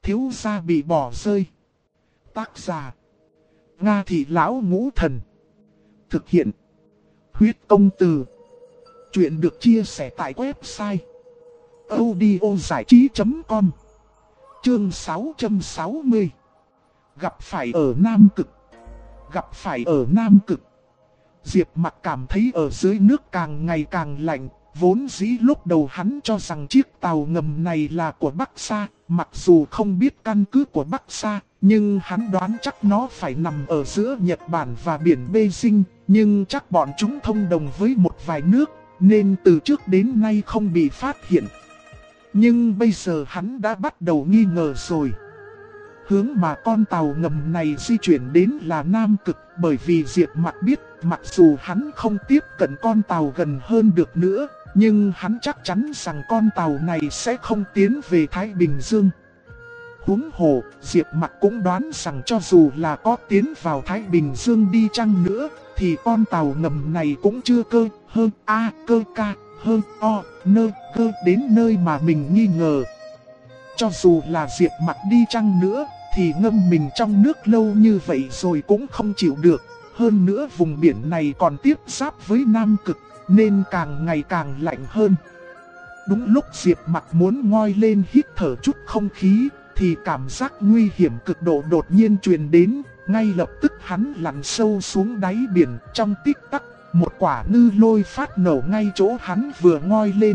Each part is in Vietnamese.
Thiếu gia bị bỏ rơi. Tác giả: Nga Thị Lão Ngũ Thần. Thực hiện: Huyết Công Từ. Chuyện được chia sẻ tại website audiozảichí.com. Chương 660. Gặp phải ở Nam Cực. Gặp phải ở Nam Cực. Diệp Mặc cảm thấy ở dưới nước càng ngày càng lạnh. Vốn dĩ lúc đầu hắn cho rằng chiếc tàu ngầm này là của Bắc Sa. Mặc dù không biết căn cứ của Bắc Sa, nhưng hắn đoán chắc nó phải nằm ở giữa Nhật Bản và biển Beijing. Nhưng chắc bọn chúng thông đồng với một vài nước, nên từ trước đến nay không bị phát hiện. Nhưng bây giờ hắn đã bắt đầu nghi ngờ rồi. Hướng mà con tàu ngầm này di chuyển đến là Nam Cực, bởi vì Diệp Mặc biết mặc dù hắn không tiếp cận con tàu gần hơn được nữa, nhưng hắn chắc chắn rằng con tàu này sẽ không tiến về Thái Bình Dương. Huống hồ, Diệp Mặc cũng đoán rằng cho dù là có tiến vào Thái Bình Dương đi chăng nữa, thì con tàu ngầm này cũng chưa cơ ca đến nơi mà mình nghi ngờ. Cho dù là Diệp Mặc đi chăng nữa, thì ngâm mình trong nước lâu như vậy rồi cũng không chịu được. Hơn nữa vùng biển này còn tiếp giáp với Nam Cực, nên càng ngày càng lạnh hơn. Đúng lúc Diệp Mặc muốn ngoi lên hít thở chút không khí, thì cảm giác nguy hiểm cực độ đột nhiên truyền đến. Ngay lập tức hắn lặn sâu xuống đáy biển. Trong tích tắc, một quả ngư lôi phát nổ ngay chỗ hắn vừa ngoi lên.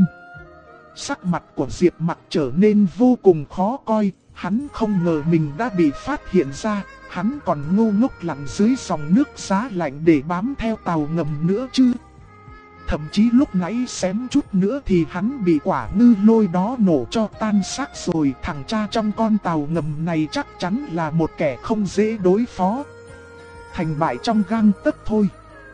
Sắc mặt của Diệp Mặc trở nên vô cùng khó coi. Hắn không ngờ mình đã bị phát hiện ra. Hắn còn ngu ngốc lặn dưới dòng nước giá lạnh để bám theo tàu ngầm nữa chứ. Thậm chí lúc nãy xém chút nữa thì hắn bị quả ngư lôi đó nổ cho tan xác rồi. Thằng cha trong con tàu ngầm này chắc chắn là một kẻ không dễ đối phó. Thành bại trong gang tấc thôi.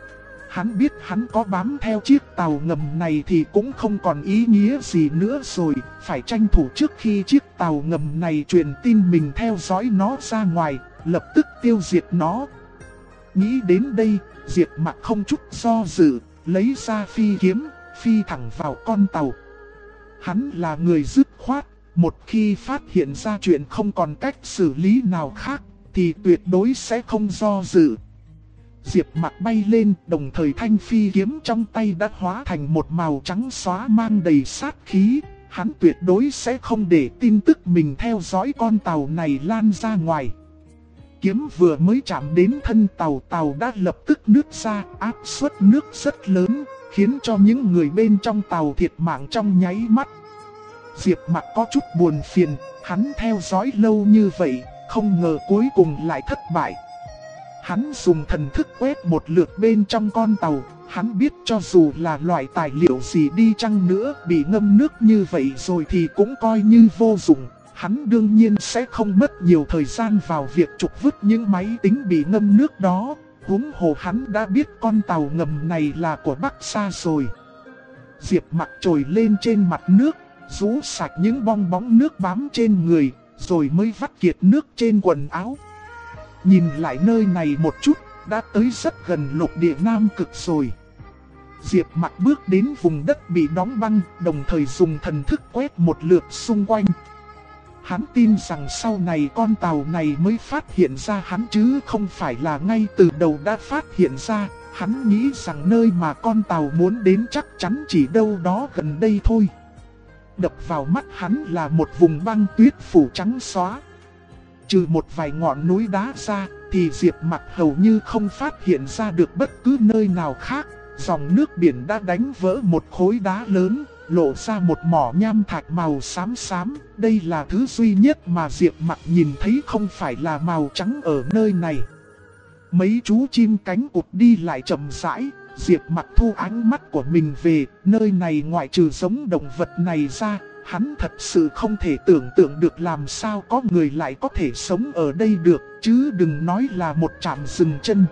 Hắn biết hắn có bám theo chiếc tàu ngầm này thì cũng không còn ý nghĩa gì nữa rồi. Phải tranh thủ trước khi chiếc tàu ngầm này truyền tin mình theo dõi nó ra ngoài, lập tức tiêu diệt nó. Nghĩ đến đây, Diệp Mặc không chút do dự, lấy ra phi kiếm, phi thẳng vào con tàu. Hắn là người dứt khoát, một khi phát hiện ra chuyện không còn cách xử lý nào khác, thì tuyệt đối sẽ không do dự. Diệp Mặc bay lên, đồng thời thanh phi kiếm trong tay đã hóa thành một màu trắng xóa mang đầy sát khí. Hắn tuyệt đối sẽ không để tin tức mình theo dõi con tàu này lan ra ngoài. Kiếm vừa mới chạm đến thân tàu, tàu đã lập tức nứt ra, áp suất nước rất lớn, khiến cho những người bên trong tàu thiệt mạng trong nháy mắt. Diệp Mặc có chút buồn phiền, hắn theo dõi lâu như vậy, không ngờ cuối cùng lại thất bại. Hắn dùng thần thức quét một lượt bên trong con tàu, hắn biết cho dù là loại tài liệu gì đi chăng nữa, bị ngâm nước như vậy rồi thì cũng coi như vô dụng. Hắn đương nhiên sẽ không mất nhiều thời gian vào việc trục vứt những máy tính bị ngâm nước đó. Huống hồ hắn đã biết con tàu ngầm này là của Bắc Sa rồi. Diệp Mặc trồi lên trên mặt nước, rũ sạch những bong bóng nước bám trên người, rồi mới vắt kiệt nước trên quần áo. Nhìn lại nơi này một chút, đã tới rất gần lục địa Nam Cực rồi. Diệp Mặc bước đến vùng đất bị đóng băng, đồng thời dùng thần thức quét một lượt xung quanh. Hắn tin rằng sau này con tàu này mới phát hiện ra hắn chứ không phải là ngay từ đầu đã phát hiện ra. Hắn nghĩ rằng nơi mà con tàu muốn đến chắc chắn chỉ đâu đó gần đây thôi. Đập vào mắt hắn là một vùng băng tuyết phủ trắng xóa. Trừ một vài ngọn núi đá ra, thì Diệp Mặc hầu như không phát hiện ra được bất cứ nơi nào khác. Dòng nước biển đã đánh vỡ một khối đá lớn, lộ ra một mỏ nham thạch màu xám xám. Đây là thứ duy nhất mà Diệp Mặc nhìn thấy không phải là màu trắng ở nơi này. Mấy chú chim cánh cụt đi lại chậm rãi. Diệp Mặc thu ánh mắt của mình về. Nơi này ngoại trừ giống động vật này ra, hắn thật sự không thể tưởng tượng được làm sao có người lại có thể sống ở đây được, chứ đừng nói là một trạm dừng chân.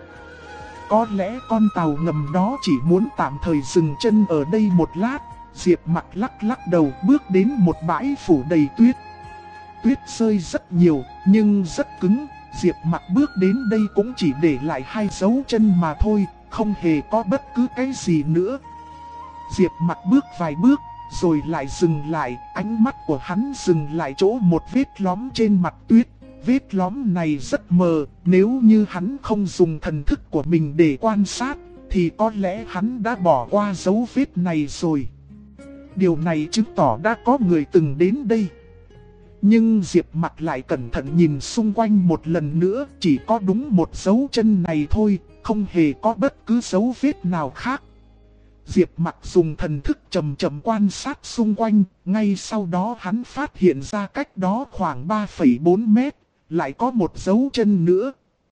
Có lẽ con tàu ngầm đó chỉ muốn tạm thời dừng chân ở đây một lát. Diệp Mặc lắc lắc đầu bước đến một bãi phủ đầy tuyết. Tuyết rơi rất nhiều, nhưng rất cứng. Diệp Mặc bước đến đây cũng chỉ để lại 2 dấu chân mà thôi, không hề có bất cứ cái gì nữa. Diệp Mặc bước vài bước, rồi lại dừng lại, ánh mắt của hắn dừng lại chỗ một vết lõm trên mặt tuyết. Vết lõm này rất mờ, nếu như hắn không dùng thần thức của mình để quan sát, thì có lẽ hắn đã bỏ qua dấu vết này rồi. Điều này chứng tỏ đã có người từng đến đây. Nhưng Diệp Mặc lại cẩn thận nhìn xung quanh một lần nữa, chỉ có đúng một dấu chân này thôi, không hề có bất cứ dấu vết nào khác. Diệp Mặc dùng thần thức chậm chậm quan sát xung quanh, ngay sau đó hắn phát hiện ra cách đó khoảng 3,4 mét, lại có một dấu chân nữa.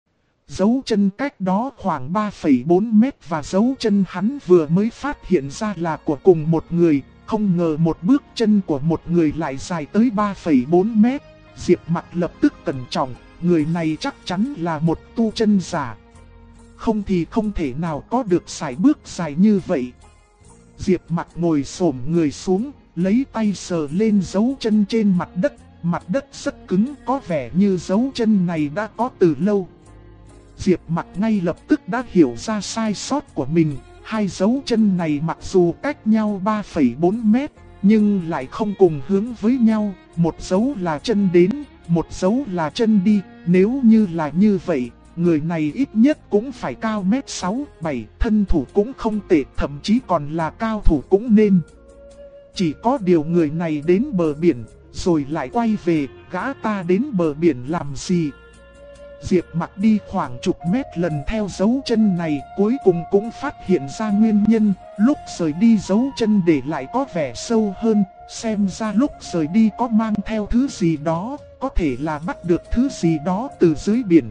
Dấu chân cách đó khoảng 3,4 mét và dấu chân hắn vừa mới phát hiện ra là của cùng một người. Không ngờ một bước chân của một người lại dài tới 3,4 mét. Diệp Mặc lập tức cẩn trọng, người này chắc chắn là một tu chân giả. Không thì không thể nào có được sải bước dài như vậy. Diệp Mặc ngồi xổm người xuống, lấy tay sờ lên dấu chân trên mặt đất. Mặt đất rất cứng, có vẻ như dấu chân này đã có từ lâu. Diệp Mặc ngay lập tức đã hiểu ra sai sót của mình. Hai dấu chân này mặc dù cách nhau 3,4 mét, nhưng lại không cùng hướng với nhau. Một dấu là chân đến, một dấu là chân đi. Nếu như là như vậy, người này ít nhất cũng phải cao 1m6-7, thân thủ cũng không tệ, thậm chí còn là cao thủ cũng nên. Chỉ có điều người này đến bờ biển, rồi lại quay về, gã ta đến bờ biển làm gì? Diệp Mặc đi khoảng chục mét lần theo dấu chân này, cuối cùng cũng phát hiện ra nguyên nhân. Lúc rời đi dấu chân để lại có vẻ sâu hơn, xem ra lúc rời đi có mang theo thứ gì đó, có thể là bắt được thứ gì đó từ dưới biển.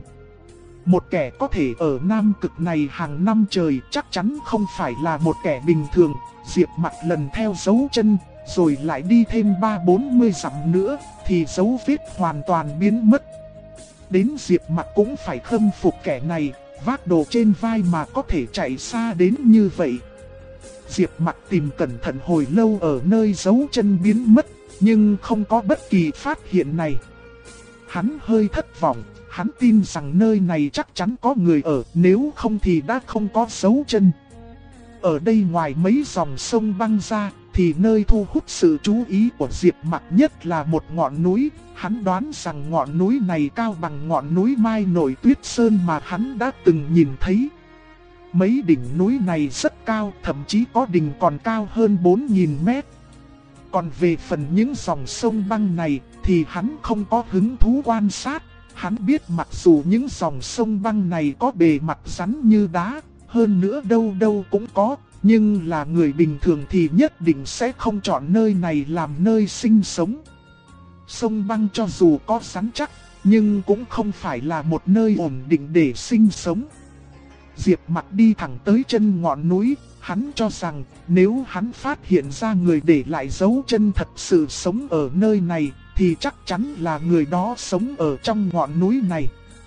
Một kẻ có thể ở Nam Cực này hàng năm trời chắc chắn không phải là một kẻ bình thường. Diệp Mặc lần theo dấu chân, rồi lại đi thêm 30-40 dặm nữa, thì dấu vết hoàn toàn biến mất. Đến Diệp Mặc cũng phải khâm phục kẻ này, vác đồ trên vai mà có thể chạy xa đến như vậy. Diệp Mặc tìm cẩn thận hồi lâu ở nơi dấu chân biến mất, nhưng không có bất kỳ phát hiện này. Hắn hơi thất vọng, hắn tin rằng nơi này chắc chắn có người ở, nếu không thì đã không có dấu chân. Ở đây ngoài mấy dòng sông băng ra, thì nơi thu hút sự chú ý của Diệp Mặc nhất là một ngọn núi. Hắn đoán rằng ngọn núi này cao bằng ngọn núi Mai Nổi Tuyết Sơn mà hắn đã từng nhìn thấy. Mấy đỉnh núi này rất cao, thậm chí có đỉnh còn cao hơn 4.000 mét. Còn về phần những dòng sông băng này thì hắn không có hứng thú quan sát. Hắn biết mặc dù những dòng sông băng này có bề mặt rắn như đá, hơn nữa đâu đâu cũng có, nhưng là người bình thường thì nhất định sẽ không chọn nơi này làm nơi sinh sống. Sông băng cho dù có rắn chắc, nhưng cũng không phải là một nơi ổn định để sinh sống. Diệp Mặc đi thẳng tới chân ngọn núi, hắn cho rằng nếu hắn phát hiện ra người để lại dấu chân thật sự sống ở nơi này, thì chắc chắn là người đó sống ở trong ngọn núi này.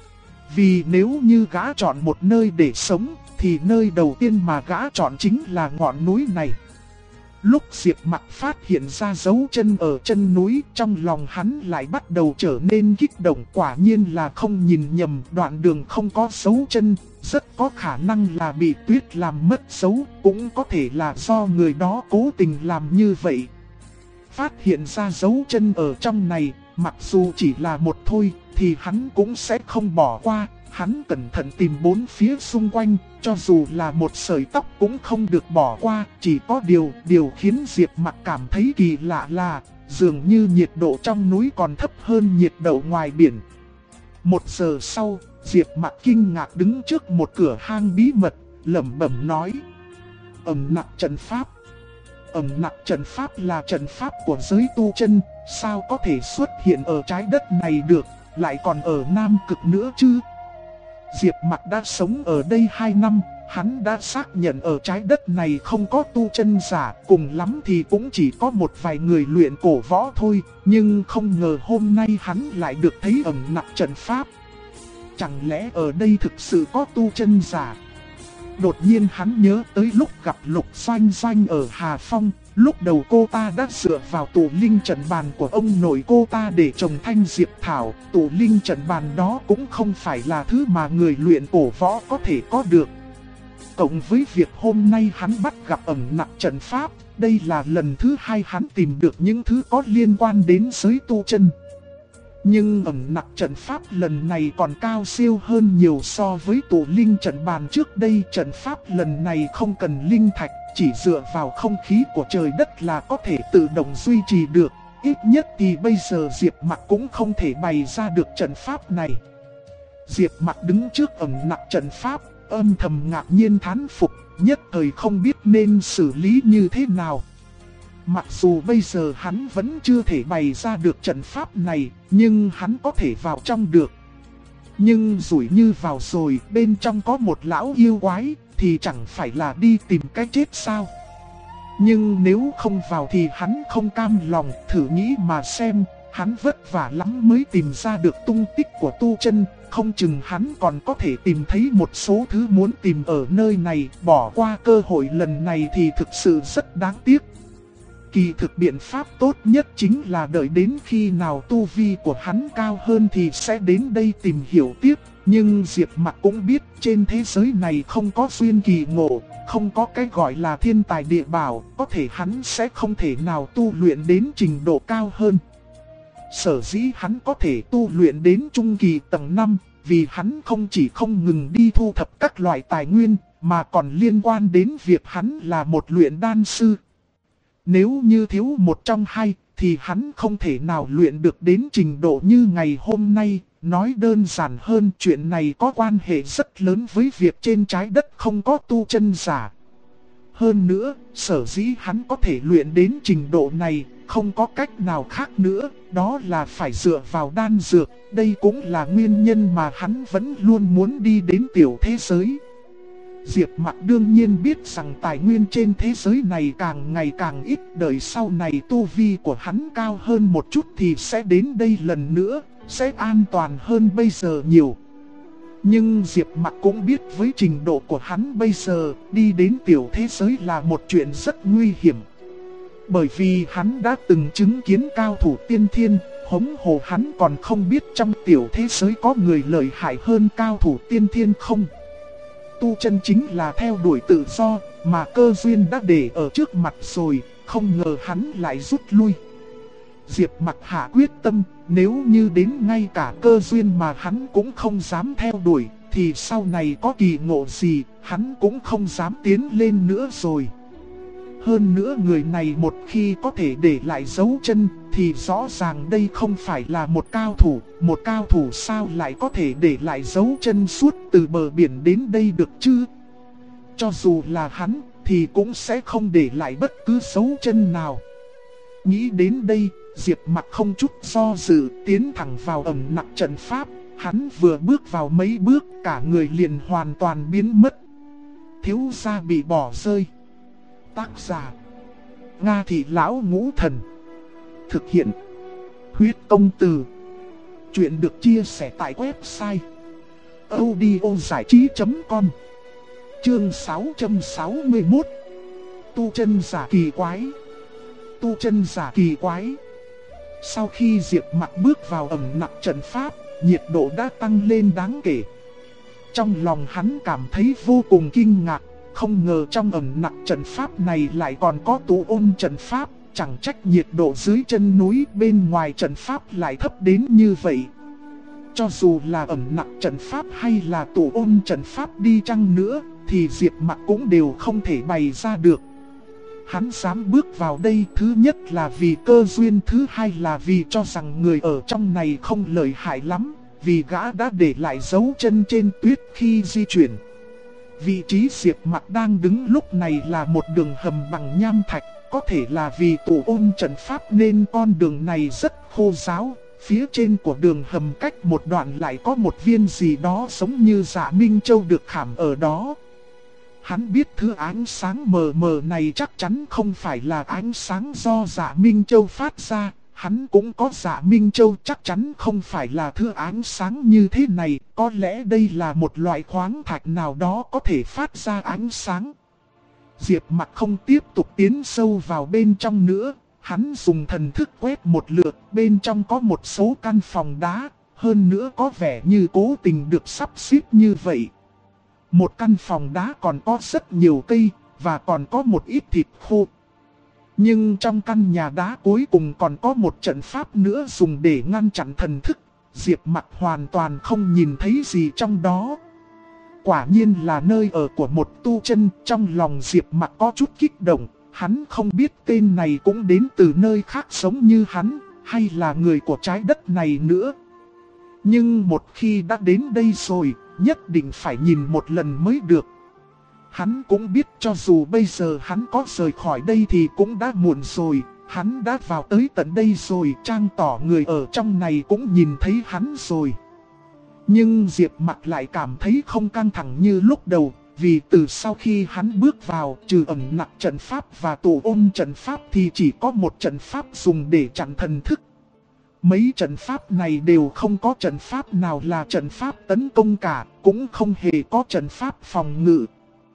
Vì nếu như gã chọn một nơi để sống, thì nơi đầu tiên mà gã chọn chính là ngọn núi này. Lúc Diệp Mặc phát hiện ra dấu chân ở chân núi, trong lòng hắn lại bắt đầu trở nên kích động. Quả nhiên là không nhìn nhầm, đoạn đường không có dấu chân, rất có khả năng là bị tuyết làm mất dấu, cũng có thể là do người đó cố tình làm như vậy. Phát hiện ra dấu chân ở trong này, mặc dù chỉ là một thôi, thì hắn cũng sẽ không bỏ qua. Hắn cẩn thận tìm bốn phía xung quanh, cho dù là một sợi tóc cũng không được bỏ qua. Chỉ có điều khiến Diệp Mặc cảm thấy kỳ lạ là dường như nhiệt độ trong núi còn thấp hơn nhiệt độ ngoài biển. 1 giờ sau, Diệp Mặc kinh ngạc đứng trước một cửa hang bí mật, lẩm bẩm nói: Ẩn nặc trận pháp. Ẩn nặc trận pháp là trận pháp của giới tu chân, sao có thể xuất hiện ở trái đất này được, lại còn ở Nam Cực nữa chứ? Diệp Mặc đã sống ở đây 2 năm, hắn đã xác nhận ở trái đất này không có tu chân giả, cùng lắm thì cũng chỉ có một vài người luyện cổ võ thôi, nhưng không ngờ hôm nay hắn lại được thấy ẩn nặc trận pháp. Chẳng lẽ ở đây thực sự có tu chân giả? Đột nhiên hắn nhớ tới lúc gặp Lục Doanh Doanh ở Hà Phong, lúc đầu cô ta đã dựa vào tụ linh trận bàn của ông nội cô ta để trồng thanh diệp thảo. Tụ linh trận bàn đó cũng không phải là thứ mà người luyện cổ võ có thể có được. Cộng với việc hôm nay hắn bắt gặp ẩn nặc trận pháp, đây là lần thứ hai hắn tìm được những thứ có liên quan đến giới tu chân. Nhưng ẩn nặc trận pháp lần này còn cao siêu hơn nhiều so với tụ linh trận bàn trước đây. Trận pháp lần này không cần linh thạch, chỉ dựa vào không khí của trời đất là có thể tự động duy trì được. Ít nhất thì bây giờ Diệp Mặc cũng không thể bày ra được trận pháp này. Diệp Mặc đứng trước ẩn nặc trận pháp, âm thầm ngạc nhiên thán phục, nhất thời không biết nên xử lý như thế nào. Mặc dù bây giờ hắn vẫn chưa thể bày ra được trận pháp này, nhưng hắn có thể vào trong được. Nhưng rủi như vào rồi, bên trong có một lão yêu quái, thì chẳng phải là đi tìm cái chết sao? Nhưng nếu không vào thì hắn không cam lòng, thử nghĩ mà xem, hắn vất vả lắm mới tìm ra được tung tích của tu chân, không chừng hắn còn có thể tìm thấy một số thứ muốn tìm ở nơi này, bỏ qua cơ hội lần này thì thực sự rất đáng tiếc. Kỳ thực biện pháp tốt nhất chính là đợi đến khi nào tu vi của hắn cao hơn thì sẽ đến đây tìm hiểu tiếp. Nhưng Diệp Mặc cũng biết trên thế giới này không có duyên kỳ ngộ, không có cái gọi là thiên tài địa bảo, có thể hắn sẽ không thể nào tu luyện đến trình độ cao hơn. Sở dĩ hắn có thể tu luyện đến trung kỳ tầng 5, vì hắn không chỉ không ngừng đi thu thập các loại tài nguyên, mà còn liên quan đến việc hắn là một luyện đan sư. Nếu như thiếu một trong hai, thì hắn không thể nào luyện được đến trình độ như ngày hôm nay. Nói đơn giản hơn, chuyện này có quan hệ rất lớn với việc trên trái đất không có tu chân giả. Hơn nữa, sở dĩ hắn có thể luyện đến trình độ này, không có cách nào khác nữa, đó là phải dựa vào đan dược. Đây cũng là nguyên nhân mà hắn vẫn luôn muốn đi đến tiểu thế giới. Diệp Mặc đương nhiên biết rằng tài nguyên trên thế giới này càng ngày càng ít, đợi sau này tu vi của hắn cao hơn một chút thì sẽ đến đây lần nữa, sẽ an toàn hơn bây giờ nhiều. Nhưng Diệp Mặc cũng biết với trình độ của hắn bây giờ, đi đến tiểu thế giới là một chuyện rất nguy hiểm. Bởi vì hắn đã từng chứng kiến cao thủ tiên thiên, huống hồ hắn còn không biết trong tiểu thế giới có người lợi hại hơn cao thủ tiên thiên không. Tu chân chính là theo đuổi tự do, mà cơ duyên đã để ở trước mặt rồi, không ngờ hắn lại rút lui. Diệp Mặc hạ quyết tâm, nếu như đến ngay cả cơ duyên mà hắn cũng không dám theo đuổi, thì sau này có kỳ ngộ gì, hắn cũng không dám tiến lên nữa rồi. Hơn nữa người này một khi có thể để lại dấu chân, thì rõ ràng đây không phải là một cao thủ sao lại có thể để lại dấu chân suốt từ bờ biển đến đây được chứ? Cho dù là hắn, thì cũng sẽ không để lại bất cứ dấu chân nào. Nghĩ đến đây, Diệp Mặc không chút do dự, tiến thẳng vào ẩn nặc trận pháp. Hắn vừa bước vào mấy bước, cả người liền hoàn toàn biến mất. Thiếu gia bị bỏ rơi. Tác giả: Nga Thị Lão Ngũ Thần. Thực hiện: Huyết Công Từ. Chuyện được chia sẻ tại website audiozảichí.com. Chương 661. Tu chân giả kỳ quái. Tu chân giả kỳ quái. Sau khi Diệp Mặc bước vào ẩn nặc trận pháp, nhiệt độ đã tăng lên đáng kể. Trong lòng hắn cảm thấy vô cùng kinh ngạc. Không ngờ trong ẩn nặc trận pháp này lại còn có tụ ôn trận pháp, chẳng trách nhiệt độ dưới chân núi bên ngoài trận pháp lại thấp đến như vậy. Cho dù là ẩn nặc trận pháp hay là tụ ôn trận pháp đi chăng nữa, thì Diệp Mặc cũng đều không thể bày ra được. Hắn dám bước vào đây, thứ nhất là vì cơ duyên, thứ hai là vì cho rằng người ở trong này không lợi hại lắm, vì gã đã để lại dấu chân trên tuyết khi di chuyển. Vị trí Diệp Mặc đang đứng lúc này là một đường hầm bằng nham thạch, có thể là vì tụ ôn trận pháp nên con đường này rất khô ráo. Phía trên của đường hầm cách một đoạn lại có một viên gì đó giống như Dạ Minh Châu được khảm ở đó. Hắn biết thứ ánh sáng mờ mờ này chắc chắn không phải là ánh sáng do Dạ Minh Châu phát ra. Hắn cũng có Dạ Minh Châu, chắc chắn không phải là thứ ánh sáng như thế này. Có lẽ đây là một loại khoáng thạch nào đó có thể phát ra ánh sáng. Diệp Mặc không tiếp tục tiến sâu vào bên trong nữa. Hắn dùng thần thức quét một lượt, bên trong có một số căn phòng đá, hơn nữa có vẻ như cố tình được sắp xếp như vậy. Một căn phòng đá còn có rất nhiều cây, và còn có một ít thịt khô. Nhưng trong căn nhà đá cuối cùng còn có một trận pháp nữa dùng để ngăn chặn thần thức. Diệp Mặc hoàn toàn không nhìn thấy gì trong đó. Quả nhiên là nơi ở của một tu chân. Trong lòng Diệp Mặc có chút kích động. Hắn không biết tên này cũng đến từ nơi khác giống như hắn, hay là người của trái đất này nữa. Nhưng một khi đã đến đây rồi, nhất định phải nhìn một lần mới được. Hắn cũng biết cho dù bây giờ hắn có rời khỏi đây thì cũng đã muộn rồi. Hắn đã vào tới tận đây rồi, trang tỏ người ở trong này cũng nhìn thấy hắn rồi. Nhưng Diệp Mặc lại cảm thấy không căng thẳng như lúc đầu. Vì từ sau khi hắn bước vào, trừ ẩn nặc trận pháp và tổ ôn trận pháp thì chỉ có một trận pháp dùng để chặn thần thức. Mấy trận pháp này đều không có trận pháp nào là trận pháp tấn công cả, cũng không hề có trận pháp phòng ngự.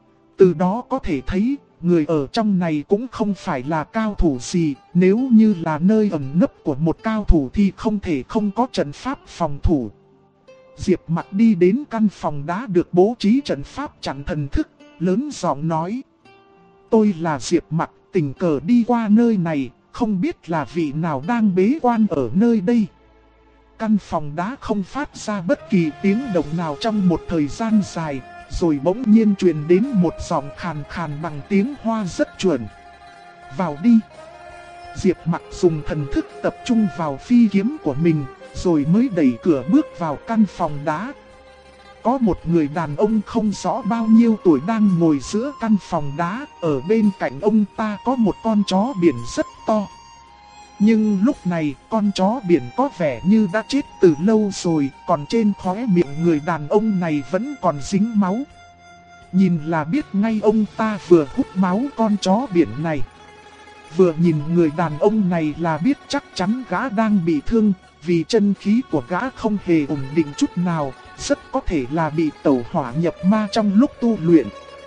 Từ đó có thể thấy, người ở trong này cũng không phải là cao thủ gì, nếu như là nơi ẩn nấp của một cao thủ thì không thể không có trận pháp phòng thủ. Diệp Mặc đi đến căn phòng đá được bố trí trận pháp chặn thần thức, lớn giọng nói. Tôi là Diệp Mặc, tình cờ đi qua nơi này, không biết là vị nào đang bế quan ở nơi đây. Căn phòng đá không phát ra bất kỳ tiếng động nào trong một thời gian dài, rồi bỗng nhiên truyền đến một giọng khàn khàn bằng tiếng Hoa rất chuẩn. Vào đi. Diệp Mặc dùng thần thức tập trung vào phi kiếm của mình, rồi mới đẩy cửa bước vào căn phòng đá. Có một người đàn ông không rõ bao nhiêu tuổi đang ngồi giữa căn phòng đá, ở bên cạnh ông ta có một con chó biển rất to. Nhưng lúc này con chó biển có vẻ như đã chết từ lâu rồi, còn trên khóe miệng người đàn ông này vẫn còn dính máu. Nhìn là biết ngay ông ta vừa hút máu con chó biển này. Vừa nhìn người đàn ông này là biết chắc chắn gã đang bị thương, vì chân khí của gã không hề ổn định chút nào, rất có thể là bị tẩu hỏa nhập ma trong lúc tu luyện.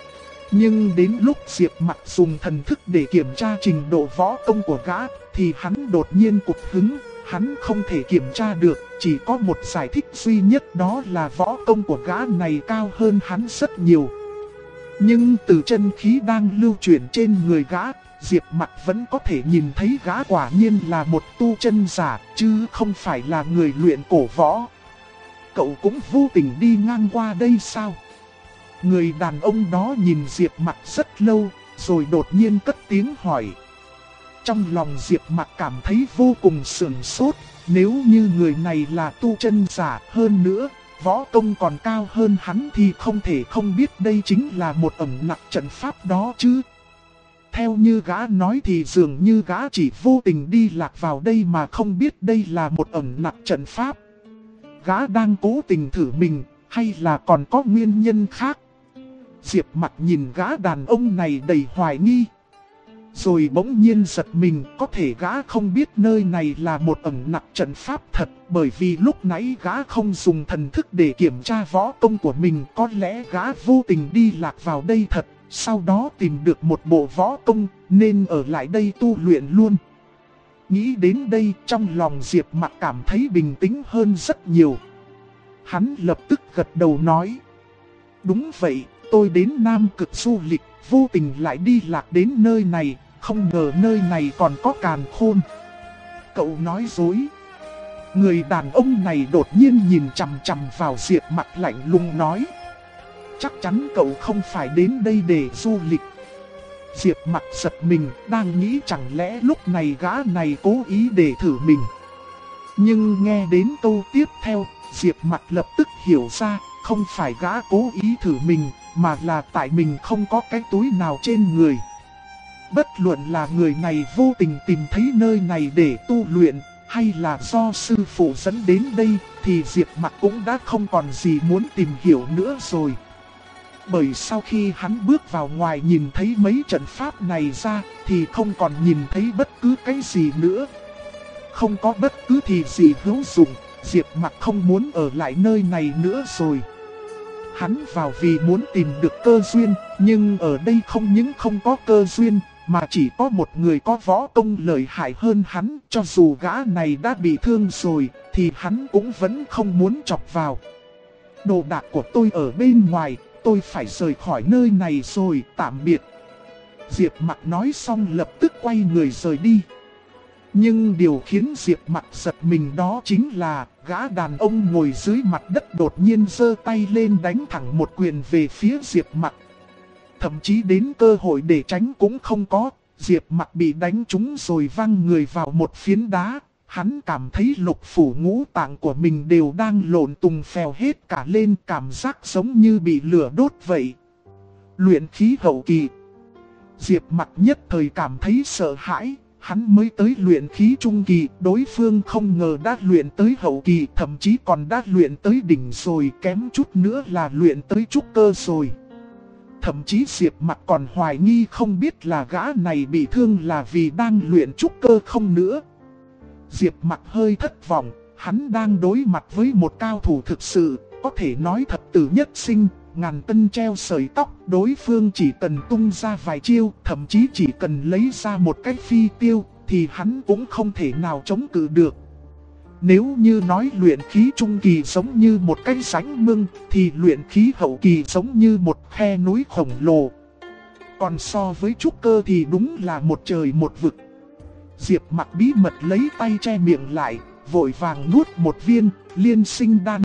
Nhưng đến lúc Diệp Mặc dùng thần thức để kiểm tra trình độ võ công của gã, thì hắn đột nhiên cụt hứng, hắn không thể kiểm tra được, chỉ có một giải thích duy nhất, đó là võ công của gã này cao hơn hắn rất nhiều. Nhưng từ chân khí đang lưu chuyển trên người gã, Diệp Mặc vẫn có thể nhìn thấy gã quả nhiên là một tu chân giả, chứ không phải là người luyện cổ võ. Cậu cũng vô tình đi ngang qua đây sao? Người đàn ông đó nhìn Diệp Mặc rất lâu, rồi đột nhiên cất tiếng hỏi. Trong lòng Diệp Mặc cảm thấy vô cùng sửng sốt, nếu như người này là tu chân giả, hơn nữa võ công còn cao hơn hắn thì không thể không biết đây chính là một ẩn nặc trận pháp đó chứ. Theo như gã nói thì dường như gã chỉ vô tình đi lạc vào đây mà không biết đây là một ẩn nặc trận pháp. Gã đang cố tình thử mình, hay là còn có nguyên nhân khác? Diệp Mặc nhìn gã đàn ông này đầy hoài nghi. Rồi bỗng nhiên giật mình, có thể gã không biết nơi này là một ẩn nặc trận pháp thật, bởi vì lúc nãy gã không dùng thần thức để kiểm tra võ công của mình, có lẽ gã vô tình đi lạc vào đây thật, sau đó tìm được một bộ võ công, nên ở lại đây tu luyện luôn. Nghĩ đến đây, trong lòng Diệp Mặc cảm thấy bình tĩnh hơn rất nhiều. Hắn lập tức gật đầu nói. Đúng vậy, tôi đến Nam Cực du lịch, vô tình lại đi lạc đến nơi này, không ngờ nơi này còn có càn khôn. Cậu nói dối. Người đàn ông này đột nhiên nhìn chằm chằm vào Diệp Mặc lạnh lùng nói. Chắc chắn cậu không phải đến đây để du lịch. Diệp Mặc giật mình, đang nghĩ chẳng lẽ lúc này gã này cố ý để thử mình. Nhưng nghe đến câu tiếp theo, Diệp Mặc lập tức hiểu ra, không phải gã cố ý thử mình, mà là tại mình không có cái túi nào trên người. Bất luận là người này vô tình tìm thấy nơi này để tu luyện, hay là do sư phụ dẫn đến đây, thì Diệp Mặc cũng đã không còn gì muốn tìm hiểu nữa rồi. Bởi sau khi hắn bước vào ngoài nhìn thấy mấy trận pháp này ra, thì không còn nhìn thấy bất cứ cái gì nữa. Không có bất cứ thì gì hữu dụng, Diệp Mặc không muốn ở lại nơi này nữa rồi. Hắn vào vì muốn tìm được cơ duyên, nhưng ở đây không những không có cơ duyên, mà chỉ có một người có võ công lợi hại hơn hắn. Cho dù gã này đã bị thương rồi, thì hắn cũng vẫn không muốn chọc vào. Đồ đạc của tôi ở bên ngoài, tôi phải rời khỏi nơi này rồi, tạm biệt. Diệp Mặc nói xong lập tức quay người rời đi. Nhưng điều khiến Diệp Mặc giật mình đó chính là gã đàn ông ngồi dưới mặt đất đột nhiên giơ tay lên đánh thẳng một quyền về phía Diệp Mặc. Thậm chí đến cơ hội để tránh cũng không có, Diệp Mặc bị đánh trúng rồi văng người vào một phiến đá. Hắn cảm thấy lục phủ ngũ tạng của mình đều đang lộn tùng phèo hết cả lên, cảm giác giống như bị lửa đốt vậy. Luyện khí hậu kỳ. Diệp Mặc nhất thời cảm thấy sợ hãi, hắn mới tới luyện khí trung kỳ, đối phương không ngờ đã luyện tới hậu kỳ, thậm chí còn đã luyện tới đỉnh rồi, kém chút nữa là luyện tới trúc cơ rồi. Thậm chí Diệp Mặc còn hoài nghi không biết là gã này bị thương là vì đang luyện trúc cơ không nữa. Diệp Mặc hơi thất vọng, hắn đang đối mặt với một cao thủ thực sự, có thể nói thập tử nhất sinh, ngàn cân treo sợi tóc. Đối phương chỉ cần tung ra vài chiêu, thậm chí chỉ cần lấy ra một cái phi tiêu, thì hắn cũng không thể nào chống cự được. Nếu như nói luyện khí trung kỳ giống như một cái rãnh mương, thì luyện khí hậu kỳ giống như một khe núi khổng lồ. Còn so với trúc cơ thì đúng là một trời một vực. Diệp Mặc bí mật lấy tay che miệng lại, vội vàng nuốt một viên liên sinh đan.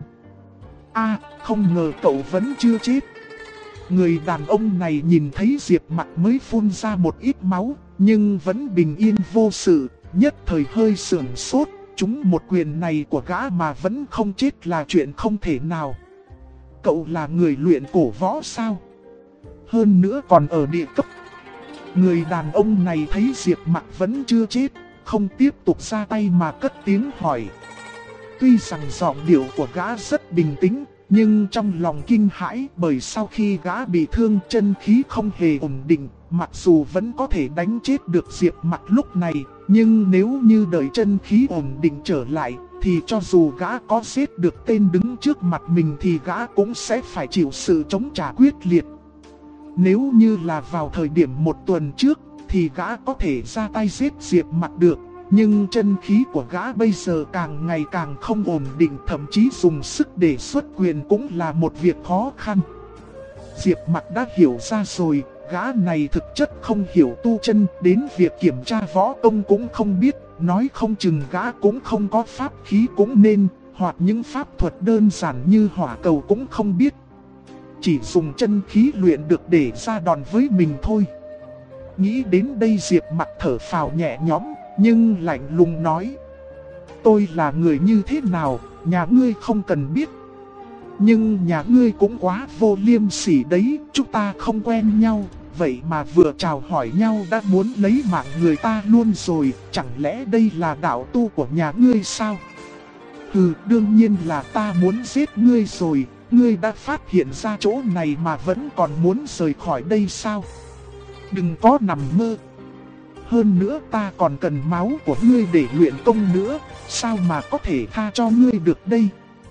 Không ngờ cậu vẫn chưa chết. Người đàn ông này nhìn thấy Diệp Mặc mới phun ra một ít máu, nhưng vẫn bình yên vô sự, nhất thời hơi sửng sốt. Trúng một quyền này của gã mà vẫn không chết là chuyện không thể nào. Cậu là người luyện cổ võ sao? Hơn nữa còn ở địa cấp. Người đàn ông này thấy Diệp Mặc vẫn chưa chết, không tiếp tục ra tay mà cất tiếng hỏi. Tuy rằng giọng điệu của gã rất bình tĩnh, nhưng trong lòng kinh hãi, bởi sau khi gã bị thương chân khí không hề ổn định. Mặc dù vẫn có thể đánh chết được Diệp Mặc lúc này, nhưng nếu như đợi chân khí ổn định trở lại, thì cho dù gã có giết được tên đứng trước mặt mình thì gã cũng sẽ phải chịu sự chống trả quyết liệt. Nếu như là vào thời điểm một tuần trước, thì gã có thể ra tay giết Diệp Mặc được. Nhưng chân khí của gã bây giờ càng ngày càng không ổn định, thậm chí dùng sức để xuất quyền cũng là một việc khó khăn. Diệp Mặc đã hiểu ra rồi, gã này thực chất không hiểu tu chân, đến việc kiểm tra võ công cũng không biết, nói không chừng gã cũng không có pháp khí cũng nên, hoặc những pháp thuật đơn giản như hỏa cầu cũng không biết. Chỉ dùng chân khí luyện được để ra đòn với mình thôi. Nghĩ đến đây Diệp Mặc thở phào nhẹ nhõm, nhưng lạnh lùng nói. Tôi là người như thế nào, nhà ngươi không cần biết. Nhưng nhà ngươi cũng quá vô liêm sỉ đấy, chúng ta không quen nhau, vậy mà vừa chào hỏi nhau đã muốn lấy mạng người ta luôn rồi, chẳng lẽ đây là đạo tu của nhà ngươi sao? Hừ, đương nhiên là ta muốn giết ngươi rồi, ngươi đã phát hiện ra chỗ này mà vẫn còn muốn rời khỏi đây sao? Đừng có nằm mơ. Hơn nữa ta còn cần máu của ngươi để luyện công nữa, sao mà có thể tha cho ngươi được đây?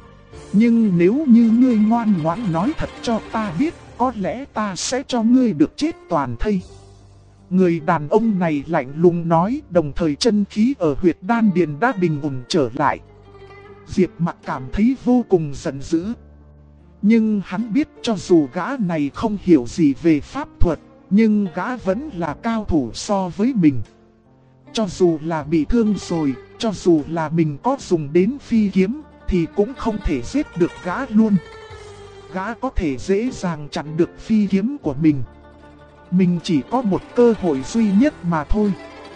Nhưng nếu như ngươi ngoan ngoãn nói thật cho ta biết, có lẽ ta sẽ cho ngươi được chết toàn thây. Người đàn ông này lạnh lùng nói, đồng thời chân khí ở huyệt đan điền đã bình ổn trở lại. Diệp Mặc cảm thấy vô cùng giận dữ. Nhưng hắn biết cho dù gã này không hiểu gì về pháp thuật, nhưng gã vẫn là cao thủ so với mình. Cho dù là bị thương rồi, cho dù là mình có dùng đến phi kiếm, thì cũng không thể giết được gã luôn. Gã có thể dễ dàng chặn được phi kiếm của mình. Mình chỉ có một cơ hội duy nhất mà thôi,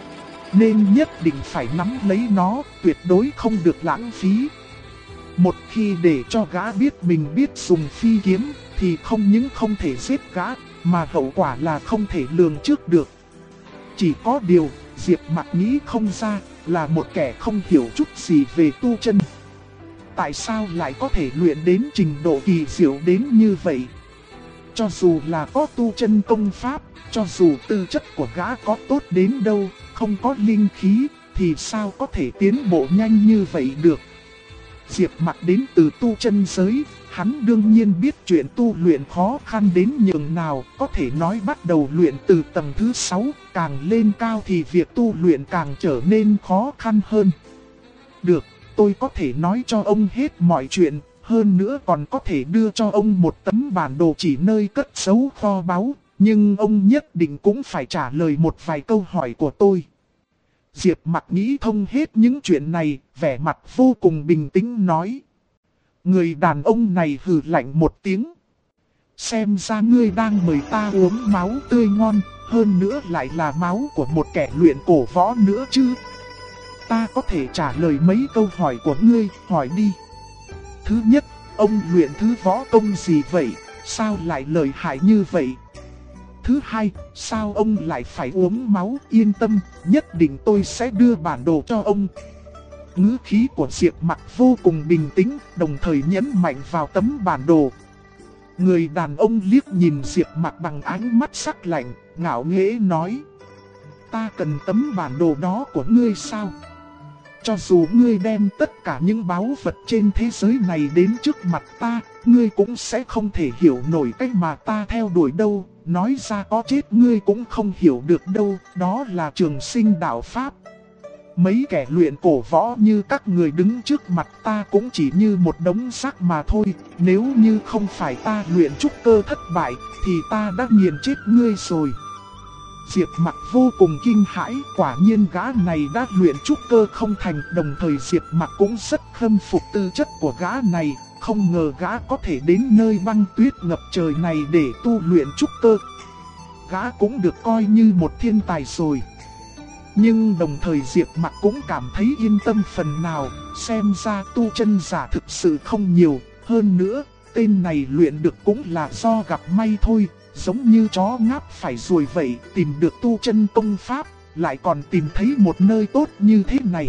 nên nhất định phải nắm lấy nó, tuyệt đối không được lãng phí. Một khi để cho gã biết mình biết dùng phi kiếm, thì không những không thể giết gã, mà hậu quả là không thể lường trước được. Chỉ có điều, Diệp Mặc nghĩ không ra, là một kẻ không hiểu chút gì về tu chân. Tại sao lại có thể luyện đến trình độ kỳ diệu đến như vậy? Cho dù là có tu chân công pháp, cho dù tư chất của gã có tốt đến đâu, không có linh khí, thì sao có thể tiến bộ nhanh như vậy được? Diệp Mặc đến từ tu chân giới, hắn đương nhiên biết chuyện tu luyện khó khăn đến nhường nào, có thể nói bắt đầu luyện từ tầng thứ 6, càng lên cao thì việc tu luyện càng trở nên khó khăn hơn. Được, tôi có thể nói cho ông hết mọi chuyện, hơn nữa còn có thể đưa cho ông một tấm bản đồ chỉ nơi cất giấu kho báu, Nhưng ông nhất định cũng phải trả lời một vài câu hỏi của tôi. Diệp Mặc nghĩ thông hết những chuyện này, vẻ mặt vô cùng bình tĩnh nói. Người đàn ông này hừ lạnh một tiếng. Xem ra ngươi đang mời ta uống máu tươi ngon, hơn nữa lại là máu của một kẻ luyện cổ võ nữa chứ. Ta có thể trả lời mấy câu hỏi của ngươi, hỏi đi. Thứ nhất, ông luyện thứ võ công gì vậy, sao lại lợi hại như vậy? Thứ hai, sao ông lại phải uống máu? Yên tâm, nhất định tôi sẽ đưa bản đồ cho ông. Ngữ khí của Diệp Mặc vô cùng bình tĩnh, đồng thời nhấn mạnh vào tấm bản đồ. Người đàn ông liếc nhìn Diệp Mặc bằng ánh mắt sắc lạnh, ngạo nghễ nói. Ta cần tấm bản đồ đó của ngươi sao? Cho dù ngươi đem tất cả những báu vật trên thế giới này đến trước mặt ta, ngươi cũng sẽ không thể hiểu nổi cách mà ta theo đuổi đâu. Nói ra có chết ngươi cũng không hiểu được đâu, đó là trường sinh đạo Pháp. Mấy kẻ luyện cổ võ như các người đứng trước mặt ta cũng chỉ như một đống xác mà thôi. Nếu như không phải ta luyện trúc cơ thất bại, thì ta đã nghiền chết ngươi rồi. Diệp Mặc vô cùng kinh hãi, quả nhiên gã này đã luyện trúc cơ không thành. Đồng thời Diệp Mặc cũng rất khâm phục tư chất của gã này, không ngờ gã có thể đến nơi băng tuyết ngập trời này để tu luyện trúc cơ. Gã cũng được coi như một thiên tài rồi. Nhưng đồng thời Diệp Mặc cũng cảm thấy yên tâm phần nào, xem ra tu chân giả thực sự không nhiều. Hơn nữa, tên này luyện được cũng là do gặp may thôi. Giống như chó ngáp phải ruồi vậy, tìm được tu chân công pháp, lại còn tìm thấy một nơi tốt như thế này.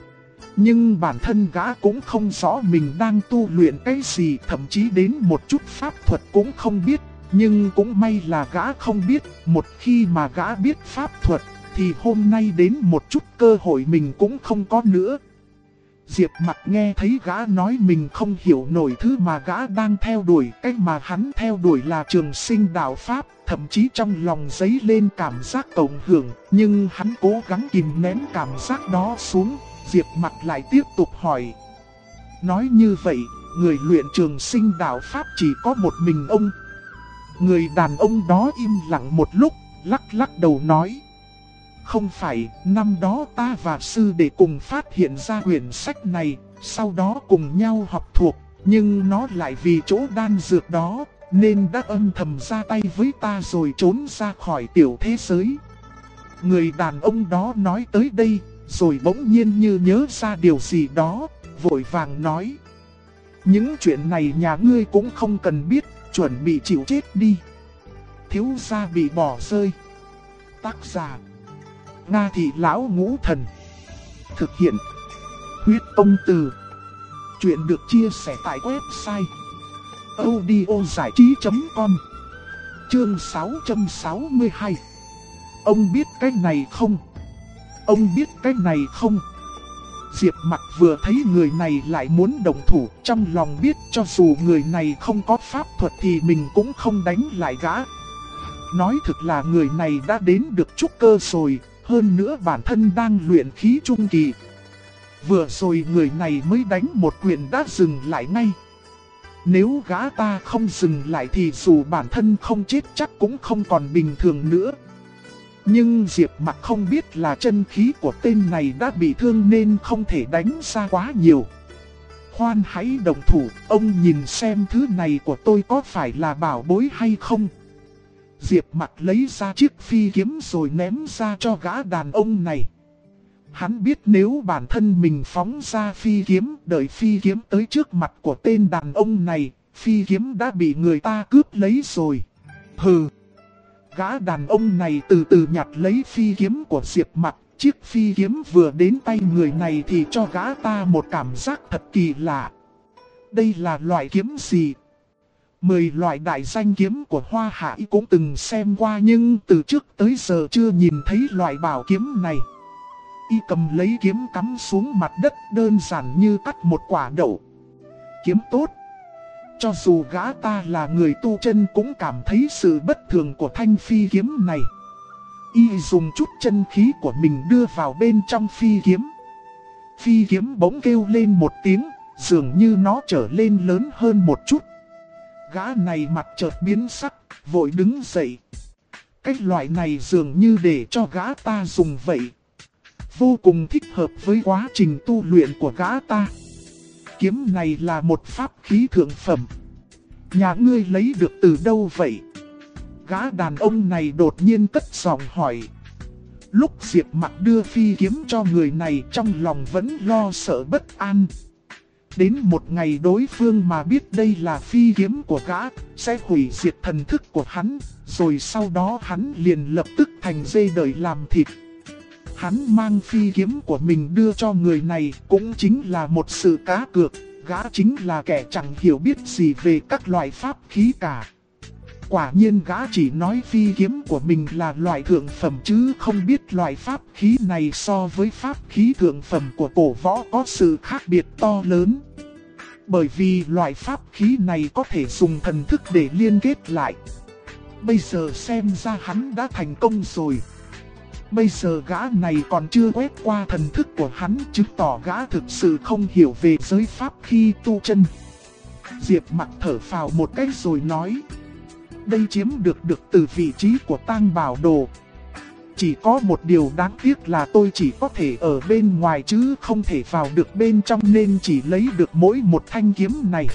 Nhưng bản thân gã cũng không rõ mình đang tu luyện cái gì, thậm chí đến một chút pháp thuật cũng không biết. Nhưng cũng may là gã không biết, một khi mà gã biết pháp thuật, thì hôm nay đến một chút cơ hội mình cũng không có nữa. Diệp Mặc nghe thấy gã nói mình không hiểu nổi thứ mà gã đang theo đuổi. Cách mà hắn theo đuổi là trường sinh đạo Pháp, thậm chí trong lòng dấy lên cảm giác cộng hưởng. Nhưng hắn cố gắng kìm nén cảm giác đó xuống. Diệp Mặc lại tiếp tục hỏi. Nói như vậy, người luyện trường sinh đạo Pháp chỉ có một mình ông? Người đàn ông đó im lặng một lúc, lắc lắc đầu nói. Không phải, năm đó ta và sư đệ cùng phát hiện ra quyển sách này, sau đó cùng nhau học thuộc, nhưng nó lại vì chỗ đan dược đó, nên đã âm thầm ra tay với ta rồi trốn ra khỏi tiểu thế giới. Người đàn ông đó nói tới đây, rồi bỗng nhiên như nhớ ra điều gì đó, vội vàng nói. Những chuyện này nhà ngươi cũng không cần biết, chuẩn bị chịu chết đi. Thiếu gia bị bỏ rơi. Tác giả Nga Thị Lão Ngũ Thần. Thực hiện Huyết Công Từ. Chuyện được chia sẻ tại website audiozảichí.com. Chương 662. Ông biết cái này không? Ông biết cái này không? Diệp Mặc vừa thấy người này lại muốn động thủ, trong lòng biết cho dù người này không có pháp thuật thì mình cũng không đánh lại gã. Nói thực là người này đã đến được trúc cơ rồi, hơn nữa bản thân đang luyện khí trung kỳ. Vừa rồi người này mới đánh một quyền đã dừng lại ngay. Nếu gã ta không dừng lại thì dù bản thân không chết chắc cũng không còn bình thường nữa. Nhưng Diệp Mặc không biết là chân khí của tên này đã bị thương nên không thể đánh ra quá nhiều. Khoan hãy động thủ, ông nhìn xem thứ này của tôi có phải là bảo bối hay không. Diệp Mặc lấy ra chiếc phi kiếm rồi ném ra cho gã đàn ông này. Hắn biết nếu bản thân mình phóng ra phi kiếm, đợi phi kiếm tới trước mặt của tên đàn ông này, phi kiếm đã bị người ta cướp lấy rồi. Hừ! Gã đàn ông này từ từ nhặt lấy phi kiếm của Diệp Mặc. Chiếc phi kiếm vừa đến tay người này thì cho gã ta một cảm giác thật kỳ lạ. Đây là loại kiếm gì? 10 loại đại danh kiếm của Hoa Hạ cũng từng xem qua nhưng từ trước tới giờ chưa nhìn thấy loại bảo kiếm này. Y cầm lấy kiếm cắm xuống mặt đất đơn giản như cắt một quả đậu. Kiếm tốt. Cho dù gã ta là người tu chân cũng cảm thấy sự bất thường của thanh phi kiếm này. Y dùng chút chân khí của mình đưa vào bên trong phi kiếm. Phi kiếm bỗng kêu lên một tiếng, dường như nó trở lên lớn hơn một chút. Gã này mặt chợt biến sắc, vội đứng dậy. Cái loại này dường như để cho gã ta dùng vậy. Vô cùng thích hợp với quá trình tu luyện của gã ta. Kiếm này là một pháp khí thượng phẩm. Nhà ngươi lấy được từ đâu vậy? Gã đàn ông này đột nhiên cất giọng hỏi. Lúc Diệp Mặc đưa phi kiếm cho người này, trong lòng vẫn lo sợ bất an. Đến một ngày đối phương mà biết đây là phi kiếm của gã, sẽ hủy diệt thần thức của hắn, rồi sau đó hắn liền lập tức thành dê đợi làm thịt. Hắn mang phi kiếm của mình đưa cho người này cũng chính là một sự cá cược, gã chính là kẻ chẳng hiểu biết gì về các loại pháp khí cả. Quả nhiên gã chỉ nói phi kiếm của mình là loại thượng phẩm chứ không biết loại pháp khí này so với pháp khí thượng phẩm của cổ võ có sự khác biệt to lớn. Bởi vì loại pháp khí này có thể dùng thần thức để liên kết lại. Bây giờ xem ra hắn đã thành công rồi. Bây giờ gã này còn chưa quét qua thần thức của hắn, chứng tỏ gã thực sự không hiểu về giới pháp khi tu chân. Diệp Mặc thở phào một cái rồi nói. Đây chiếm được từ vị trí của Tang Bảo Đồ. Chỉ có một điều đáng tiếc là tôi chỉ có thể ở bên ngoài chứ không thể vào được bên trong, nên chỉ lấy được mỗi một thanh kiếm này.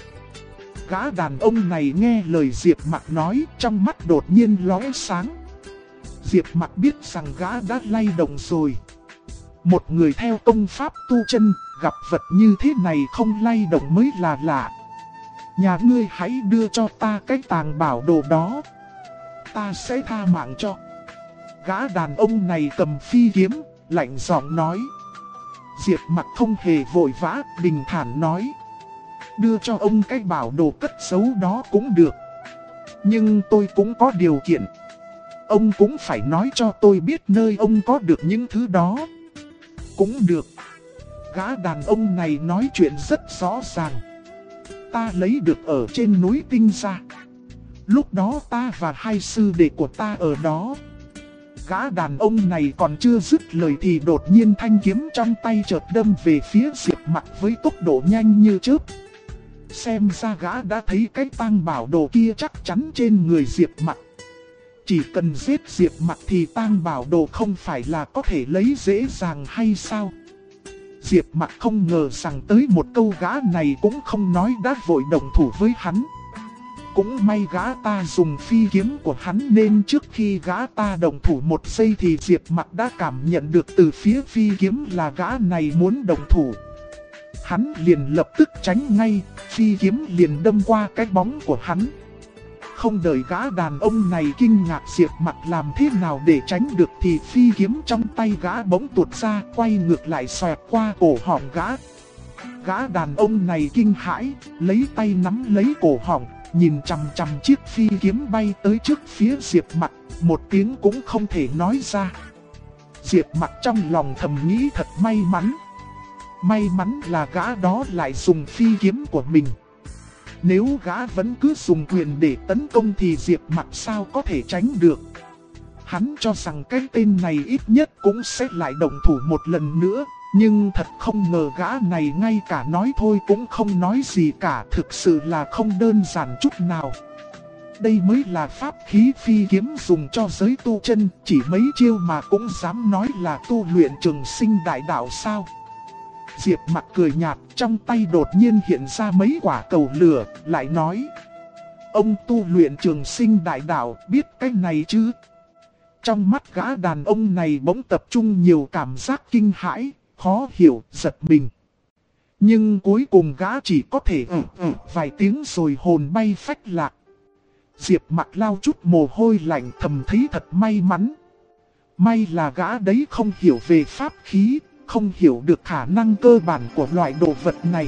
Gã đàn ông này nghe lời Diệp Mặc nói, trong mắt đột nhiên lóe sáng. Diệp Mặc biết rằng gã đã lay động rồi. Một người theo công pháp tu chân, gặp vật như thế này không lay động mới là lạ. Nhà ngươi hãy đưa cho ta cái Tàng Bảo Đồ đó, ta sẽ tha mạng cho. Gã đàn ông này cầm phi kiếm, lạnh giọng nói. Diệp Mặc không hề vội vã, bình thản nói. Đưa cho ông cái bảo đồ cất giấu đó cũng được. Nhưng tôi cũng có điều kiện. Ông cũng phải nói cho tôi biết nơi ông có được những thứ đó. Cũng được. Gã đàn ông này nói chuyện rất rõ ràng. Ta lấy được ở trên núi Tinh Gia. Lúc đó ta và hai sư đệ của ta ở đó. Gã đàn ông này còn chưa dứt lời thì đột nhiên thanh kiếm trong tay chợt đâm về phía Diệp Mặc với tốc độ nhanh như chớp. Xem ra gã đã thấy cái Tang Bảo Đồ kia chắc chắn trên người Diệp Mặc. Chỉ cần giết Diệp Mặc thì Tang Bảo Đồ không phải là có thể lấy dễ dàng hay sao? Diệp Mặc không ngờ rằng tới một câu gã này cũng không nói đã vội động thủ với hắn. Cũng may gã ta dùng phi kiếm của hắn nên trước khi gã ta động thủ một giây thì Diệp Mặc đã cảm nhận được từ phía phi kiếm là gã này muốn động thủ. Hắn liền lập tức tránh ngay, phi kiếm liền đâm qua cái bóng của hắn. Không đợi gã đàn ông này kinh ngạc Diệp Mặc làm thế nào để tránh được thì phi kiếm trong tay gã bỗng tuột ra, quay ngược lại xoẹt qua cổ họng gã. Gã đàn ông này kinh hãi, lấy tay nắm lấy cổ họng, nhìn chằm chằm chiếc phi kiếm bay tới trước phía Diệp Mặc, một tiếng cũng không thể nói ra. Diệp Mặc trong lòng thầm nghĩ thật may mắn. May mắn là gã đó lại dùng phi kiếm của mình. Nếu gã vẫn cứ dùng quyền để tấn công thì Diệp Mặc sao có thể tránh được. Hắn cho rằng cái tên này ít nhất cũng sẽ lại động thủ một lần nữa. Nhưng thật không ngờ gã này ngay cả nói thôi cũng không nói gì cả, thực sự là không đơn giản chút nào. Đây mới là pháp khí phi kiếm dùng cho giới tu chân, chỉ mấy chiêu mà cũng dám nói là tu luyện trường sinh đại đạo sao. Diệp Mặc cười nhạt, trong tay đột nhiên hiện ra mấy quả cầu lửa, lại nói. Ông tu luyện trường sinh đại đạo, biết cái này chứ? Trong mắt gã đàn ông này bỗng tập trung nhiều cảm giác kinh hãi, khó hiểu, giật mình. Nhưng cuối cùng gã chỉ có thể vài tiếng rồi hồn bay phách lạc. Diệp Mặc lau chút mồ hôi lạnh thầm thấy thật may mắn. May là gã đấy không hiểu về pháp khí, không hiểu được khả năng cơ bản của loại đồ vật này.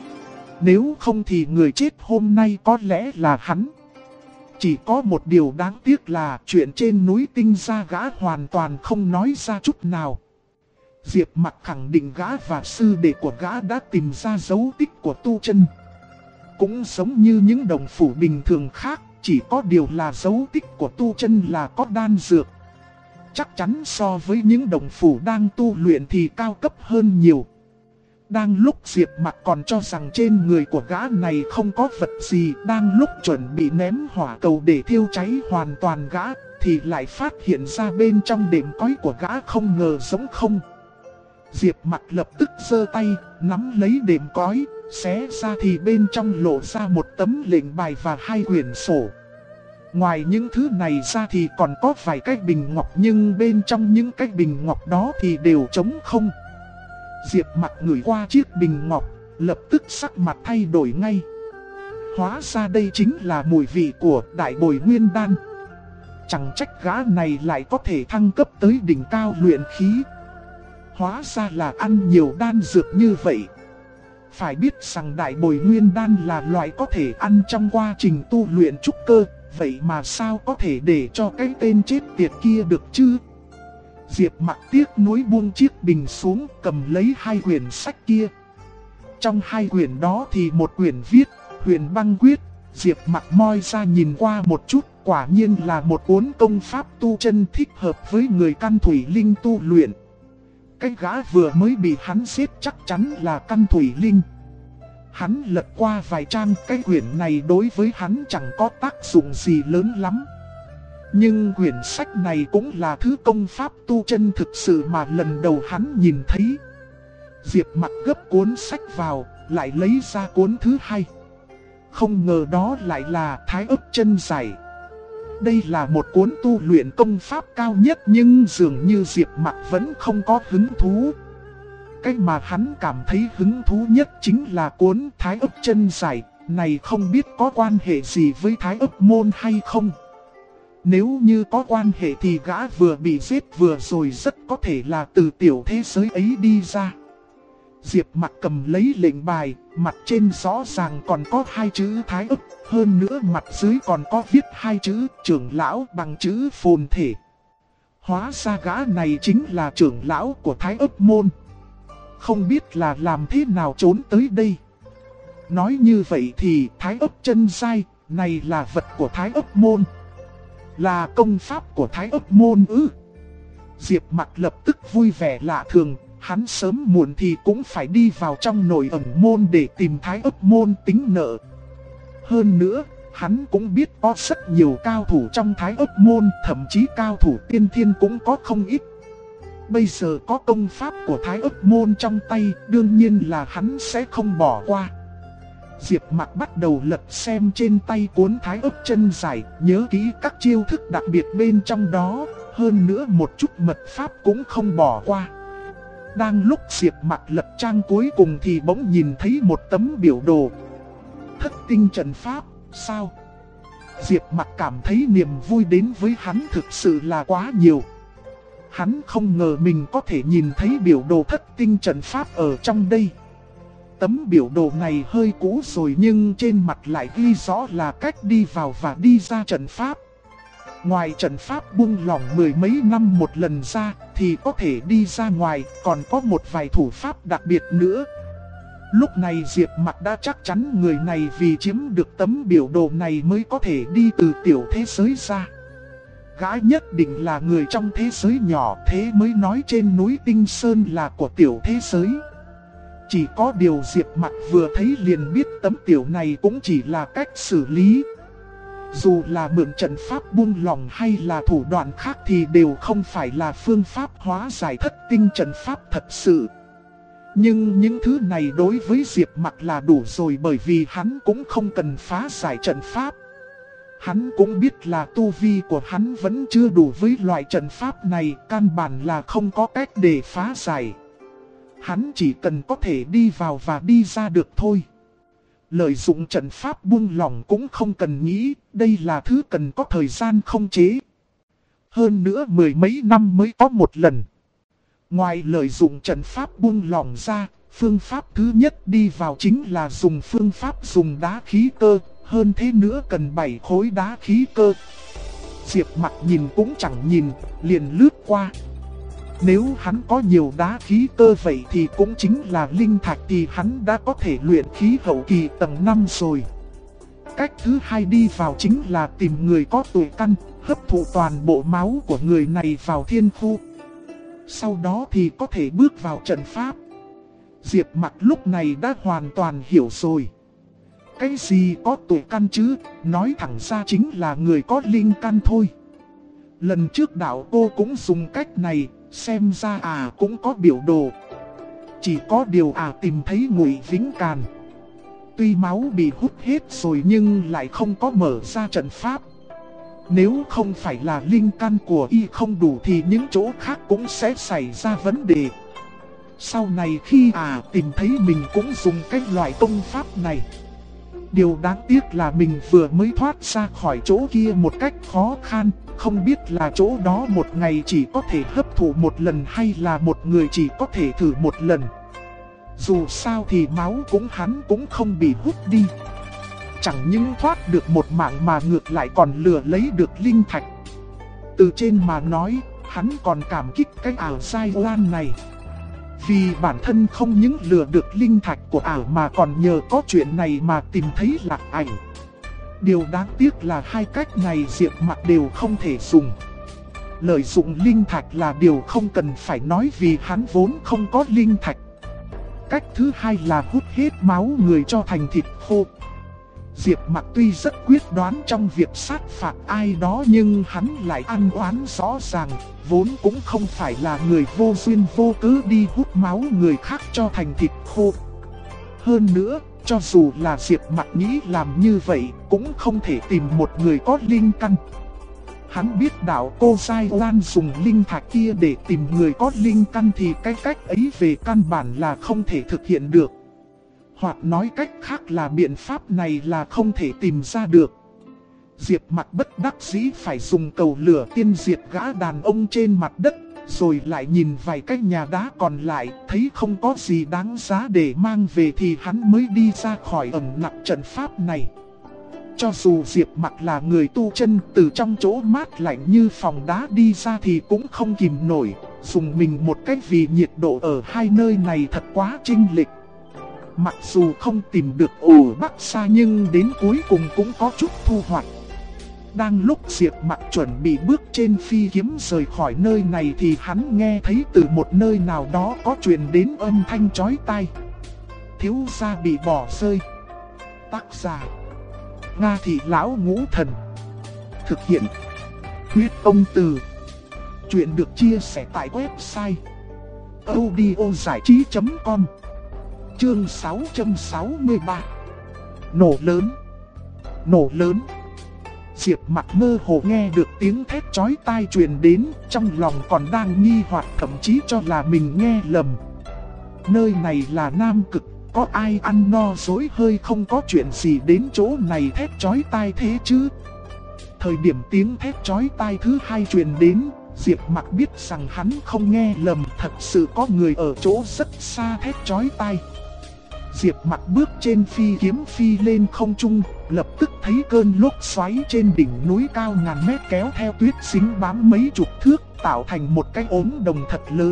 Nếu không thì người chết hôm nay có lẽ là hắn. Chỉ có một điều đáng tiếc là chuyện trên núi Tinh Gia gã hoàn toàn không nói ra chút nào. Diệp Mặc khẳng định gã và sư đệ của gã đã tìm ra dấu tích của tu chân. Cũng giống như những đồng phủ bình thường khác, chỉ có điều là dấu tích của tu chân là có đan dược. Chắc chắn so với những đồng phủ đang tu luyện thì cao cấp hơn nhiều. Đang lúc Diệp Mặc còn cho rằng trên người của gã này không có vật gì, đang lúc chuẩn bị ném hỏa cầu để thiêu cháy hoàn toàn gã, thì lại phát hiện ra bên trong đệm cói của gã không ngờ giống không. Diệp Mặc lập tức giơ tay, nắm lấy đệm cói, xé ra thì bên trong lộ ra một tấm lệnh bài và 2 quyển sổ. Ngoài những thứ này ra thì còn có vài cái bình ngọc, nhưng bên trong những cái bình ngọc đó thì đều trống không. Diệp Mặc ngửi qua chiếc bình ngọc, lập tức sắc mặt thay đổi ngay. Hóa ra đây chính là mùi vị của đại bồi nguyên đan. Chẳng trách gã này lại có thể thăng cấp tới đỉnh cao luyện khí. Hóa ra là ăn nhiều đan dược như vậy. Phải biết rằng đại bồi nguyên đan là loại có thể ăn trong quá trình tu luyện trúc cơ. Vậy mà sao có thể để cho cái tên chết tiệt kia được chứ? Diệp Mặc tiếc nuối buông chiếc bình xuống, cầm lấy 2 quyển sách kia. Trong 2 quyển đó thì một quyển viết Huyền Băng Quyết. Diệp Mặc moi ra nhìn qua một chút, quả nhiên là một cuốn công pháp tu chân thích hợp với người căn thủy linh tu luyện. Cái gã vừa mới bị hắn giết chắc chắn là căn thủy linh. Hắn lật qua vài trang, cái quyển này đối với hắn chẳng có tác dụng gì lớn lắm. Nhưng quyển sách này cũng là thứ công pháp tu chân thực sự mà lần đầu hắn nhìn thấy. Diệp Mặc gấp cuốn sách vào, lại lấy ra cuốn thứ 2. Không ngờ đó lại là Thái Ức Chân Giải. Đây là một cuốn tu luyện công pháp cao nhất, nhưng dường như Diệp Mặc vẫn không có hứng thú. Cái mà hắn cảm thấy hứng thú nhất chính là cuốn Thái Ức Chân Giải. Này không biết có quan hệ gì với Thái Ức Môn hay không? Nếu như có quan hệ thì gã vừa bị giết vừa rồi rất có thể là từ tiểu thế giới ấy đi ra. Diệp Mặc cầm lấy lệnh bài, mặt trên rõ ràng còn có 2 chữ Thái Ức, hơn nữa mặt dưới còn có viết 2 chữ trưởng lão bằng chữ phồn thể. Hóa ra gã này chính là trưởng lão của Thái Ức Môn. Không biết là làm thế nào trốn tới đây. Nói như vậy thì Thái Ức Chân Giải này là vật của Thái Ức Môn, là công pháp của Thái Ức Môn ư? Diệp Mặc lập tức vui vẻ lạ thường. Hắn sớm muộn thì cũng phải đi vào trong nội ẩn môn để tìm Thái Ức Môn tính nợ. Hơn nữa, hắn cũng biết có rất nhiều cao thủ trong Thái Ức Môn, thậm chí cao thủ tiên thiên cũng có không ít. Bây giờ có công pháp của Thái Ức Môn trong tay, đương nhiên là hắn sẽ không bỏ qua. Diệp Mặc bắt đầu lật xem trên tay cuốn Thái Ức Chân Giải, nhớ kỹ các chiêu thức đặc biệt bên trong đó, hơn nữa một chút mật pháp cũng không bỏ qua. Đang lúc Diệp Mặc lật trang cuối cùng thì bỗng nhìn thấy một tấm biểu đồ. Thất tinh trận pháp, sao? Diệp Mặc cảm thấy niềm vui đến với hắn thực sự là quá nhiều. Hắn không ngờ mình có thể nhìn thấy biểu đồ thất tinh trận pháp ở trong đây. Tấm biểu đồ này hơi cũ rồi nhưng trên mặt lại ghi rõ là cách đi vào và đi ra trận pháp. Ngoài trận pháp buông lỏng 10 mấy năm một lần ra thì có thể đi ra ngoài, còn có một vài thủ pháp đặc biệt nữa. Lúc này Diệp Mặc đã chắc chắn người này vì chiếm được tấm biểu đồ này mới có thể đi từ tiểu thế giới ra. Gã nhất định là người trong thế giới nhỏ, thế mới nói trên núi Tinh Sơn là của tiểu thế giới. Chỉ có điều Diệp Mặc vừa thấy liền biết tấm tiểu này cũng chỉ là cách xử lý. Dù là mượn trận pháp buông lỏng hay là thủ đoạn khác thì đều không phải là phương pháp hóa giải thất tinh trận pháp thật sự. Nhưng những thứ này đối với Diệp Mặc là đủ rồi, bởi vì hắn cũng không cần phá giải trận pháp. Hắn cũng biết là tu vi của hắn vẫn chưa đủ với loại trận pháp này, căn bản là không có cách để phá giải. Hắn chỉ cần có thể đi vào và đi ra được thôi. Lợi dụng trận pháp buông lỏng cũng không cần nghĩ, đây là thứ cần có thời gian không chế. Hơn nữa 10 mấy năm mới có một lần. Ngoài lợi dụng trận pháp buông lỏng ra, phương pháp thứ nhất đi vào chính là dùng phương pháp dùng đá khí cơ, hơn thế nữa cần 7 khối đá khí cơ. Diệp Mặc nhìn cũng chẳng nhìn, liền lướt qua. Nếu hắn có nhiều đá khí cơ vậy thì cũng chính là linh thạch thì hắn đã có thể luyện khí hậu kỳ tầng 5 rồi. Cách thứ hai đi vào chính là tìm người có tuổi căn, hấp thụ toàn bộ máu của người này vào thiên khu. Sau đó thì có thể bước vào trận pháp. Diệp Mặc lúc này đã hoàn toàn hiểu rồi. Cái gì có tuổi căn chứ, nói thẳng ra chính là người có linh căn thôi. Lần trước đạo cô cũng dùng cách này, xem ra cũng có biểu đồ. Chỉ có điều tìm thấy Ngụy Vĩnh Càn. Tuy máu bị hút hết rồi nhưng lại không có mở ra trận pháp. Nếu không phải là linh căn của y không đủ thì những chỗ khác cũng sẽ xảy ra vấn đề. Sau này khi tìm thấy mình cũng dùng cái loại công pháp này. Điều đáng tiếc là mình vừa mới thoát ra khỏi chỗ kia một cách khó khăn. Không biết là chỗ đó một ngày chỉ có thể hấp thụ một lần hay là một người chỉ có thể thử một lần. Dù sao thì máu hắn cũng không bị hút đi. Chẳng những thoát được một mạng mà ngược lại còn lừa lấy được linh thạch. Từ trên mà nói, hắn còn cảm kích cái ảo sai oan này. Vì bản thân không những lừa được linh thạch của ảo mà còn nhờ có chuyện này mà tìm thấy Lạc Ảnh. Điều đáng tiếc là hai cách này Diệp Mặc đều không thể dùng. Lợi dụng linh thạch là điều không cần phải nói vì hắn vốn không có linh thạch. Cách thứ hai là hút hết máu người cho thành thịt khô. Diệp Mặc tuy rất quyết đoán trong việc sát phạt ai đó nhưng hắn lại ăn oán rõ ràng, vốn cũng không phải là người vô duyên vô cớ đi hút máu người khác cho thành thịt khô. Hơn nữa, cho dù là Diệp Mặc nghĩ làm như vậy, cũng không thể tìm một người có linh căn. Hắn biết đạo cô Sai Oan dùng linh thạch kia để tìm người có linh căn thì cái cách ấy về căn bản là không thể thực hiện được. Hoặc nói cách khác là biện pháp này là không thể tìm ra được. Diệp Mặc bất đắc dĩ phải dùng cầu lửa tiên diệt gã đàn ông trên mặt đất. Rồi lại nhìn vài cái nhà đá còn lại, thấy không có gì đáng giá để mang về thì hắn mới đi ra khỏi ẩn nặc trận pháp này. Cho dù Diệp Mặc là người tu chân, từ trong chỗ mát lạnh như phòng đá đi ra thì cũng không kìm nổi. Dùng mình một cách vì nhiệt độ ở hai nơi này thật quá chênh lệch. Mặc dù không tìm được ổ Bắc Sa nhưng đến cuối cùng cũng có chút thu hoạch. Đang lúc Diệp Mặc chuẩn bị bước trên phi kiếm rời khỏi nơi này thì hắn nghe thấy từ một nơi nào đó có truyền đến âm thanh chói tai. Thiếu gia bị bỏ rơi. Tác giả: Nga Thị Lão Ngũ Thần. Thực hiện: Huyết Công Từ. Chuyện được chia sẻ tại website audiozảichí.com. Chương 663. Nổ lớn. Nổ lớn. Diệp Mặc mơ hồ nghe được tiếng thét chói tai truyền đến, trong lòng còn đang nghi hoặc thậm chí cho là mình nghe lầm. Nơi này là Nam Cực, có ai ăn no dối hơi không có chuyện gì đến chỗ này thét chói tai thế chứ? Thời điểm tiếng thét chói tai thứ hai truyền đến, Diệp Mặc biết rằng hắn không nghe lầm, thật sự có người ở chỗ rất xa thét chói tai. Diệp Mặc bước trên phi kiếm phi lên không trung, lập tức thấy cơn lốc xoáy trên đỉnh núi cao ngàn mét kéo theo tuyết dính bám mấy chục thước, tạo thành một cái ống đồng thật lớn.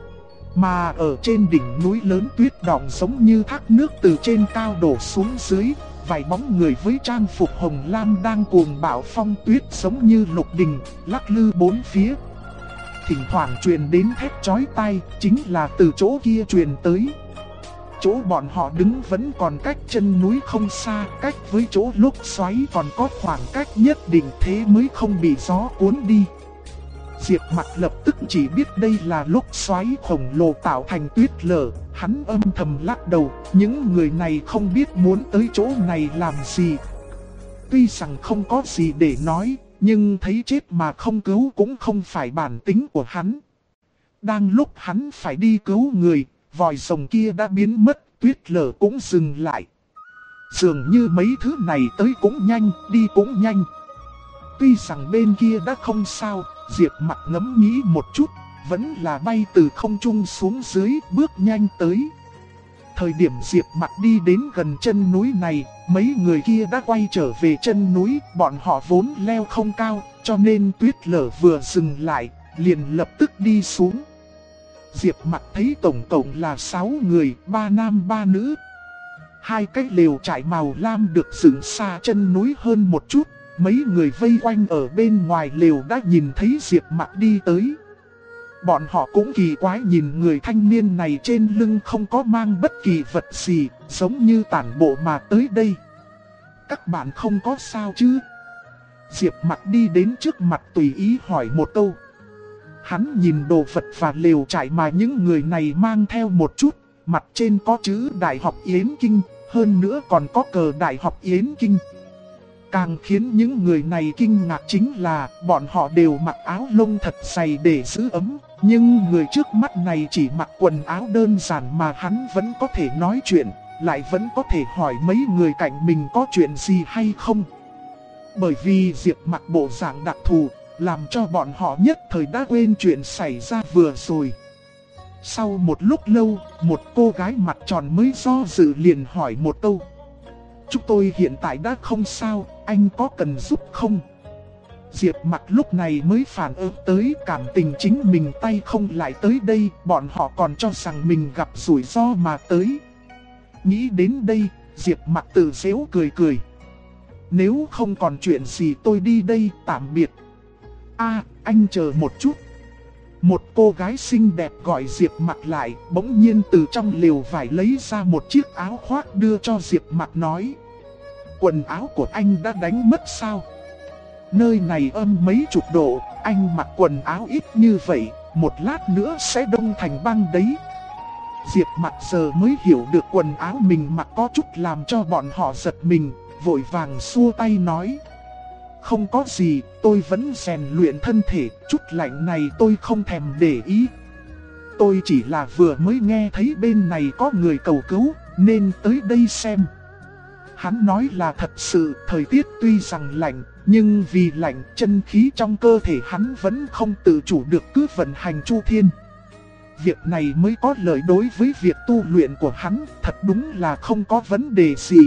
Mà ở trên đỉnh núi lớn tuyết đọng giống như thác nước từ trên cao đổ xuống dưới, vài bóng người với trang phục hồng lam đang cuồng bạo phong tuyết giống như lục đình, lắc lư bốn phía. Thỉnh thoảng truyền đến thét chói tai, chính là từ chỗ kia truyền tới. Chỗ bọn họ đứng vẫn còn cách chân núi không xa, cách với chỗ lốc xoáy còn có khoảng cách nhất định, thế mới không bị gió cuốn đi. Diệp Mặc lập tức chỉ biết đây là lốc xoáy khổng lồ tạo thành tuyết lở, hắn âm thầm lắc đầu, những người này không biết muốn tới chỗ này làm gì. Tuy rằng không có gì để nói, nhưng thấy chết mà không cứu cũng không phải bản tính của hắn. Đang lúc hắn phải đi cứu người, vòi rồng kia đã biến mất, tuyết lở cũng dừng lại. Dường như mấy thứ này tới cũng nhanh, đi cũng nhanh. Tuy rằng bên kia đã không sao, Diệp Mặc ngẫm nghĩ một chút, vẫn là bay từ không trung xuống dưới, bước nhanh tới. Thời điểm Diệp Mặc đi đến gần chân núi này, mấy người kia đã quay trở về chân núi, bọn họ vốn leo không cao, cho nên tuyết lở vừa dừng lại, liền lập tức đi xuống. Diệp Mặc thấy tổng cộng là 6 người, 3 nam 3 nữ. Hai cái lều trại màu lam được dựng xa chân núi hơn một chút, mấy người vây quanh ở bên ngoài lều đã nhìn thấy Diệp Mặc đi tới. Bọn họ cũng kỳ quái nhìn người thanh niên này trên lưng không có mang bất kỳ vật gì, giống như tản bộ mà tới đây. Các bạn không có sao chứ? Diệp Mặc đi đến trước mặt tùy ý hỏi một câu. Hắn nhìn đồ vật và lều trại mà những người này mang theo một chút, mặt trên có chữ Đại học Yến Kinh, hơn nữa còn có cờ Đại học Yến Kinh. Càng khiến những người này kinh ngạc chính là bọn họ đều mặc áo lông thật dày để giữ ấm, nhưng người trước mắt này chỉ mặc quần áo đơn giản mà hắn vẫn có thể nói chuyện, lại vẫn có thể hỏi mấy người cạnh mình có chuyện gì hay không. Bởi vì Diệp mặc bộ dạng đặc thù, làm cho bọn họ nhất thời đã quên chuyện xảy ra vừa rồi. Sau một lúc lâu, một cô gái mặt tròn mới do dự liền hỏi một câu. Chúng tôi hiện tại đã không sao, anh có cần giúp không? Diệp Mặc lúc này mới phản ứng tới cảm tình chính mình tay không lại tới đây, bọn họ còn cho rằng mình gặp rủi ro mà tới. Nghĩ đến đây, Diệp Mặc tự giễu cười cười. Nếu không còn chuyện gì tôi đi đây, tạm biệt. Anh chờ một chút. Một cô gái xinh đẹp gọi Diệp Mặc lại, bỗng nhiên từ trong lều vải lấy ra một chiếc áo khoác đưa cho Diệp Mặc nói. Quần áo của anh đã đánh mất sao? Nơi này âm mấy chục độ, anh mặc quần áo ít như vậy, một lát nữa sẽ đông thành băng đấy. Diệp Mặc giờ mới hiểu được quần áo mình mặc có chút làm cho bọn họ giật mình, vội vàng xua tay nói. Không có gì, tôi vẫn rèn luyện thân thể, chút lạnh này tôi không thèm để ý. Tôi chỉ là vừa mới nghe thấy bên này có người cầu cứu, nên tới đây xem. Hắn nói là thật sự, thời tiết tuy rằng lạnh, nhưng vì lạnh chân khí trong cơ thể hắn vẫn không tự chủ được cứ vận hành chu thiên. Việc này mới có lợi đối với việc tu luyện của hắn, thật đúng là không có vấn đề gì.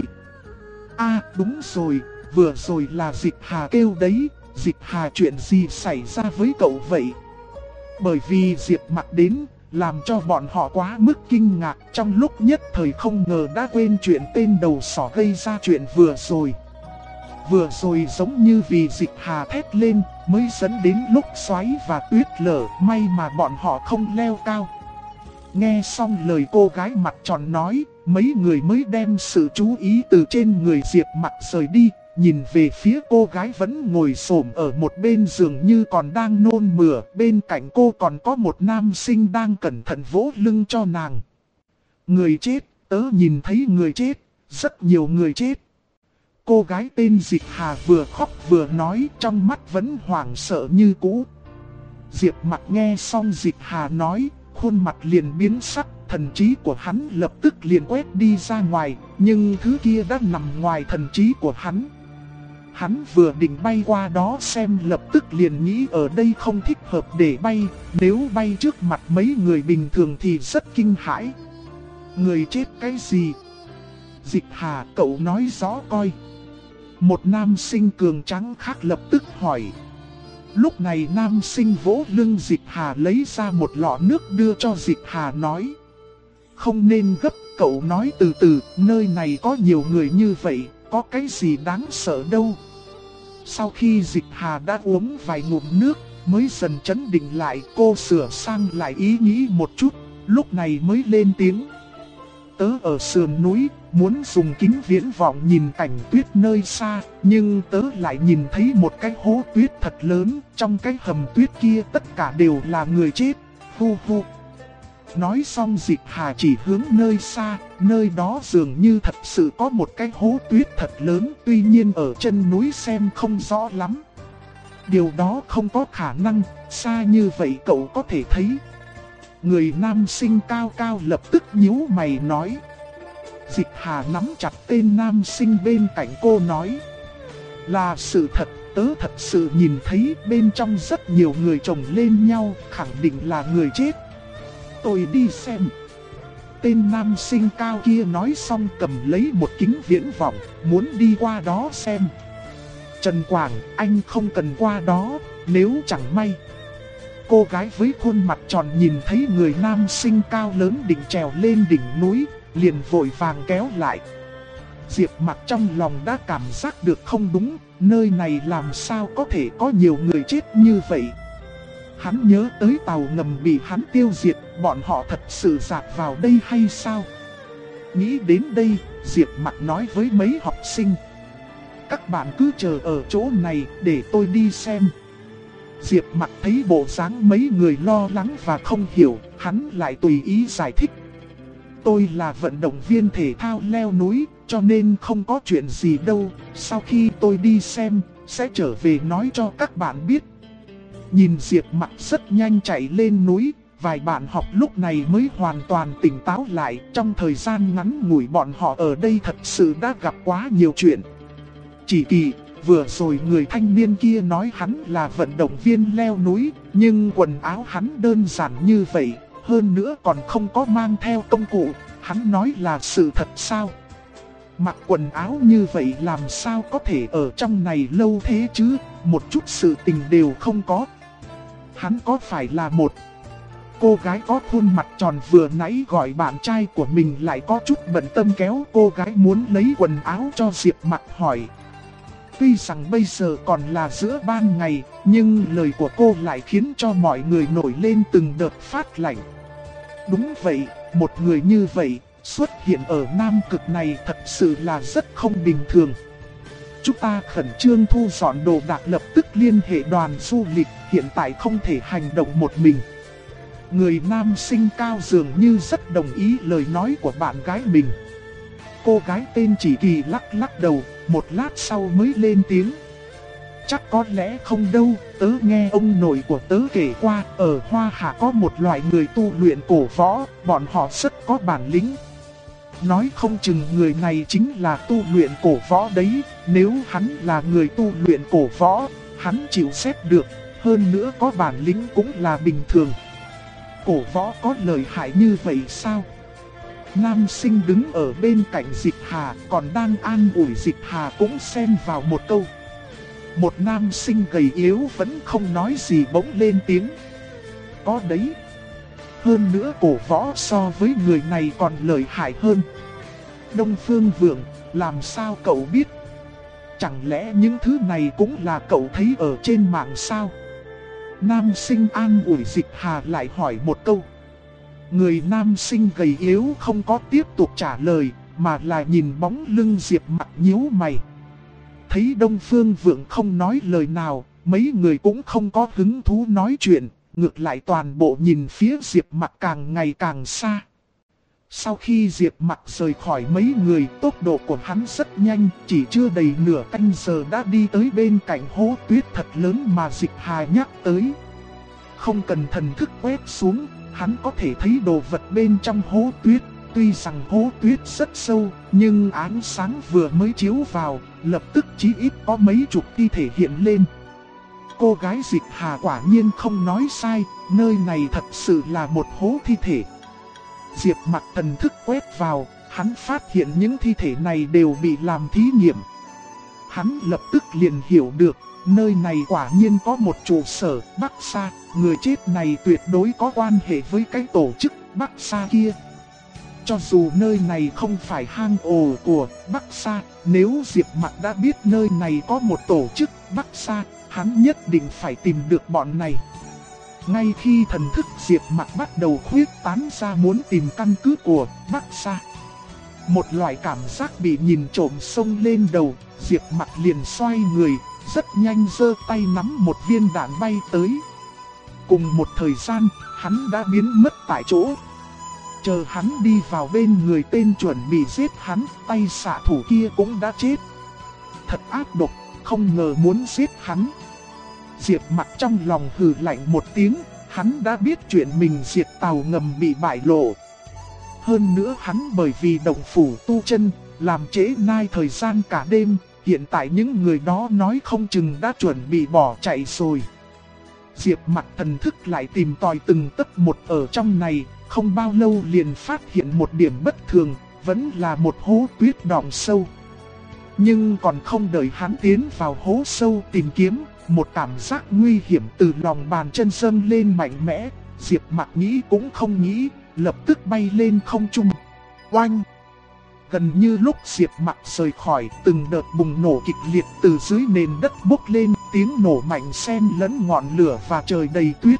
Đúng rồi, vừa rồi là Dịch Hà kêu đấy, Dịch Hà chuyện gì xảy ra với cậu vậy? Bởi vì Diệp Mặc đến, làm cho bọn họ quá mức kinh ngạc, trong lúc nhất thời không ngờ đã quên chuyện tên đầu sỏ gây ra chuyện vừa rồi. Vừa rồi giống như vì Dịch Hà thét lên, mới dẫn đến lúc xoáy và tuyết lở, may mà bọn họ không leo cao. Nghe xong lời cô gái mặt tròn nói, mấy người mới đem sự chú ý từ trên người Diệp Mặc rời đi, nhìn về phía cô gái vẫn ngồi xổm ở một bên giường như còn đang nôn mửa, bên cạnh cô còn có một nam sinh đang cẩn thận vỗ lưng cho nàng. Người chết, tớ nhìn thấy người chết, rất nhiều người chết. Cô gái tên Dịch Hà vừa khóc vừa nói, trong mắt vẫn hoảng sợ như cũ. Diệp Mặc nghe xong Dịch Hà nói, khuôn mặt liền biến sắc, thần trí của hắn lập tức liền quét đi ra ngoài, nhưng thứ kia đã nằm ngoài thần trí của hắn. Hắn vừa định bay qua đó xem, lập tức liền nghĩ ở đây không thích hợp để bay, nếu bay trước mặt mấy người bình thường thì rất kinh hãi. Người chết cái gì? Dịch Hà, cậu nói rõ coi. Một nam sinh cường tráng khác lập tức hỏi. Lúc này nam sinh vỗ lưng Dịch Hà lấy ra một lọ nước đưa cho Dịch Hà nói. Không nên gấp, cậu nói từ từ, nơi này có nhiều người như vậy, có cái gì đáng sợ đâu. Sau khi Dịch Hà đã uống vài ngụm nước, mới dần chấn định lại, cô sửa sang lại ý nghĩ một chút, lúc này mới lên tiếng. Tớ ở sườn núi, muốn dùng kính viễn vọng nhìn cảnh tuyết nơi xa, nhưng tớ lại nhìn thấy một cái hố tuyết thật lớn, trong cái hầm tuyết kia tất cả đều là người chết, hu hu. Nói xong Dịch Hà chỉ hướng nơi xa, nơi đó dường như thật sự có một cái hố tuyết thật lớn, tuy nhiên ở chân núi xem không rõ lắm. Điều đó không có khả năng, xa như vậy cậu có thể thấy. Người nam sinh cao cao lập tức nhíu mày nói. Dịch Hà nắm chặt tên nam sinh bên cạnh cô nói. Là sự thật, tớ thật sự nhìn thấy bên trong rất nhiều người chồng lên nhau, khẳng định là người chết. Tôi đi xem. Tên nam sinh cao kia nói xong cầm lấy một kính viễn vọng, muốn đi qua đó xem. Trần Quảng, anh không cần qua đó, nếu chẳng may. Cô gái với khuôn mặt tròn nhìn thấy người nam sinh cao lớn định trèo lên đỉnh núi, liền vội vàng kéo lại. Diệp Mặc trong lòng đã cảm giác được không đúng, nơi này làm sao có thể có nhiều người chết như vậy. Hắn nhớ tới tàu ngầm bị hắn tiêu diệt, bọn họ thật sự dạt vào đây hay sao? Nghĩ đến đây, Diệp Mặc nói với mấy học sinh: các bạn cứ chờ ở chỗ này để tôi đi xem. Diệp Mặc thấy bộ dáng mấy người lo lắng và không hiểu, hắn lại tùy ý giải thích: tôi là vận động viên thể thao leo núi, cho nên không có chuyện gì đâu. Sau khi tôi đi xem, sẽ trở về nói cho các bạn biết. Nhìn Diệp Mặc rất nhanh chạy lên núi, vài bạn học lúc này mới hoàn toàn tỉnh táo lại. Trong thời gian ngắn ngủi bọn họ ở đây thật sự đã gặp quá nhiều chuyện. Chỉ kỳ, vừa rồi người thanh niên kia nói hắn là vận động viên leo núi, nhưng quần áo hắn đơn giản như vậy, hơn nữa còn không có mang theo công cụ. Hắn nói là sự thật sao? Mặc quần áo như vậy làm sao có thể ở trong này lâu thế chứ, một chút sự tình đều không có. Hắn có phải là một cô gái có khuôn mặt tròn vừa nãy gọi bạn trai của mình lại có chút bận tâm kéo cô gái muốn lấy quần áo cho Diệp Mặc hỏi. Tuy rằng bây giờ còn là giữa ban ngày, nhưng lời của cô lại khiến cho mọi người nổi lên từng đợt phát lạnh. Đúng vậy, một người như vậy xuất hiện ở Nam Cực này thật sự là rất không bình thường. Chúng ta khẩn trương thu dọn đồ đạc, lập tức liên hệ đoàn du lịch, hiện tại không thể hành động một mình. Người nam sinh cao dường như rất đồng ý lời nói của bạn gái mình. Cô gái tên Chỉ Kỳ lắc lắc đầu, một lát sau mới lên tiếng. Chắc có lẽ không đâu, tớ nghe ông nội của tớ kể qua, ở Hoa Hạ có một loại người tu luyện cổ võ, bọn họ rất có bản lĩnh. Nói không chừng người này chính là tu luyện cổ võ đấy, nếu hắn là người tu luyện cổ võ, hắn chịu xét được, hơn nữa có bản lĩnh cũng là bình thường. Cổ võ có lợi hại như vậy sao? Nam sinh đứng ở bên cạnh Dịch Hà còn đang an ủi Dịch Hà cũng xen vào một câu. Một nam sinh gầy yếu vẫn không nói gì bỗng lên tiếng. Có đấy. Hơn nữa cổ võ so với người này còn lợi hại hơn. Đông Phương Vượng, làm sao cậu biết? Chẳng lẽ những thứ này cũng là cậu thấy ở trên mạng sao? Nam sinh an ủi Dịch Hà lại hỏi một câu. Người nam sinh gầy yếu không có tiếp tục trả lời, mà là nhìn bóng lưng Diệp Mặc nhíu mày. Thấy Đông Phương Vượng không nói lời nào, mấy người cũng không có hứng thú nói chuyện, ngược lại toàn bộ nhìn phía Diệp Mặc càng ngày càng xa. Sau khi Diệp Mặc rời khỏi mấy người, tốc độ của hắn rất nhanh, chỉ chưa đầy nửa canh giờ đã đi tới bên cạnh hố tuyết thật lớn mà Dịch Hà nhắc tới. Không cần thần thức quét xuống, hắn có thể thấy đồ vật bên trong hố tuyết. Tuy rằng hố tuyết rất sâu, nhưng ánh sáng vừa mới chiếu vào, lập tức chí ít có mấy chục thi thể hiện lên. Cô gái Dịch Hà quả nhiên không nói sai, nơi này thật sự là một hố thi thể. Diệp Mặc thần thức quét vào, hắn phát hiện những thi thể này đều bị làm thí nghiệm. Hắn lập tức liền hiểu được, nơi này quả nhiên có một trụ sở Bắc Sa, người chết này tuyệt đối có quan hệ với cái tổ chức Bắc Sa kia. Cho dù nơi này không phải hang ổ của Bắc Sa, nếu Diệp Mặc đã biết nơi này có một tổ chức Bắc Sa, hắn nhất định phải tìm được bọn này. Ngay khi thần thức Diệp Mặc bắt đầu khuyết tán ra muốn tìm căn cứ của Bắc Sa, một loại cảm giác bị nhìn trộm xông lên đầu, Diệp Mặc liền xoay người, rất nhanh giơ tay nắm một viên đạn bay tới. Cùng một thời gian, hắn đã biến mất tại chỗ. Chờ hắn đi vào bên người tên chuẩn bị giết hắn, tay xạ thủ kia cũng đã chết. Thật ác độc, không ngờ muốn giết hắn. Diệp Mặc trong lòng hừ lạnh một tiếng, hắn đã biết chuyện mình diệt tàu ngầm bị bại lộ. Hơn nữa hắn bởi vì động phủ tu chân, làm trễ nai thời gian cả đêm, hiện tại những người đó nói không chừng đã chuẩn bị bỏ chạy rồi. Diệp Mặc thần thức lại tìm tòi từng tấc một ở trong này, không bao lâu liền phát hiện một điểm bất thường, vẫn là một hố tuyết đọng sâu. Nhưng còn không đợi hắn tiến vào hố sâu tìm kiếm, một cảm giác nguy hiểm từ lòng bàn chân dâng lên mạnh mẽ. Diệp Mặc nghĩ cũng không nghĩ, lập tức bay lên không trung. Oanh! Gần như lúc Diệp Mặc rời khỏi, từng đợt bùng nổ kịch liệt từ dưới nền đất bốc lên, tiếng nổ mạnh xen lẫn ngọn lửa và trời đầy tuyết.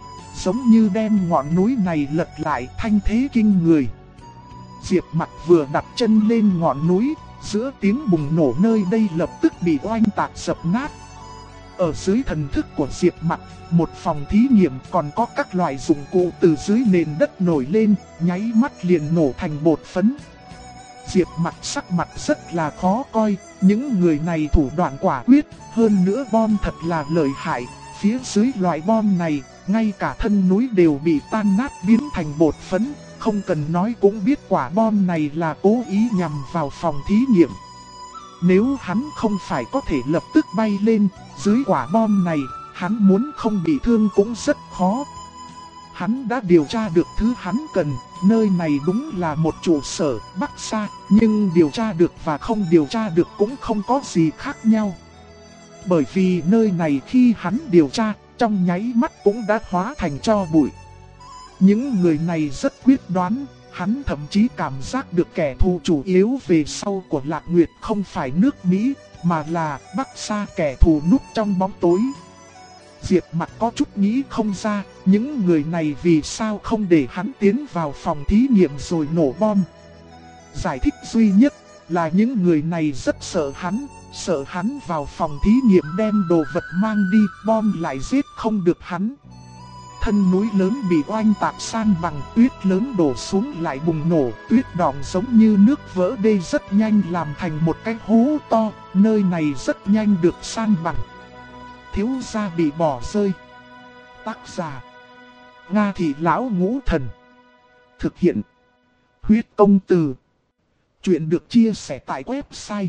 giống như đem ngọn núi này lật lại, thanh thế kinh người. Diệp Mặc vừa đặt chân lên ngọn núi, giữa tiếng bùng nổ nơi đây lập tức bị oanh tạc dập nát. Ở dưới thần thức của Diệp Mặc, một phòng thí nghiệm còn có các loại dụng cụ từ dưới nền đất nổi lên, nháy mắt liền nổ thành bột phấn. Diệp Mặc sắc mặt rất là khó coi, những người này thủ đoạn quả quyết, hơn nữa bom thật là lợi hại. Phía dưới loại bom này, ngay cả thân núi đều bị tan nát biến thành bột phấn, không cần nói cũng biết quả bom này là cố ý nhằm vào phòng thí nghiệm. Nếu hắn không phải có thể lập tức bay lên, dưới quả bom này, hắn muốn không bị thương cũng rất khó. Hắn đã điều tra được thứ hắn cần, nơi này đúng là một trụ sở Bắc Sa, nhưng điều tra được và không điều tra được cũng không có gì khác nhau. Bởi vì nơi này khi hắn điều tra, trong nháy mắt cũng đã hóa thành tro bụi. Những người này rất quyết đoán, hắn thậm chí cảm giác được kẻ thù chủ yếu về sau của Lạc Nguyệt không phải nước Mỹ, mà là Bắc Sa, kẻ thù núp trong bóng tối. Diệp Mặc có chút nghĩ không ra, những người này vì sao không để hắn tiến vào phòng thí nghiệm rồi nổ bom. Giải thích duy nhất là những người này rất sợ hắn vào phòng thí nghiệm đem đồ vật mang đi, bom lại giết không được hắn. Thân núi lớn bị oanh tạc san bằng, tuyết lớn đổ xuống lại bùng nổ, tuyết đọng giống như nước vỡ đê rất nhanh làm thành một cái hố to, nơi này rất nhanh được san bằng. Thiếu gia bị bỏ rơi. Tác giả: Nga Thị Lão Ngũ Thần. Thực hiện: Huyết Công Từ. Chuyện được chia sẻ tại website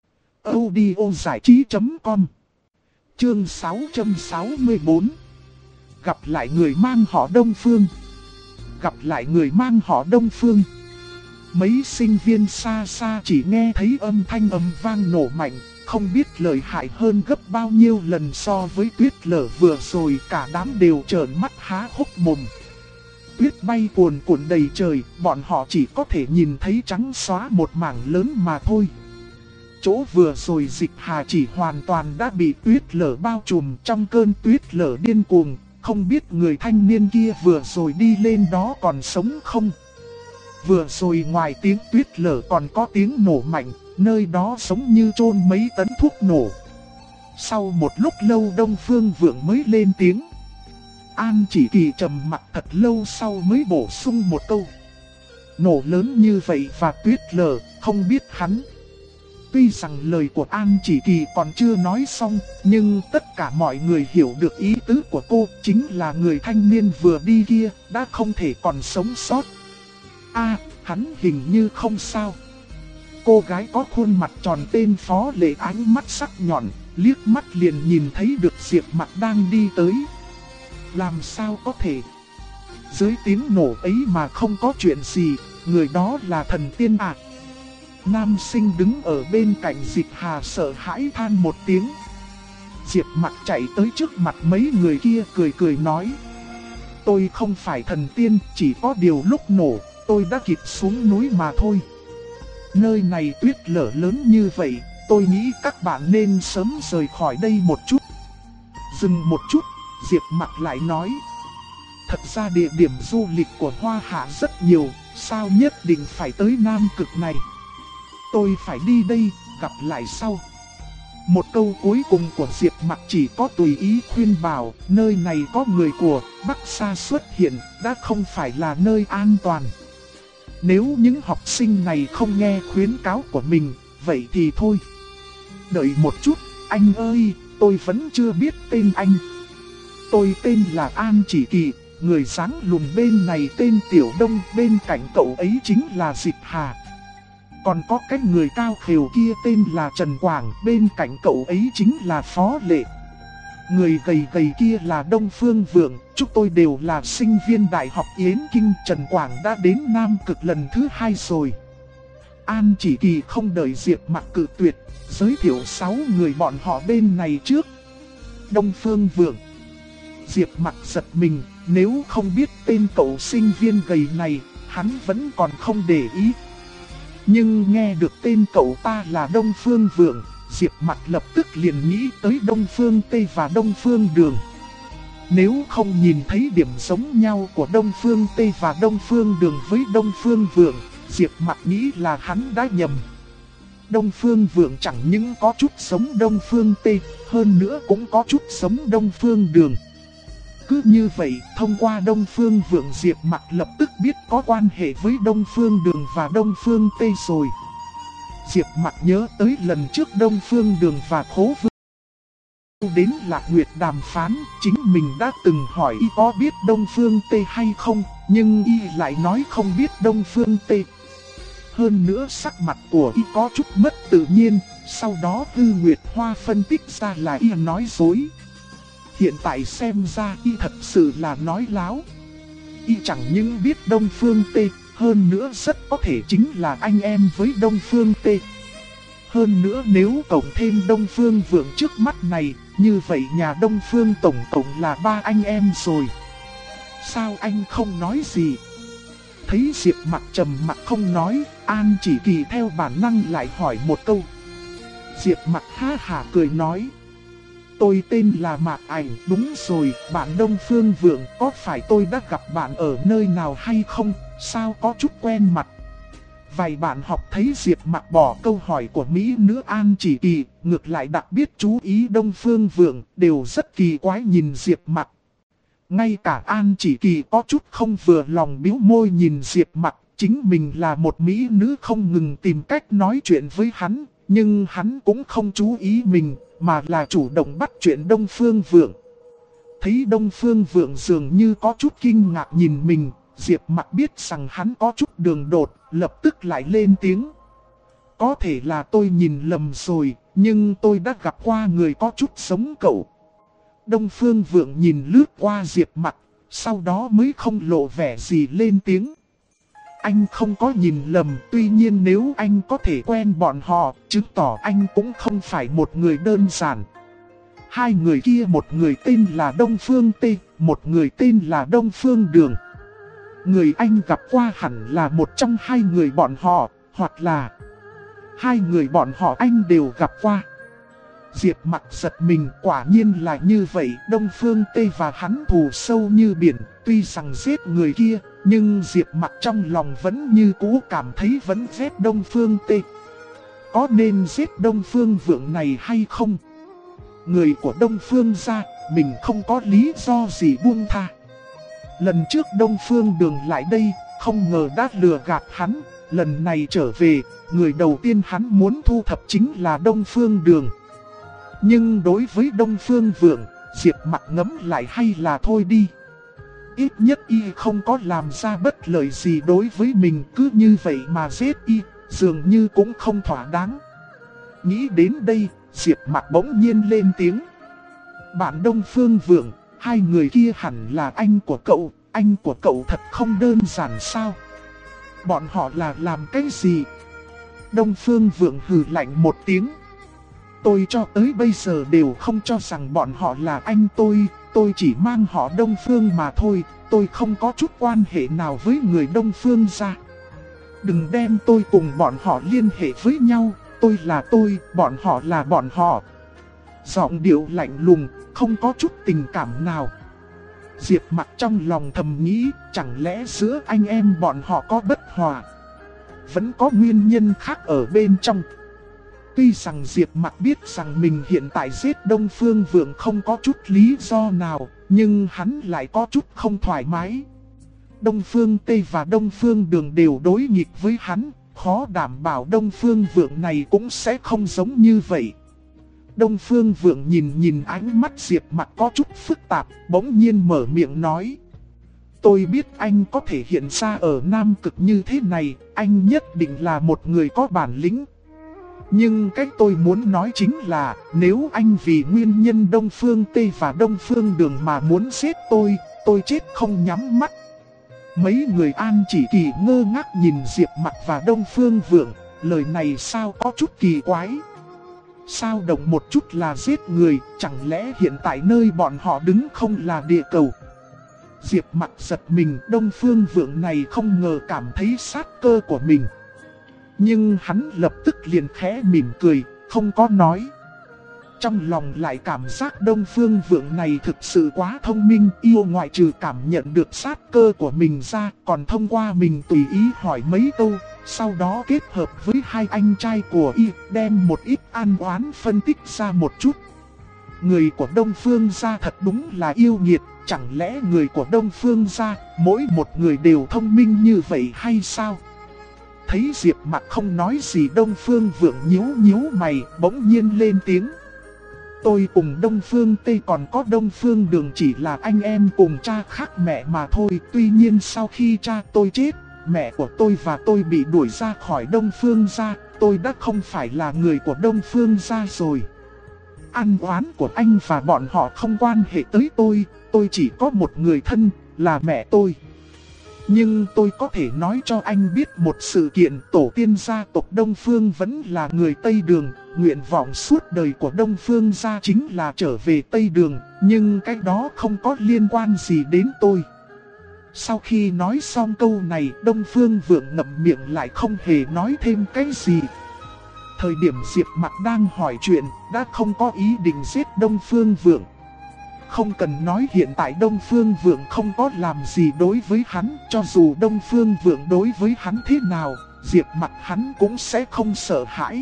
audiozảichí.com. Chương 664. Gặp lại người mang họ Đông Phương. Gặp lại người mang họ Đông Phương. Mấy sinh viên xa xa chỉ nghe thấy âm thanh ầm vang nổ mạnh, không biết lợi hại hơn gấp bao nhiêu lần so với tuyết lở vừa rồi, cả đám đều trợn mắt há hốc mồm. Tuyết bay cuồn cuộn đầy trời, bọn họ chỉ có thể nhìn thấy trắng xóa một mảng lớn mà thôi. Chỗ vừa rồi Dịch Hà chỉ hoàn toàn đã bị tuyết lở bao trùm, trong cơn tuyết lở điên cuồng, không biết người thanh niên kia vừa rồi đi lên đó còn sống không. Vừa rồi ngoài tiếng tuyết lở còn có tiếng nổ mạnh, nơi đó giống như chôn mấy tấn thuốc nổ. Sau một lúc lâu Đông Phương Vượng mới lên tiếng. An Chỉ Kỳ trầm mặt thật lâu sau mới bổ sung một câu. Nổ lớn như vậy và tuyết lở, không biết hắn. Tuy rằng lời của An Chỉ Kỳ còn chưa nói xong, nhưng tất cả mọi người hiểu được ý tứ của cô, chính là người thanh niên vừa đi kia, đã không thể còn sống sót. Hắn hình như không sao. Cô gái có khuôn mặt tròn tên Phó Lệ ánh mắt sắc nhọn, liếc mắt liền nhìn thấy được Diệp Mặc đang đi tới. Làm sao có thể? Dưới tiếng nổ ấy mà không có chuyện gì, người đó là thần tiên à? Nam sinh đứng ở bên cạnh Dịch Hà sợ hãi than một tiếng. Diệp Mặc chạy tới trước mặt mấy người kia cười cười nói. Tôi không phải thần tiên, chỉ có điều lúc nổ, tôi đã kịp xuống núi mà thôi. Nơi này tuyết lở lớn như vậy, tôi nghĩ các bạn nên sớm rời khỏi đây một chút. Dừng một chút, Diệp Mặc lại nói. Thật ra địa điểm du lịch của Hoa Hạ rất nhiều, sao nhất định phải tới Nam Cực này? Tôi phải đi đây, gặp lại sau. Một câu cuối cùng của Diệp Mặc chỉ có tùy ý khuyên bảo, nơi này có người của Bắc Sa xuất hiện, đã không phải là nơi an toàn. Nếu những học sinh này không nghe khuyến cáo của mình, vậy thì thôi. Đợi một chút, anh ơi, tôi vẫn chưa biết tên anh. Tôi tên là An Chỉ Kỳ, người dáng lùn bên này tên Tiểu Đông, bên cạnh cậu ấy chính là Dịch Hà. Còn có cái người cao khều kia tên là Trần Quảng, bên cạnh cậu ấy chính là Phó Lệ. Người gầy gầy kia là Đông Phương Vượng, chúng tôi đều là sinh viên Đại học Yến Kinh. Trần Quảng đã đến Nam Cực lần thứ 2 rồi. An Chỉ Kỳ không đợi Diệp Mặc cự tuyệt, giới thiệu 6 người bọn họ bên này trước. Đông Phương Vượng. Diệp Mặc giật mình, nếu không biết tên cậu sinh viên gầy này, hắn vẫn còn không để ý. Nhưng nghe được tên cậu ta là Đông Phương Vượng, Diệp Mặc lập tức liền nghĩ tới Đông Phương Tây và Đông Phương Đường. Nếu không nhìn thấy điểm giống nhau của Đông Phương Tê và Đông Phương Đường với Đông Phương Vượng, Diệp Mặc nghĩ là hắn đã nhầm. Đông Phương Vượng chẳng những có chút giống Đông Phương Tê, hơn nữa cũng có chút giống Đông Phương Đường. Cứ như vậy, thông qua Đông Phương Vượng, Diệp Mặc lập tức biết có quan hệ với Đông Phương Đường và Đông Phương Tê rồi. Diệp Mặc nhớ tới lần trước Đông Phương Đường và Khố Vương đến Lạc Nguyệt đàm phán, chính mình đã từng hỏi y có biết Đông Phương Tê hay không, nhưng y lại nói không biết Đông Phương Tê. Hơn nữa sắc mặt của y có chút mất tự nhiên, sau đó Hư Nguyệt Hoa phân tích ra là y nói dối. Hiện tại xem ra y thật sự là nói láo. Y chẳng những biết Đông Phương Tê, hơn nữa rất có thể chính là anh em với Đông Phương Tê. Hơn nữa nếu cộng thêm Đông Phương Vượng trước mắt này, như vậy nhà Đông Phương tổng là 3 anh em rồi. Sao anh không nói gì? Thấy Diệp Mặc trầm mặc không nói, An Chỉ Kỳ theo bản năng lại hỏi một câu. Diệp Mặc ha hả cười nói. Tôi tên là Mạc Ảnh, đúng rồi, bạn Đông Phương Vượng, có phải tôi đã gặp bạn ở nơi nào hay không, sao có chút quen mặt. Vài bạn học thấy Diệp Mặc bỏ câu hỏi của Mỹ nữ An Chỉ Kỳ, ngược lại đặc biệt chú ý Đông Phương Vượng, đều rất kỳ quái nhìn Diệp Mặc. Ngay cả An Chỉ Kỳ có chút không vừa lòng bĩu môi nhìn Diệp Mặc, chính mình là một Mỹ nữ không ngừng tìm cách nói chuyện với hắn, nhưng hắn cũng không chú ý mình, mà là chủ động bắt chuyện Đông Phương Vượng. Thấy Đông Phương Vượng dường như có chút kinh ngạc nhìn mình, Diệp Mặc biết rằng hắn có chút đường đột, lập tức lại lên tiếng. Có thể là tôi nhìn lầm rồi, nhưng tôi đã gặp qua người có chút giống cậu. Đông Phương Vượng nhìn lướt qua Diệp Mặc, sau đó mới không lộ vẻ gì lên tiếng. Anh không có nhìn lầm, tuy nhiên nếu anh có thể quen bọn họ, chứng tỏ anh cũng không phải một người đơn giản. Hai người kia, một người tên là Đông Phương Tê, một người tên là Đông Phương Đường. Người anh gặp qua hẳn là một trong hai người bọn họ, hoặc là hai người bọn họ anh đều gặp qua. Diệp Mặc giật mình, quả nhiên là như vậy, Đông Phương Tê và hắn thù sâu như biển, tuy rằng giết người kia, nhưng Diệp Mặc trong lòng vẫn như cũ cảm thấy vẫn ghét Đông Phương Tê. Có nên giết Đông Phương Vượng này hay không? Người của Đông Phương gia, mình không có lý do gì buông tha. Lần trước Đông Phương Đường lại đây, không ngờ đã lừa gạt hắn, lần này trở về, người đầu tiên hắn muốn thu thập chính là Đông Phương Đường. Nhưng đối với Đông Phương Vượng, Diệp Mặc ngẫm lại hay là thôi đi. Ít nhất y không có làm ra bất lợi gì đối với mình, cứ như vậy mà giết y, dường như cũng không thỏa đáng. Nghĩ đến đây, Diệp Mặc bỗng nhiên lên tiếng. Bạn Đông Phương Vượng, hai người kia hẳn là anh của cậu thật không đơn giản sao? Bọn họ là làm cái gì? Đông Phương Vượng hừ lạnh một tiếng. Tôi cho tới bây giờ đều không cho rằng bọn họ là anh tôi chỉ mang họ Đông Phương mà thôi, tôi không có chút quan hệ nào với người Đông Phương gia. Đừng đem tôi cùng bọn họ liên hệ với nhau, tôi là tôi, bọn họ là bọn họ. Giọng điệu lạnh lùng, không có chút tình cảm nào. Diệp Mặc trong lòng thầm nghĩ, chẳng lẽ giữa anh em bọn họ có bất hòa? Vẫn có nguyên nhân khác ở bên trong. Tuy rằng Diệp Mặc biết rằng mình hiện tại giết Đông Phương Vượng không có chút lý do nào, nhưng hắn lại có chút không thoải mái. Đông Phương Tê và Đông Phương Đường đều đối nghịch với hắn, khó đảm bảo Đông Phương Vượng này cũng sẽ không giống như vậy. Đông Phương Vượng nhìn ánh mắt Diệp Mặc có chút phức tạp, bỗng nhiên mở miệng nói. Tôi biết anh có thể hiện ra ở Nam Cực như thế này, anh nhất định là một người có bản lĩnh. Nhưng cách tôi muốn nói chính là, nếu anh vì nguyên nhân Đông Phương Tê và Đông Phương Đường mà muốn giết tôi chết không nhắm mắt. Mấy người An Chỉ Kỳ ngơ ngác nhìn Diệp Mặc và Đông Phương Vượng, lời này sao có chút kỳ quái. Sao động một chút là giết người, chẳng lẽ hiện tại nơi bọn họ đứng không là địa cầu? Diệp Mặc giật mình, Đông Phương Vượng này không ngờ cảm thấy sát cơ của mình. Nhưng hắn lập tức liền khẽ mỉm cười, không có nói. trong lòng lại cảm giác Đông Phương Vượng này thực sự quá thông minh, yêu ngoại trừ cảm nhận được sát cơ của mình ra, còn thông qua mình tùy ý hỏi mấy câu, sau đó kết hợp với hai anh trai của y, đem một ít an oán phân tích ra một chút. Người của Đông Phương gia thật đúng là yêu nghiệt, chẳng lẽ người của Đông Phương gia, mỗi một người đều thông minh như vậy hay sao? Thấy Diệp Mặc không nói gì, Đông Phương Vượng nhíu nhíu mày, bỗng nhiên lên tiếng. Tôi cùng Đông Phương Tây còn có Đông Phương Đường chỉ là anh em cùng cha khác mẹ mà thôi. Tuy nhiên sau khi cha tôi chết, mẹ của tôi và tôi bị đuổi ra khỏi Đông Phương gia, tôi đã không phải là người của Đông Phương gia rồi. Ăn oán của anh và bọn họ không quan hệ tới tôi chỉ có một người thân, là mẹ tôi. Nhưng tôi có thể nói cho anh biết một sự kiện, tổ tiên gia tộc Đông Phương vẫn là người Tây Đường, nguyện vọng suốt đời của Đông Phương gia chính là trở về Tây Đường, nhưng cái đó không có liên quan gì đến tôi. Sau khi nói xong câu này, Đông Phương Vượng ngậm miệng lại không hề nói thêm cái gì. Thời điểm Diệp Mặc đang hỏi chuyện, đã không có ý định giết Đông Phương Vượng. Không cần nói hiện tại Đông Phương Vượng không có làm gì đối với hắn, cho dù Đông Phương Vượng đối với hắn thế nào, Diệp Mặc hắn cũng sẽ không sợ hãi.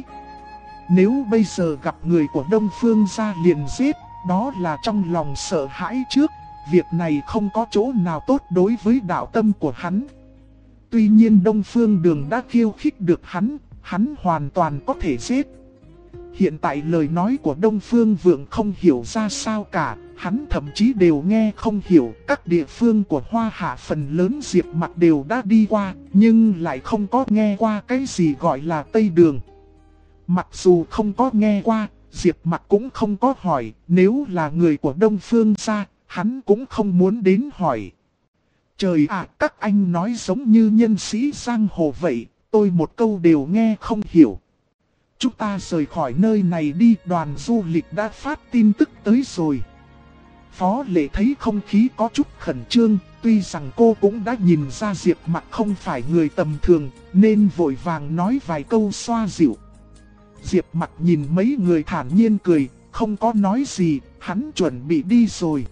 Nếu bây giờ gặp người của Đông Phương gia liền giết, đó là trong lòng sợ hãi trước, việc này không có chỗ nào tốt đối với đạo tâm của hắn. Tuy nhiên Đông Phương Đường đã khiêu khích được hắn hoàn toàn có thể giết. Hiện tại lời nói của Đông Phương Vượng không hiểu ra sao cả, hắn thậm chí đều nghe không hiểu. Các địa phương của Hoa Hạ phần lớn Diệp Mặc đều đã đi qua, nhưng lại không có nghe qua cái gì gọi là Tây Đường. Mặc dù không có nghe qua, Diệp Mặc cũng không có hỏi, nếu là người của Đông Phương gia, hắn cũng không muốn đến hỏi. Trời ạ, các anh nói giống như nhân sĩ giang hồ vậy, tôi một câu đều nghe không hiểu. Chúng ta rời khỏi nơi này đi, đoàn du lịch đã phát tin tức tới rồi. Phó Lệ thấy không khí có chút khẩn trương, tuy rằng cô cũng đã nhìn ra Diệp Mặc không phải người tầm thường, nên vội vàng nói vài câu xoa dịu. Diệp Mặc nhìn mấy người thản nhiên cười, không có nói gì, hắn chuẩn bị đi rồi.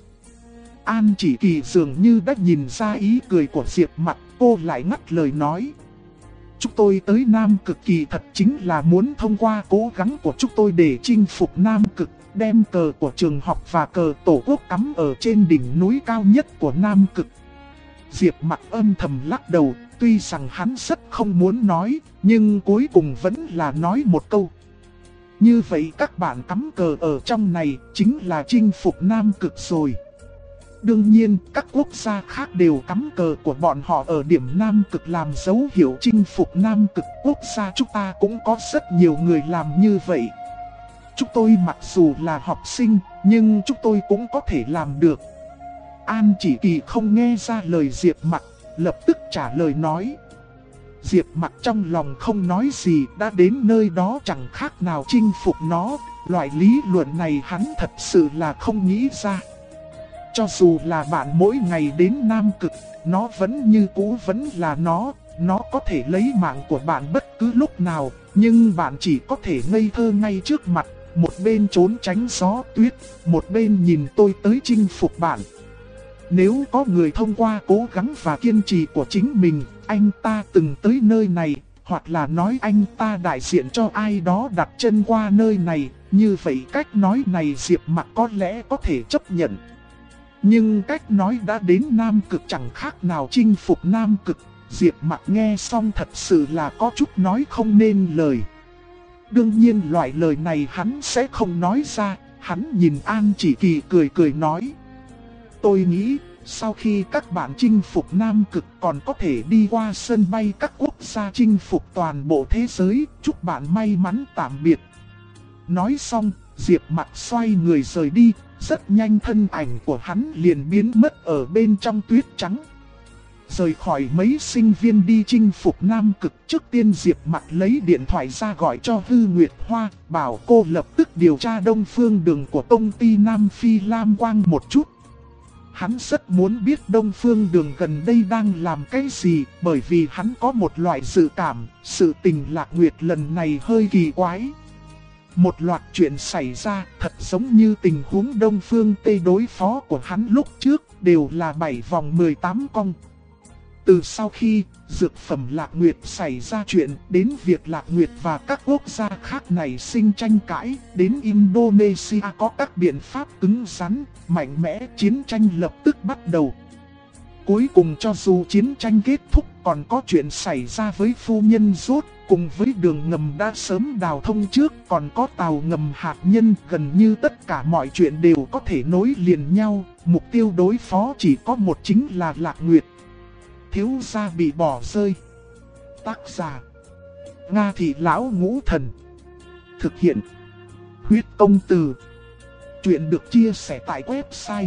An Chỉ Kỳ dường như đã nhìn ra ý cười của Diệp Mặc, cô lại ngắt lời nói. Chúng tôi tới Nam Cực kỳ thật chính là muốn thông qua cố gắng của chúng tôi để chinh phục Nam Cực, đem cờ của trường học và cờ tổ quốc cắm ở trên đỉnh núi cao nhất của Nam Cực. Diệp Mặc âm thầm lắc đầu, tuy rằng hắn rất không muốn nói, nhưng cuối cùng vẫn là nói một câu. Như vậy các bạn cắm cờ ở trong này chính là chinh phục Nam Cực rồi. Đương nhiên, các quốc gia khác đều cắm cờ của bọn họ ở điểm Nam Cực làm dấu hiệu chinh phục Nam Cực. Quốc gia chúng ta cũng có rất nhiều người làm như vậy. Chúng tôi mặc dù là học sinh, nhưng chúng tôi cũng có thể làm được. An Chỉ Kỳ không nghe ra lời Diệp Mặc, lập tức trả lời nói. Diệp Mặc trong lòng không nói gì, đã đến nơi đó chẳng khác nào chinh phục nó. Loại lý luận này hắn thật sự là không nghĩ ra. Cho dù là bạn mỗi ngày đến Nam Cực, nó vẫn như cũ vẫn là nó có thể lấy mạng của bạn bất cứ lúc nào, nhưng bạn chỉ có thể ngây thơ ngay trước mặt, một bên trốn tránh gió tuyết, một bên nhìn tôi tới chinh phục bạn. Nếu có người thông qua cố gắng và kiên trì của chính mình, anh ta từng tới nơi này, hoặc là nói anh ta đại diện cho ai đó đặt chân qua nơi này, như vậy cách nói này Diệp Mặc có lẽ có thể chấp nhận. Nhưng cách nói đã đến Nam Cực chẳng khác nào chinh phục Nam Cực, Diệp Mặc nghe xong thật sự là có chút nói không nên lời. Đương nhiên loại lời này hắn sẽ không nói ra, hắn nhìn An Chỉ Kỳ cười cười nói. Tôi nghĩ, sau khi các bạn chinh phục Nam Cực còn có thể đi qua sân bay các quốc gia chinh phục toàn bộ thế giới, chúc bạn may mắn tạm biệt. Nói xong, Diệp Mặc xoay người rời đi. Rất nhanh thân ảnh của hắn liền biến mất ở bên trong tuyết trắng. Rời khỏi mấy sinh viên đi chinh phục Nam Cực, trước tiên Diệp Mặc lấy điện thoại ra gọi cho Hư Nguyệt Hoa, bảo cô lập tức điều tra Đông Phương Đường của công ty Nam Phi Lam Quang một chút. Hắn rất muốn biết Đông Phương Đường gần đây đang làm cái gì, bởi vì hắn có một loại dự cảm, sự tình Lạc Nguyệt lần này hơi kỳ quái. Một loạt chuyện xảy ra thật giống như tình huống Đông Phương Tây đối phó của hắn lúc trước, đều là 7 vòng 18 cong. Từ sau khi dược phẩm Lạc Nguyệt xảy ra chuyện, đến việc Lạc Nguyệt và các quốc gia khác này sinh tranh cãi, đến Indonesia có các biện pháp cứng rắn, mạnh mẽ, chiến tranh lập tức bắt đầu. Cuối cùng cho dù chiến tranh kết thúc còn có chuyện xảy ra với phu nhân Rốt, cùng với đường ngầm đã sớm đào thông trước, còn có tàu ngầm hạt nhân, gần như tất cả mọi chuyện đều có thể nối liền nhau, mục tiêu đối phó chỉ có một, chính là Lạc Nguyệt. Thiếu gia bị bỏ rơi. Tác giả: Nga Thị Lão Ngũ Thần. Thực hiện: Huyết Công Từ. Chuyện được chia sẻ tại website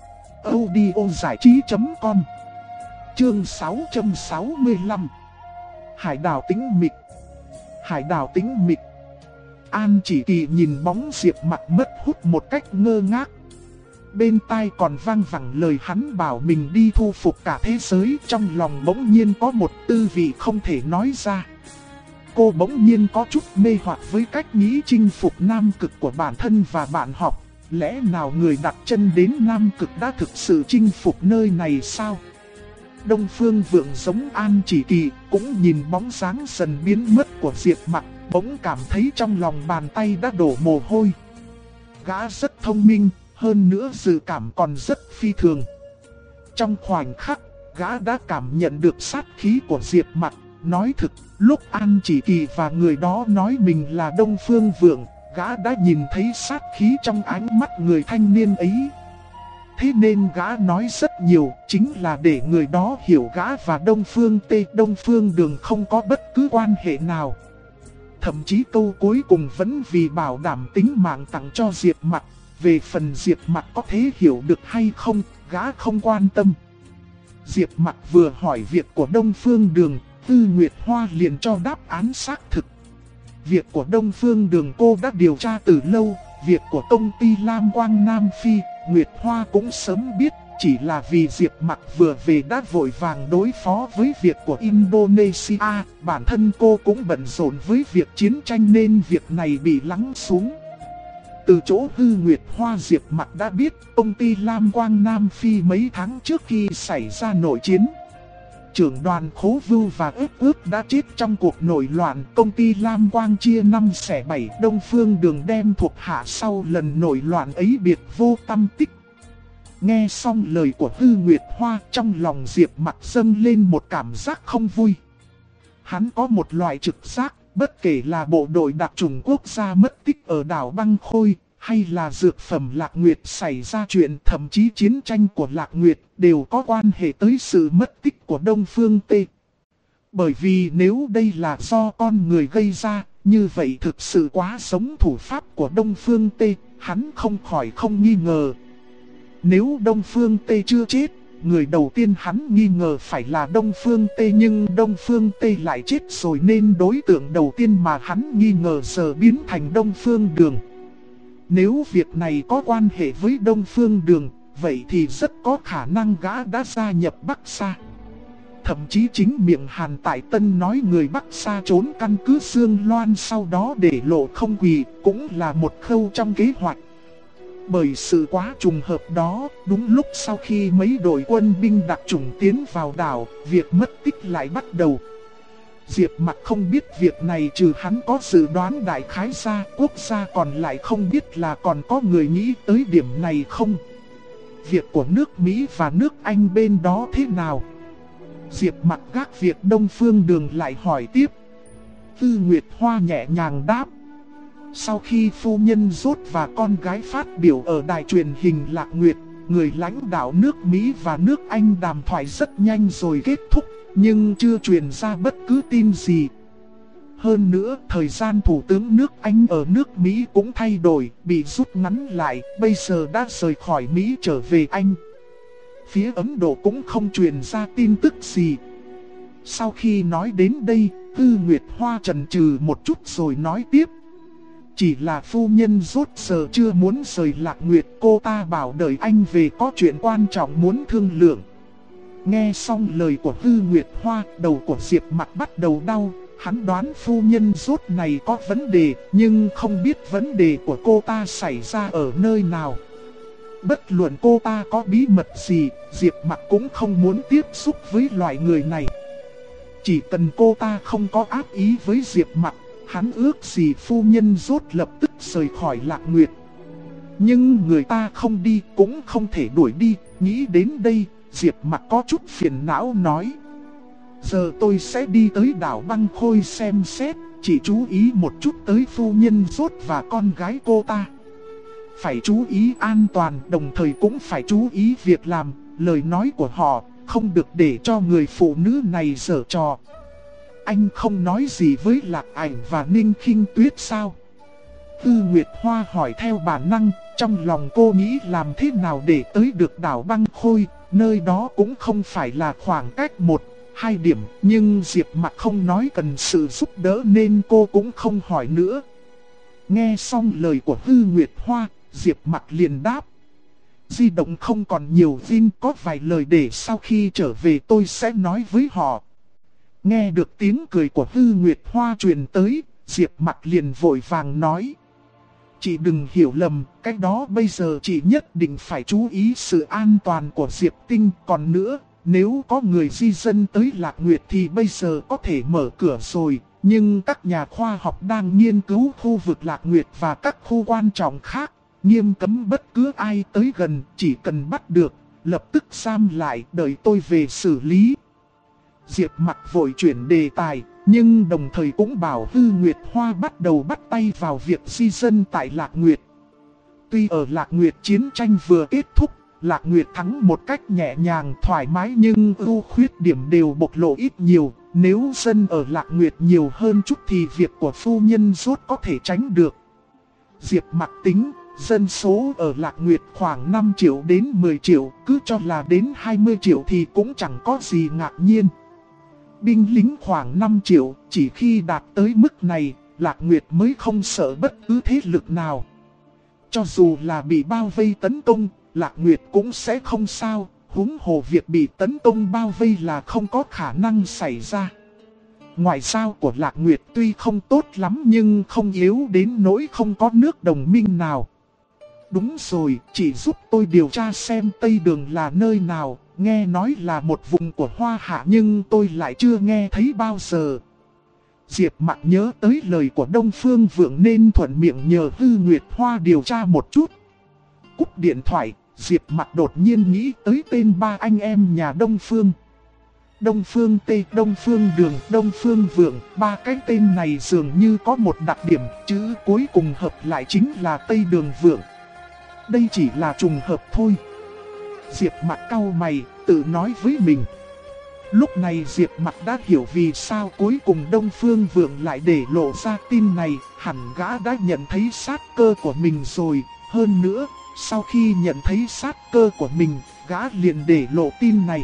audiozảichí.com. Chương 665. Hải đảo tĩnh mịch. Hải đảo tĩnh mịch. An Chỉ Kỳ nhìn bóng Diệp Mặc mất hút một cách ngơ ngác. Bên tai còn vang vẳng lời hắn bảo mình đi thu phục cả thế giới, trong lòng bỗng nhiên có một tư vị không thể nói ra. Cô bỗng nhiên có chút mê hoặc với cách nghĩ chinh phục Nam Cực của bản thân và bạn học. Lẽ nào người đặt chân đến Nam Cực đã thực sự chinh phục nơi này sao? Đông Phương Vượng giống An Chỉ Kỳ, cũng nhìn bóng dáng dần biến mất của Diệp Mặc, bỗng cảm thấy trong lòng bàn tay đã đổ mồ hôi. Gã rất thông minh, hơn nữa dự cảm còn rất phi thường. Trong khoảnh khắc, gã đã cảm nhận được sát khí của Diệp Mặc. Nói thực, lúc An Chỉ Kỳ và người đó nói mình là Đông Phương Vượng, gã đã nhìn thấy sát khí trong ánh mắt người thanh niên ấy. Thế nên gã nói rất nhiều, chính là để người đó hiểu gã và Đông Phương Đường không có bất cứ quan hệ nào. Thậm chí câu cuối cùng vẫn vì bảo đảm tính mạng tặng cho Diệp Mặc. Về phần Diệp Mặc có thể hiểu được hay không, gã không quan tâm. Diệp Mặc vừa hỏi việc của Đông Phương Đường, Tư Nguyệt Hoa liền cho đáp án xác thực. Việc của Đông Phương Đường cô đã điều tra từ lâu, việc của công ty Lam Quang Nam Phi, Nguyệt Hoa cũng sớm biết, chỉ là vì Diệp Mặc vừa về đã vội vàng đối phó với việc của Indonesia, bản thân cô cũng bận rộn với việc chiến tranh nên việc này bị lắng xuống. Từ chỗ Hư Nguyệt Hoa, Diệp Mặc đã biết công ty Lam Quang Nam Phi mấy tháng trước khi xảy ra nội chiến, trưởng đoàn Khố Vưu và Ước đã chết trong cuộc nổi loạn. Công ty Lam Quang chia 5 xẻ 7, Đông Phương Đường đem thuộc hạ sau lần nổi loạn ấy biệt vô tăm tích. Nghe xong lời của Hư Nguyệt Hoa, trong lòng Diệp Mặc dâng lên một cảm giác không vui. Hắn có một loại trực giác, bất kể là bộ đội đặc chủng quốc gia mất tích ở đảo Băng Khôi, hay là dược phẩm Lạc Nguyệt xảy ra chuyện, thậm chí chiến tranh của Lạc Nguyệt, đều có quan hệ tới sự mất tích của Đông Phương Tây. Bởi vì nếu đây là do con người gây ra, như vậy thực sự quá giống thủ pháp của Đông Phương Tây, hắn không khỏi không nghi ngờ. Nếu Đông Phương Tây chưa chết, người đầu tiên hắn nghi ngờ phải là Đông Phương Tây, nhưng Đông Phương Tây lại chết rồi nên đối tượng đầu tiên mà hắn nghi ngờ giờ biến thành Đông Phương Đường. Nếu việc này có quan hệ với Đông Phương Đường, vậy thì rất có khả năng gã đã gia nhập Bắc Sa. Thậm chí chính miệng Hàn Tại Tân nói người Bắc Sa trốn căn cứ Dương Loan sau đó để lộ không quỳ, cũng là một khâu trong kế hoạch. Bởi sự quá trùng hợp đó, đúng lúc sau khi mấy đội quân binh đặc chủng tiến vào đảo, việc mất tích lại bắt đầu. Diệp Mặc không biết việc này, trừ hắn có dự đoán đại khái ra, quốc gia còn lại không biết là còn có người nghĩ tới điểm này không. Việc của nước Mỹ và nước Anh bên đó thế nào? Diệp Mặc gác việc Đông Phương Đường lại hỏi tiếp. Tư Nguyệt Hoa nhẹ nhàng đáp. Sau khi phu nhân Rốt và con gái phát biểu ở đài truyền hình Lạc Nguyệt, người lãnh đạo nước Mỹ và nước Anh đàm thoại rất nhanh rồi kết thúc, nhưng chưa truyền ra bất cứ tin gì. Hơn nữa, thời gian thủ tướng nước Anh ở nước Mỹ cũng thay đổi, bị rút ngắn lại, bây giờ đã rời khỏi Mỹ trở về Anh. Phía Ấn Độ cũng không truyền ra tin tức gì. Sau khi nói đến đây, Tư Nguyệt Hoa chần chừ một chút rồi nói tiếp. Chỉ là phu nhân Rốt giờ chưa muốn rời Lạc Nguyệt, cô ta bảo đợi anh về có chuyện quan trọng muốn thương lượng. Nghe xong lời của Tư Nguyệt Hoa, đầu của Diệp Mặc bắt đầu đau, Hắn đoán phu nhân rốt này có vấn đề, nhưng không biết vấn đề của cô ta xảy ra ở nơi nào. Bất luận cô ta có bí mật gì, Diệp Mặc cũng không muốn tiếp xúc với loại người này. Chỉ cần cô ta không có ác ý với Diệp Mặc, hắn ước gì phu nhân rốt lập tức rời khỏi Lạc Nguyệt. Nhưng người ta không đi cũng không thể đuổi đi. Nghĩ đến đây, Diệp Mặc có chút phiền não nói: giờ tôi sẽ đi tới đảo Băng Khôi xem xét, chỉ chú ý một chút tới phu nhân rốt và con gái cô ta. Phải chú ý an toàn, đồng thời cũng phải chú ý việc làm, lời nói của họ, không được để cho người phụ nữ này giở trò. Anh không nói gì với Lạc Ảnh và Ninh Khinh Tuyết sao? Tư Nguyệt Hoa hỏi theo bản năng, trong lòng cô nghĩ làm thế nào để tới được đảo Băng Khôi, nơi đó cũng không phải là khoảng cách 1-2 điểm, nhưng Diệp Mặc không nói cần sự giúp đỡ nên cô cũng không hỏi nữa. Nghe xong lời của Tư Nguyệt Hoa, Diệp Mặc liền đáp: di động không còn nhiều pin, có vài lời để sau khi trở về tôi sẽ nói với họ. Nghe được tiếng cười của Tư Nguyệt Hoa truyền tới, Diệp Mặc liền vội vàng nói: chị đừng hiểu lầm, cái đó bây giờ chị nhất định phải chú ý sự an toàn của Diệp Tinh. Còn nữa, nếu có người di dân tới Lạc Nguyệt thì bây giờ có thể mở cửa rồi. Nhưng các nhà khoa học đang nghiên cứu khu vực Lạc Nguyệt và các khu quan trọng khác, nghiêm cấm bất cứ ai tới gần, chỉ cần bắt được, lập tức giam lại, đợi tôi về xử lý. Diệp Mặc vội chuyển đề tài, nhưng đồng thời cũng bảo Tư Nguyệt Hoa bắt đầu bắt tay vào việc di dân tại Lạc Nguyệt. Tuy ở Lạc Nguyệt chiến tranh vừa kết thúc, Lạc Nguyệt thắng một cách nhẹ nhàng thoải mái, nhưng ưu khuyết điểm đều bộc lộ ít nhiều. Nếu dân ở Lạc Nguyệt nhiều hơn chút thì việc của phu nhân rốt có thể tránh được. Diệp Mặc tính, dân số ở Lạc Nguyệt khoảng 5 triệu đến 10 triệu, cứ cho là đến 20 triệu thì cũng chẳng có gì ngạc nhiên. Binh lính khoảng 5 triệu, chỉ khi đạt tới mức này, Lạc Nguyệt mới không sợ bất cứ thế lực nào. Cho dù là bị bao vây tấn công, Lạc Nguyệt cũng sẽ không sao, huống hồ việc bị tấn công bao vây là không có khả năng xảy ra. Ngoại giao của Lạc Nguyệt tuy không tốt lắm nhưng không yếu đến nỗi không có nước đồng minh nào. Đúng rồi, chị giúp tôi điều tra xem Tây Đường là nơi nào, nghe nói là một vùng của Hoa Hạ nhưng tôi lại chưa nghe thấy bao giờ. Diệp Mặc nhớ tới lời của Đông Phương Vượng nên thuận miệng nhờ Tư Nguyệt Hoa điều tra một chút. Cúp điện thoại, Diệp Mặc đột nhiên nghĩ tới tên ba anh em nhà Đông Phương. Đông Phương Tê, Đông Phương Đường, Đông Phương Vượng, ba cái tên này dường như có một đặc điểm, chữ cuối cùng hợp lại chính là Tây Đường Vượng. Đây chỉ là trùng hợp thôi. Diệp Mặc cau mày, tự nói với mình. Lúc này Diệp Mặc đã hiểu vì sao cuối cùng Đông Phương Vượng lại để lộ ra tin này, hẳn gã đã nhận thấy sát cơ của mình rồi. Hơn nữa, sau khi nhận thấy sát cơ của mình, gã liền để lộ tin này.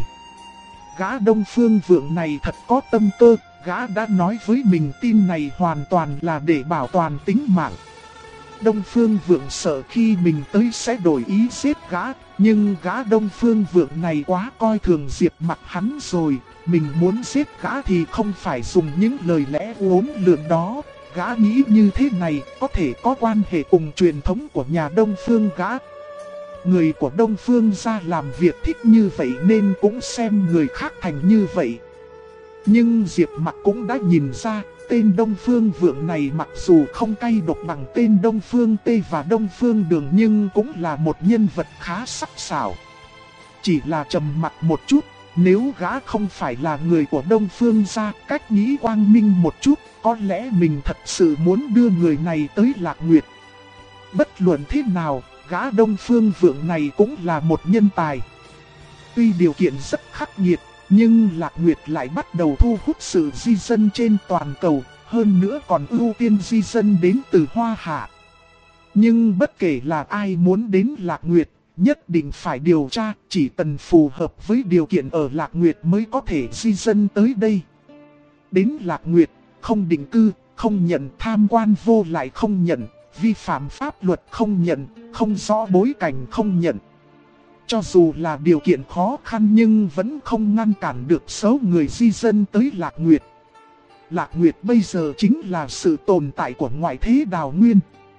Gã Đông Phương Vượng này thật có tâm cơ, gã đã nói với mình tin này hoàn toàn là để bảo toàn tính mạng. Đông Phương Vượng sợ khi mình tới sẽ đổi ý giết gã, nhưng gã Đông Phương Vượng này quá coi thường Diệp Mặc hắn rồi. Mình muốn giết gã thì không phải dùng những lời lẽ uốn lượn đó. Gã nghĩ như thế này có thể có quan hệ cùng truyền thống của nhà Đông Phương gã. Người của Đông Phương ra làm việc thích như vậy nên cũng xem người khác thành như vậy. Nhưng Diệp Mặc cũng đã nhìn ra, tên Đông Phương Vượng này mặc dù không cay độc bằng tên Đông Phương Tê và Đông Phương Đường nhưng cũng là một nhân vật khá sắc sảo. Chỉ là trầm mặc một chút, nếu gã không phải là người của Đông Phương gia, cách nghĩ quang minh một chút, có lẽ mình thật sự muốn đưa người này tới Lạc Nguyệt. Bất luận thế nào, gã Đông Phương Vượng này cũng là một nhân tài. Tuy điều kiện rất khắc nghiệt, nhưng Lạc Nguyệt lại bắt đầu thu hút sự di dân trên toàn cầu, hơn nữa còn ưu tiên di dân đến từ Hoa Hạ. Nhưng bất kể là ai muốn đến Lạc Nguyệt, nhất định phải điều tra, chỉ cần phù hợp với điều kiện ở Lạc Nguyệt mới có thể di dân tới đây. Đến Lạc Nguyệt, không định cư, không nhận, tham quan vô lại không nhận, vi phạm pháp luật không nhận, không rõ bối cảnh không nhận. Cho dù là điều kiện khó khăn nhưng vẫn không ngăn cản được số người di dân tới Lạc Nguyệt. Lạc Nguyệt bây giờ chính là sự tồn tại của ngoại thế Đào Nguyên.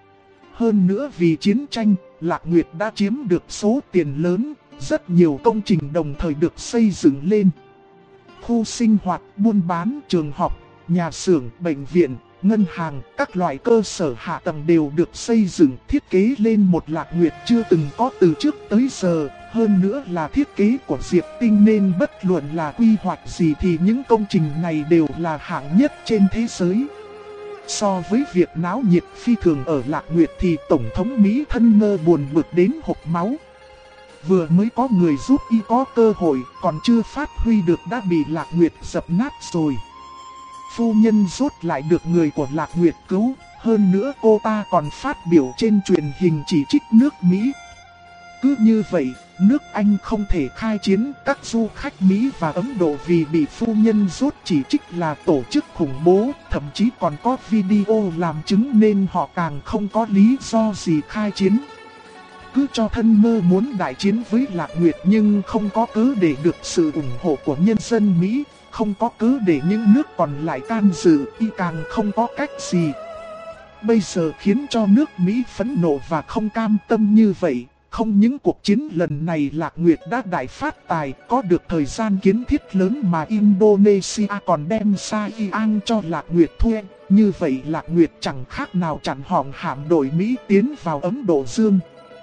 Hơn nữa vì chiến tranh, Lạc Nguyệt đã chiếm được số tiền lớn, rất nhiều công trình đồng thời được xây dựng lên. Khu sinh hoạt, buôn bán, trường học, nhà xưởng, bệnh viện, ngân hàng, các loại cơ sở hạ tầng đều được xây dựng thiết kế lên một Lạc Nguyệt chưa từng có từ trước tới giờ. Hơn nữa là thiết kế của Diệp Tinh nên bất luận là quy hoạch gì thì những công trình này đều là hạng nhất trên thế giới. So với việc náo nhiệt phi thường ở Lạc Nguyệt thì Tổng thống Mỹ Thân Ngơ buồn bực đến hộc máu. Vừa mới có người giúp y có cơ hội, còn chưa phát huy được đã bị Lạc Nguyệt dập nát rồi. Phu nhân rốt lại được người của Lạc Nguyệt cứu, hơn nữa cô ta còn phát biểu trên truyền hình chỉ trích nước Mỹ. Cứ như vậy, nước Anh không thể khai chiến, các du khách Mỹ và Ấn Độ vì bị phu nhân rốt chỉ trích là tổ chức khủng bố, thậm chí còn có video làm chứng nên họ càng không có lý do gì khai chiến. Cứ cho Thân Ngơ muốn đại chiến với Lạc Nguyệt nhưng không có cớ để được sự ủng hộ của nhân dân Mỹ, không có cớ để những nước còn lại can dự, y càng không có cách gì. Bây giờ khiến cho nước Mỹ phẫn nộ và không cam tâm như vậy. Không những cuộc chiến lần này Lạc Nguyệt đã đại phát tài, có được thời gian kiến thiết lớn mà Indonesia còn đem Siam cho Lạc Nguyệt thuê. Như vậy Lạc Nguyệt chẳng khác nào chặn hỏng hạm đội Mỹ tiến vào Ấn Độ Dương.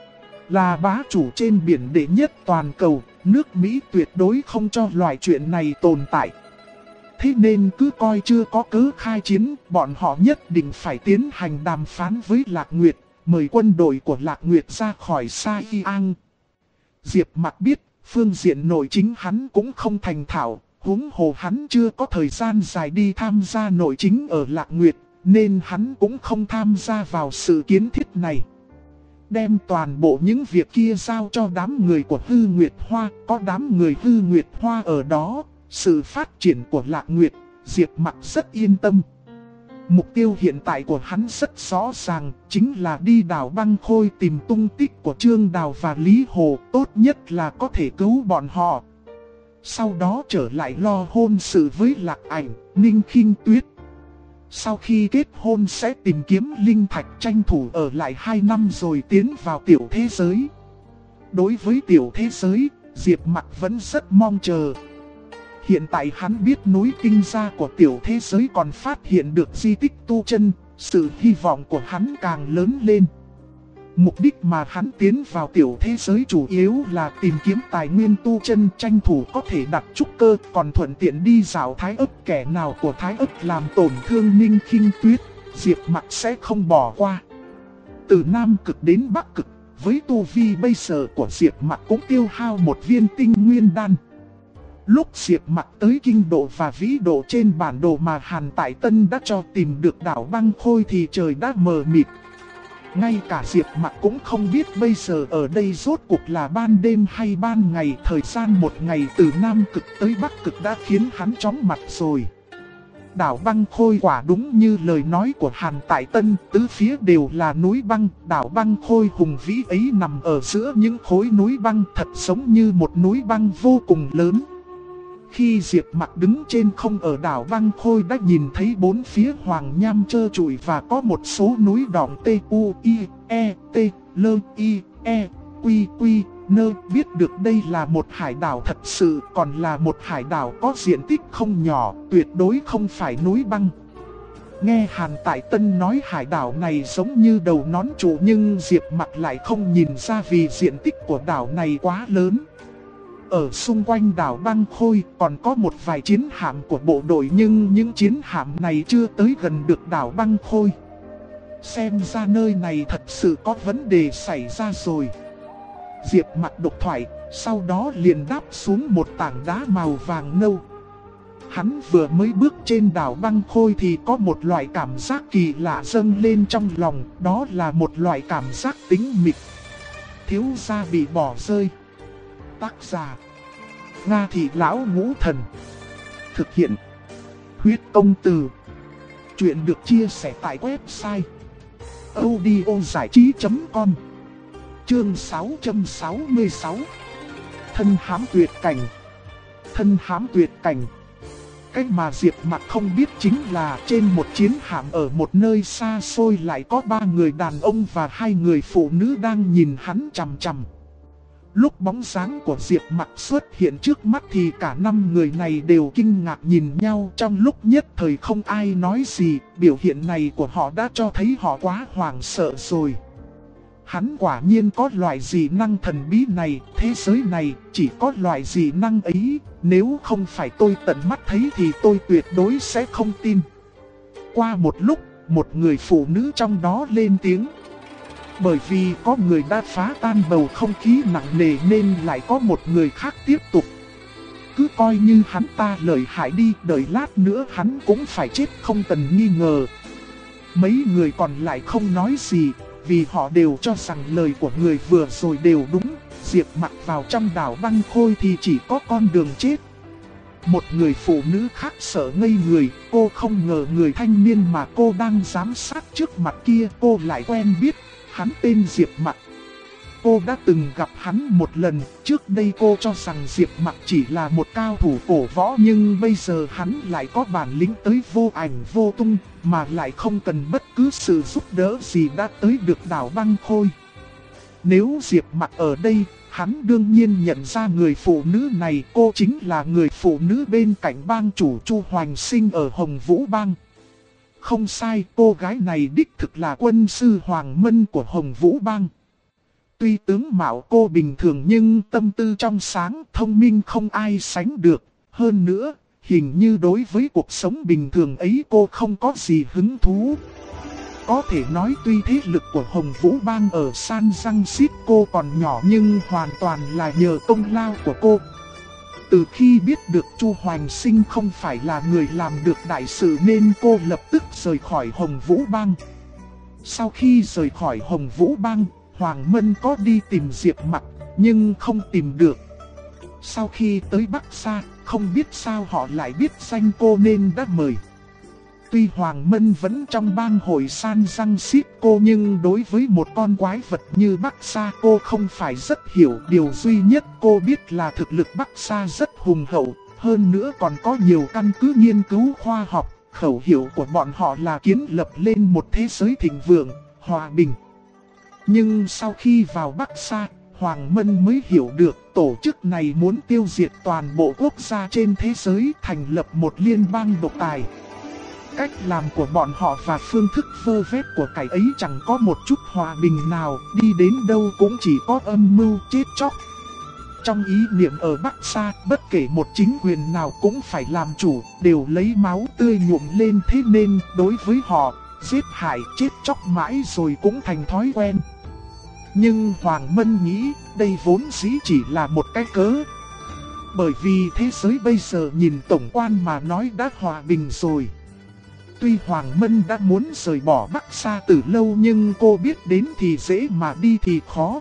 Là bá chủ trên biển đệ nhất toàn cầu, nước Mỹ tuyệt đối không cho loại chuyện này tồn tại. Thế nên cứ coi chưa có cớ khai chiến, bọn họ nhất định phải tiến hành đàm phán với Lạc Nguyệt. Mời quân đội của Lạc Nguyệt ra khỏi Siam. Diệp Mặc biết, phương diện nội chính hắn cũng không thành thạo, huống hồ hắn chưa có thời gian dài đi tham gia nội chính ở Lạc Nguyệt, nên hắn cũng không tham gia vào sự kiến thiết này. Đem toàn bộ những việc kia giao cho đám người của Hư Nguyệt Hoa, có đám người Hư Nguyệt Hoa ở đó, sự phát triển của Lạc Nguyệt, Diệp Mặc rất yên tâm. Mục tiêu hiện tại của hắn rất rõ ràng, chính là đi đảo Băng Khôi tìm tung tích của Trương Đào và Lý Hồ, tốt nhất là có thể cứu bọn họ. Sau đó trở lại lo hôn sự với Lạc Ảnh, Ninh Khinh Tuyết. Sau khi kết hôn sẽ tìm kiếm linh thạch, tranh thủ ở lại 2 năm rồi tiến vào tiểu thế giới. Đối với tiểu thế giới, Diệp Mặc vẫn rất mong chờ. Hiện tại hắn biết núi tinh gia của tiểu thế giới còn phát hiện được di tích tu chân, sự hy vọng của hắn càng lớn lên. Mục đích mà hắn tiến vào tiểu thế giới chủ yếu là tìm kiếm tài nguyên tu chân, tranh thủ có thể đặt trúc cơ, còn thuận tiện đi dạo Thái Ức, kẻ nào của Thái Ức làm tổn thương Ninh Khinh Tuyết, Diệp Mặc sẽ không bỏ qua. Từ Nam Cực đến Bắc Cực, với tu vi bây giờ của Diệp Mặc cũng tiêu hao một viên tinh nguyên đan. Lúc Diệp Mặc tới kinh độ và vĩ độ trên bản đồ mà Hàn Tại Tân đã cho tìm được đảo Băng Khôi thì trời đã mờ mịt. Ngay cả Diệp Mặc cũng không biết bây giờ ở đây rốt cuộc là ban đêm hay ban ngày. Thời gian một ngày từ Nam Cực tới Bắc Cực đã khiến hắn chóng mặt rồi. Đảo Băng Khôi quả đúng như lời nói của Hàn Tại Tân, tứ phía đều là núi băng. Đảo Băng Khôi hùng vĩ ấy nằm ở giữa những khối núi băng, thật giống như một núi băng vô cùng lớn. Khi Diệp Mặc đứng trên không ở đảo Băng Khôi đã nhìn thấy bốn phía hoàng nham trơ trụi và có một số núi đỏng T-U-I-E-T-L-I-E-Q-Q-N. Biết được đây là một hải đảo thật sự, còn là một hải đảo có diện tích không nhỏ, tuyệt đối không phải núi băng. Nghe Hàn Tại Tân nói hải đảo này giống như đầu nón trụ, nhưng Diệp Mặc lại không nhìn ra vì diện tích của đảo này quá lớn. Ở xung quanh đảo Băng Khôi còn có một vài chiến hạm của bộ đội, nhưng những chiến hạm này chưa tới gần được đảo Băng Khôi. Xem ra nơi này thật sự có vấn đề xảy ra rồi. Diệp Mặc độc thoại, sau đó liền đáp xuống một tảng đá màu vàng nâu. Hắn vừa mới bước trên đảo Băng Khôi thì có một loại cảm giác kỳ lạ dâng lên trong lòng, đó là một loại cảm giác tĩnh mịch. Thiếu gia bị bỏ rơi. Tác giả Nga Thị Lão Ngũ Thần. Thực hiện Huyết Công Từ. Chuyện được chia sẻ tại website audiozảichí.com. Chương 666. Thân hám tuyệt cảnh. Thân hám tuyệt cảnh. Cái mà Diệp Mặc không biết chính là trên một chiến hạm ở một nơi xa xôi lại có 3 người đàn ông và 2 người phụ nữ đang nhìn hắn chằm chằm. Lúc bóng dáng của Diệp Mặc xuất hiện trước mắt thì cả 5 người này đều kinh ngạc nhìn nhau, trong lúc nhất thời không ai nói gì. Biểu hiện này của họ đã cho thấy họ quá hoảng sợ rồi. Hắn quả nhiên có loại dị năng thần bí này, thế giới này chỉ có loại dị năng ấy, nếu không phải tôi tận mắt thấy thì tôi tuyệt đối sẽ không tin. Qua một lúc, một người phụ nữ trong đó lên tiếng. Bởi vì có người đã phá tan bầu không khí nặng nề nên lại có một người khác tiếp tục. Cứ coi như hắn ta lợi hại đi, đợi lát nữa hắn cũng phải chết không cần nghi ngờ. Mấy người còn lại không nói gì, vì họ đều cho rằng lời của người vừa rồi đều đúng. Diệp Mặc vào trong đảo băng khôi thì chỉ có con đường chết. Một người phụ nữ khác sợ ngây người, cô không ngờ người thanh niên mà cô đang giám sát trước mặt kia cô lại quen biết. Hắn tên Diệp Mặc. Cô đã từng gặp hắn một lần, trước đây cô cho rằng Diệp Mặc chỉ là một cao thủ cổ võ, nhưng bây giờ hắn lại có bản lĩnh tới vô ảnh vô tung, mà lại không cần bất cứ sự giúp đỡ gì đã tới được đảo băng khôi. Nếu Diệp Mặc ở đây, hắn đương nhiên nhận ra người phụ nữ này, cô chính là người phụ nữ bên cạnh bang chủ Chu Hoành Sinh ở Hồng Vũ Bang. Không sai, cô gái này đích thực là quân sư Hoàng Mân của Hồng Vũ Bang. Tuy tướng mạo cô bình thường nhưng tâm tư trong sáng, thông minh không ai sánh được. Hơn nữa, hình như đối với cuộc sống bình thường ấy cô không có gì hứng thú. Có thể nói tuy thế lực của Hồng Vũ Bang ở San Francisco còn nhỏ nhưng hoàn toàn là nhờ công lao của cô. Từ khi biết được Chu Hoành Sinh không phải là người làm được đại sự nên cô lập tức rời khỏi Hồng Vũ Bang. Sau khi rời khỏi Hồng Vũ Bang, Hoàng Mân có đi tìm Diệp Mặc, nhưng không tìm được. Sau khi tới Bắc Sa, không biết sao họ lại biết danh cô nên đã mời. Tuy Hoàng Mân vẫn trong bang hội San Francisco nhưng đối với một con quái vật như Bắc Sa cô không phải rất hiểu. Điều duy nhất cô biết là thực lực Bắc Sa rất hùng hậu, hơn nữa còn có nhiều căn cứ nghiên cứu khoa học. Khẩu hiệu của bọn họ là kiến lập lên một thế giới thịnh vượng, hòa bình. Nhưng sau khi vào Bắc Sa, Hoàng Mân mới hiểu được tổ chức này muốn tiêu diệt toàn bộ quốc gia trên thế giới, thành lập một liên bang độc tài. Cách làm của bọn họ và phương thức vơ vét của cải ấy chẳng có một chút hòa bình nào, đi đến đâu cũng chỉ có âm mưu chết chóc. Trong ý niệm ở Bắc Sa, bất kể một chính quyền nào cũng phải làm chủ, đều lấy máu tươi nhuộm lên, thế nên đối với họ, giết hại chết chóc mãi rồi cũng thành thói quen. Nhưng Hoàng Mân nghĩ đây vốn dĩ chỉ là một cái cớ. Bởi vì thế giới bây giờ nhìn tổng quan mà nói đã hòa bình rồi. Tuy Hoàng Mân đã muốn rời bỏ Bắc Sa từ lâu nhưng cô biết đến thì dễ mà đi thì khó.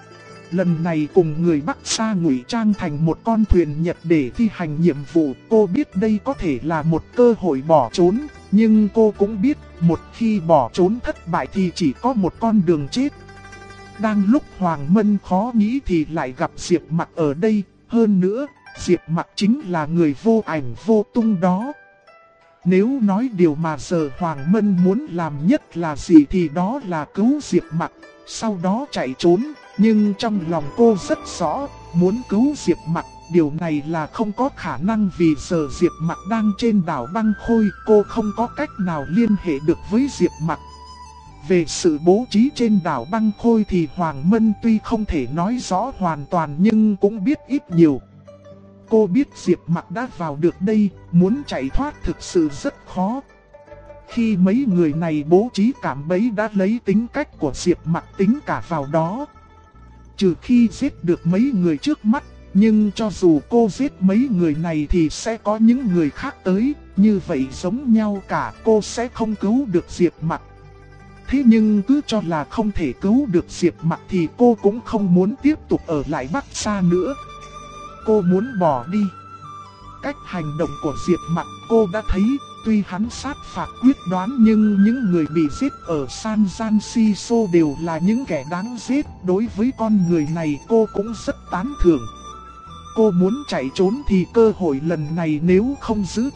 Lần này cùng người Bắc Sa ngụy trang thành một con thuyền Nhật để thi hành nhiệm vụ, cô biết đây có thể là một cơ hội bỏ trốn. Nhưng cô cũng biết một khi bỏ trốn thất bại thì chỉ có một con đường chết. Đang lúc Hoàng Mân khó nghĩ thì lại gặp Diệp Mặc ở đây. Hơn nữa, Diệp Mặc chính là người vô ảnh vô tung đó. Nếu nói điều mà giờ Hoàng Mân muốn làm nhất là gì thì đó là cứu Diệp Mặc, sau đó chạy trốn. Nhưng trong lòng cô rất rõ, muốn cứu Diệp Mặc, điều này là không có khả năng vì giờ Diệp Mặc đang trên đảo băng khôi, cô không có cách nào liên hệ được với Diệp Mặc. Về sự bố trí trên đảo băng khôi thì Hoàng Mân tuy không thể nói rõ hoàn toàn nhưng cũng biết ít nhiều. Cô biết Diệp Mặc đã vào được đây, muốn chạy thoát thực sự rất khó. Khi mấy người này bố trí cạm bẫy đã lấy tính cách của Diệp Mặc tính cả vào đó. Trừ khi giết được mấy người trước mắt, nhưng cho dù cô giết mấy người này thì sẽ có những người khác tới, như vậy giống nhau cả, cô sẽ không cứu được Diệp Mặc. Thế nhưng cứ cho là không thể cứu được Diệp Mặc thì cô cũng không muốn tiếp tục ở lại Bắc Sa nữa. Cô muốn bỏ đi. Cách hành động của Diệp Mặc cô đã thấy, tuy hắn sát phạt quyết đoán nhưng những người bị giết ở San Francisco đều là những kẻ đáng giết. Đối với con người này cô cũng rất tán thưởng. Cô muốn chạy trốn thì cơ hội lần này nếu không giữ chặt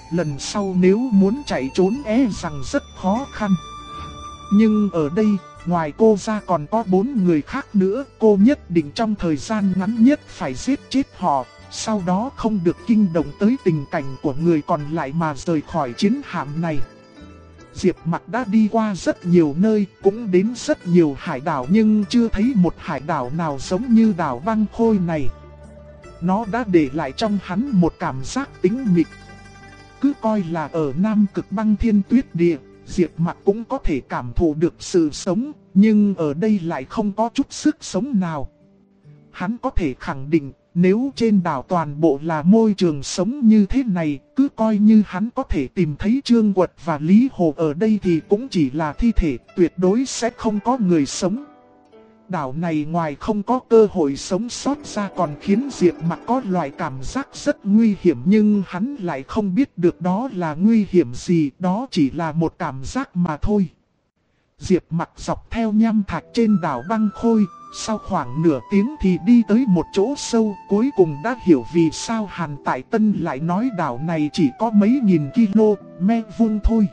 lần sau nếu muốn chạy trốn rằng rất khó khăn. Nhưng ở đây, ngoài cô ra còn có 4 người khác nữa, cô nhất định trong thời gian ngắn nhất phải giết chết họ, sau đó không được kinh động tới tình cảnh của người còn lại mà rời khỏi chiến hạm này. Diệp Mặc đã đi qua rất nhiều nơi, cũng đến rất nhiều hải đảo nhưng chưa thấy một hải đảo nào giống như đảo Băng Khôi này. Nó đã để lại trong hắn một cảm giác tĩnh mịch. Cứ coi là ở Nam Cực Băng Thiên Tuyết Địa, Diệp Mặc cũng có thể cảm thụ được sự sống, nhưng ở đây lại không có chút sức sống nào. Hắn có thể khẳng định, nếu trên đảo toàn bộ là môi trường sống như thế này, cứ coi như hắn có thể tìm thấy Trương Quật và Lý Hồ ở đây thì cũng chỉ là thi thể, tuyệt đối sẽ không có người sống. Đảo này ngoài không có cơ hội sống sót ra còn khiến Diệp Mặc có loại cảm giác rất nguy hiểm, nhưng hắn lại không biết được đó là nguy hiểm gì, đó chỉ là một cảm giác mà thôi. Diệp Mặc dọc theo nham thạch trên đảo Băng Khôi, sau khoảng nửa tiếng thì đi tới một chỗ sâu, cuối cùng đã hiểu vì sao Hàn Tại Tân lại nói đảo này chỉ có mấy nghìn km vuông thôi.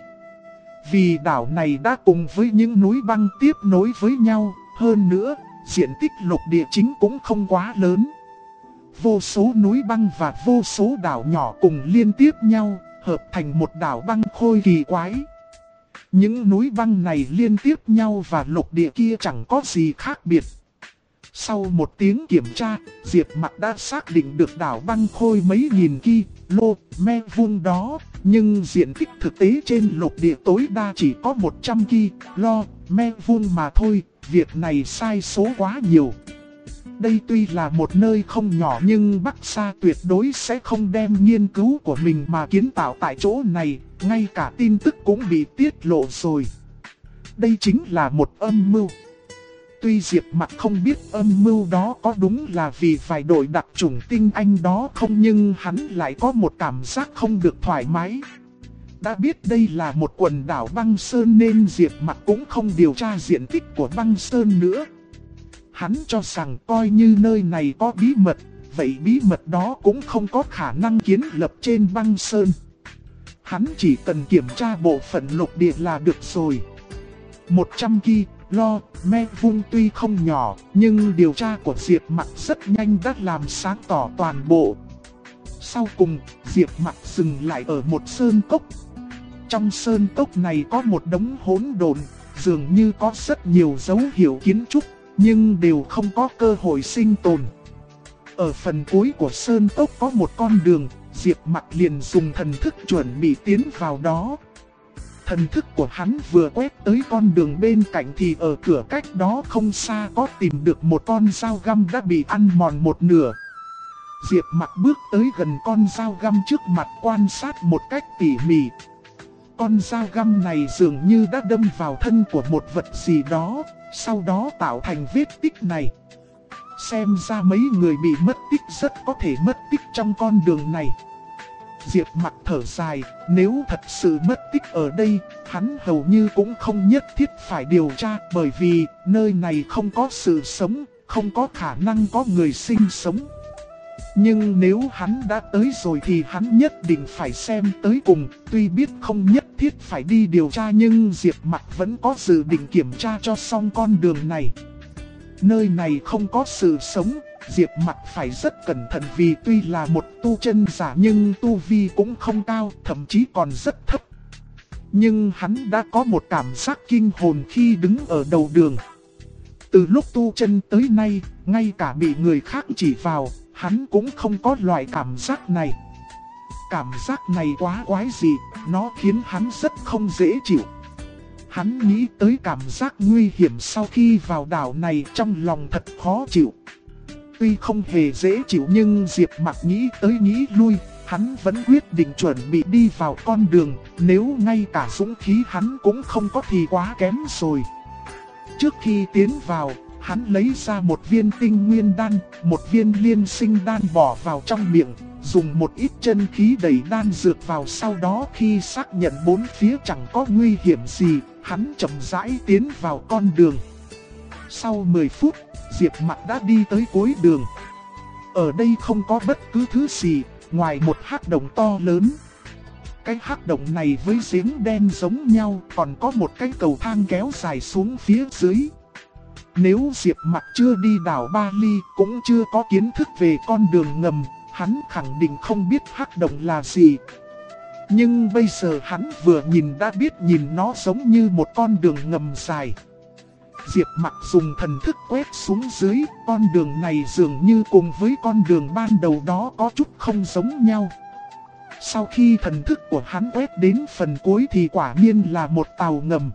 Vì đảo này đã cùng với những núi băng tiếp nối với nhau, hơn nữa, diện tích lục địa chính cũng không quá lớn. Vô số núi băng và vô số đảo nhỏ cùng liên tiếp nhau, hợp thành một đảo Băng Khôi kỳ quái. Những núi băng này liên tiếp nhau và lục địa kia chẳng có gì khác biệt. Sau một tiếng kiểm tra, Diệp Mặc đã xác định được đảo Băng Khôi mấy nghìn km vuông đó, nhưng diện tích thực tế trên lục địa tối đa chỉ có 100 km vuông mà thôi, việc này sai số quá nhiều. Đây tuy là một nơi không nhỏ nhưng Bắc Sa tuyệt đối sẽ không đem nghiên cứu của mình mà kiến tạo tại chỗ này, ngay cả tin tức cũng bị tiết lộ rồi. Đây chính là một âm mưu. Tuy Diệp Mặc không biết âm mưu đó có đúng là vì vài đội đặc chủng tinh anh đó không, nhưng hắn lại có một cảm giác không được thoải mái. Đã biết đây là một quần đảo băng sơn nên Diệp Mặc cũng không điều tra diện tích của băng sơn nữa. Hắn cho rằng coi như nơi này có bí mật, vậy bí mật đó cũng không có khả năng kiến lập trên băng sơn. Hắn chỉ cần kiểm tra bộ phận lục địa là được rồi. 100 km vuông tuy không nhỏ, nhưng điều tra của Diệp Mặc rất nhanh đã làm sáng tỏ toàn bộ. Sau cùng, Diệp Mặc dừng lại ở một sơn cốc. Trong sơn cốc này có một đống hỗn độn, dường như có rất nhiều dấu hiệu kiến trúc, nhưng đều không có cơ hội sinh tồn. Ở phần cuối của sơn cốc có một con đường, Diệp Mặc liền dùng thần thức chuẩn bị tiến vào đó. Thần thức của hắn vừa quét tới con đường bên cạnh thì ở cửa cách đó không xa có tìm được một con dao găm đã bị ăn mòn một nửa. Diệp Mặc bước tới gần con dao găm trước mặt quan sát một cách tỉ mỉ. Con dao găm này dường như đã đâm vào thân của một vật gì đó, sau đó tạo thành vết tích này. Xem ra mấy người bị mất tích rất có thể mất tích trong con đường này. Diệp Mặc thở dài, nếu thật sự mất tích ở đây, hắn hầu như cũng không nhất thiết phải điều tra, bởi vì nơi này không có sự sống, không có khả năng có người sinh sống. Nhưng nếu hắn đã tới rồi thì hắn nhất định phải xem tới cùng, tuy biết không nhất thiết phải đi điều tra nhưng Diệp Mặc vẫn có dự định kiểm tra cho xong con đường này. Nơi này không có sự sống, Diệp Mặc phải rất cẩn thận vì tuy là một tu chân giả nhưng tu vi cũng không cao, thậm chí còn rất thấp. Nhưng hắn đã có một cảm giác kinh hồn khi đứng ở đầu đường. Từ lúc tu chân tới nay, ngay cả bị người khác chỉ vào, hắn cũng không có loại cảm giác này. Cảm giác này quá quái dị, nó khiến hắn rất không dễ chịu. Hắn nghĩ tới cảm giác nguy hiểm sau khi vào đảo này trong lòng thật khó chịu. Tuy không hề dễ chịu nhưng Diệp Mặc nghĩ tới nghĩ lui, hắn vẫn quyết định chuẩn bị đi vào con đường, nếu ngay cả dũng khí hắn cũng không có thì quá kém rồi. Trước khi tiến vào, hắn lấy ra một viên tinh nguyên đan, một viên liên sinh đan bỏ vào trong miệng, dùng một ít chân khí đẩy đan dược vào, sau đó khi xác nhận bốn phía chẳng có nguy hiểm gì, hắn chậm rãi tiến vào con đường. Sau 10 phút, Diệp Mặc đã đi tới cuối đường. Ở đây không có bất cứ thứ gì, ngoài một hắc động to lớn. cái hắc động này với giếng đen giống nhau, còn có một cái cầu thang kéo dài xuống phía dưới. Nếu Diệp Mặc chưa đi đảo Ba Ly, cũng chưa có kiến thức về con đường ngầm, hắn khẳng định không biết hắc động là gì. Nhưng bây giờ hắn vừa nhìn đã biết, nhìn nó giống như một con đường ngầm dài. Diệp Mặc dùng thần thức quét xuống dưới, con đường này dường như cùng với con đường ban đầu đó có chút không giống nhau. Sau khi thần thức của hắn quét đến phần cuối thì quả nhiên là một tàu ngầm.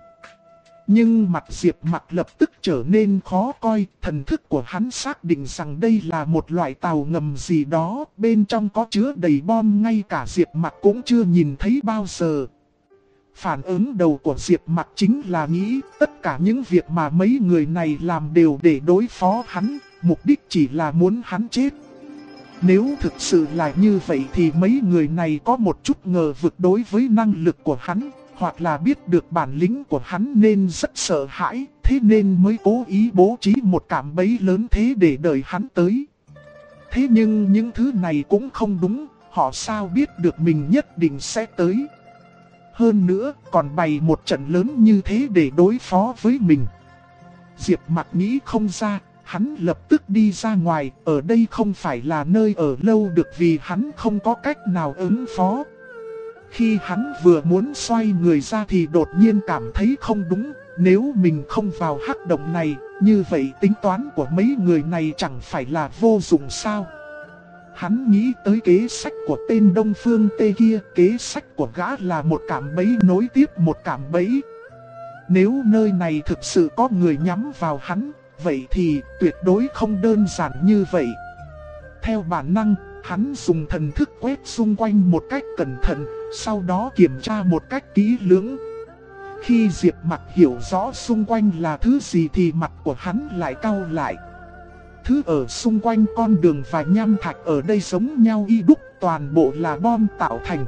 Nhưng mặt Diệp Mặc lập tức trở nên khó coi, thần thức của hắn xác định rằng đây là một loại tàu ngầm gì đó, bên trong có chứa đầy bom, ngay cả Diệp Mặc cũng chưa nhìn thấy bao giờ. Phản ứng đầu của Diệp Mặc chính là nghĩ tất cả những việc mà mấy người này làm đều để đối phó hắn, mục đích chỉ là muốn hắn chết. Nếu thực sự là như vậy thì mấy người này có một chút ngờ vực đối với năng lực của hắn, hoặc là biết được bản lĩnh của hắn nên rất sợ hãi, thế nên mới cố ý bố trí một cạm bẫy lớn thế để đợi hắn tới. Thế nhưng những thứ này cũng không đúng, họ sao biết được mình nhất định sẽ tới. Hơn nữa còn bày một trận lớn như thế để đối phó với mình. Diệp Mặc nghĩ không ra, hắn lập tức đi ra ngoài, ở đây không phải là nơi ở lâu được vì hắn không có cách nào ứng phó. Khi hắn vừa muốn xoay người ra thì đột nhiên cảm thấy không đúng, nếu mình không vào hắc động này, như vậy tính toán của mấy người này chẳng phải là vô dụng sao? Hắn nghĩ tới kế sách của tên Đông Phương Tê kia, kế sách của gã là một cạm bẫy nối tiếp một cạm bẫy. Nếu nơi này thực sự có người nhắm vào hắn, vậy thì tuyệt đối không đơn giản như vậy. Theo bản năng, hắn dùng thần thức quét xung quanh một cách cẩn thận, sau đó kiểm tra một cách kỹ lưỡng. Khi Diệp Mặc hiểu rõ xung quanh là thứ gì thì mặt của hắn lại cau lại. Thứ ở xung quanh con đường và nham thạch ở đây giống nhau y đúc, toàn bộ là bom tạo thành.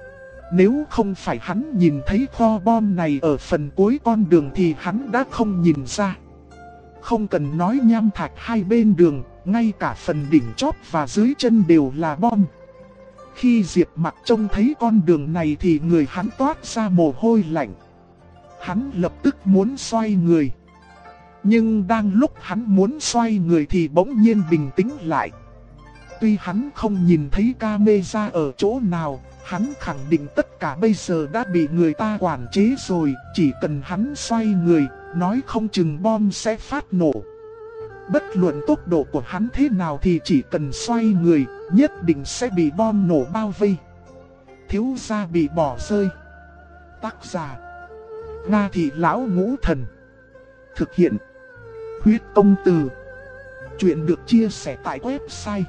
Nếu không phải hắn nhìn thấy kho bom này ở phần cuối con đường thì hắn đã không nhìn ra. Không cần nói nham thạch hai bên đường, ngay cả phần đỉnh chóp và dưới chân đều là bom. Khi Diệp Mặc trông thấy con đường này thì người hắn toát ra mồ hôi lạnh. Hắn lập tức muốn xoay người. Nhưng đang lúc hắn muốn xoay người thì bỗng nhiên bình tĩnh lại. Tuy hắn không nhìn thấy camera ở chỗ nào, hắn khẳng định tất cả bây giờ đã bị người ta quản chế rồi. Chỉ cần hắn xoay người, nói không chừng bom sẽ phát nổ. Bất luận tốc độ của hắn thế nào thì chỉ cần xoay người, nhất định sẽ bị bom nổ bao vây. Thiếu gia bị bỏ rơi. Tác giả: Nga Thị Lão Ngũ Thần. Thực hiện: Huyết Công Từ. Chuyện được chia sẻ tại website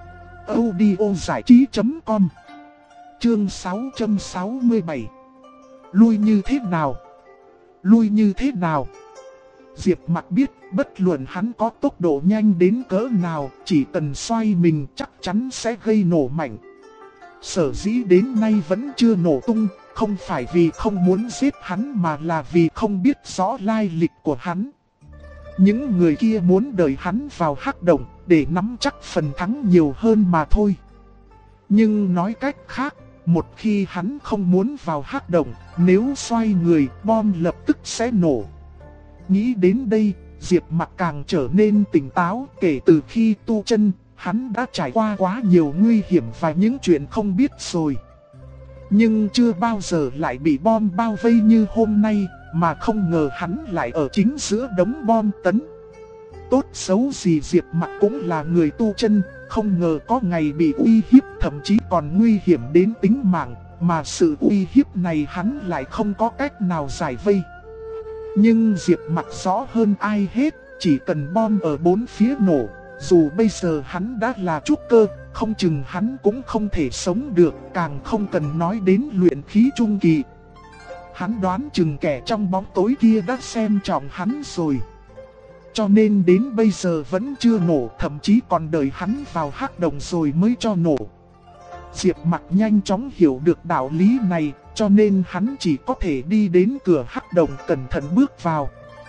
audiozảichí.com. Chương 667. Lui như thế nào? Lui như thế nào? Diệp Mặc biết bất luận hắn có tốc độ nhanh đến cỡ nào, chỉ cần xoay mình chắc chắn sẽ gây nổ mạnh. Sở dĩ đến nay vẫn chưa nổ tung, không phải vì không muốn giết hắn mà là vì không biết rõ lai lịch của hắn. Những người kia muốn đợi hắn vào hắc động để nắm chắc phần thắng nhiều hơn mà thôi. Nhưng nói cách khác, một khi hắn không muốn vào hắc động, nếu xoay người, bom lập tức sẽ nổ. Nghĩ đến đây, Diệp Mặc càng trở nên tỉnh táo. Kể từ khi tu chân, hắn đã trải qua quá nhiều nguy hiểm và những chuyện không biết rồi. Nhưng chưa bao giờ lại bị bom bao vây như hôm nay, mà không ngờ hắn lại ở chính giữa đống bom tấn. Tốt xấu gì Diệp Mặc cũng là người tu chân, không ngờ có ngày bị uy hiếp, thậm chí còn nguy hiểm đến tính mạng, mà sự uy hiếp này hắn lại không có cách nào giải vây. Nhưng Diệp Mặc rõ hơn ai hết, chỉ cần bom ở bốn phía nổ, dù bây giờ hắn đã là trúc cơ, không chừng hắn cũng không thể sống được, càng không cần nói đến luyện khí trung kỳ. Hắn đoán chừng kẻ trong bóng tối kia đã xem trọng hắn rồi. Cho nên đến bây giờ vẫn chưa nổ, thậm chí còn đợi hắn vào hắc động rồi mới cho nổ. Diệp Mặc nhanh chóng hiểu được đạo lý này, cho nên hắn chỉ có thể đi đến cửa hắc động cẩn thận bước vào.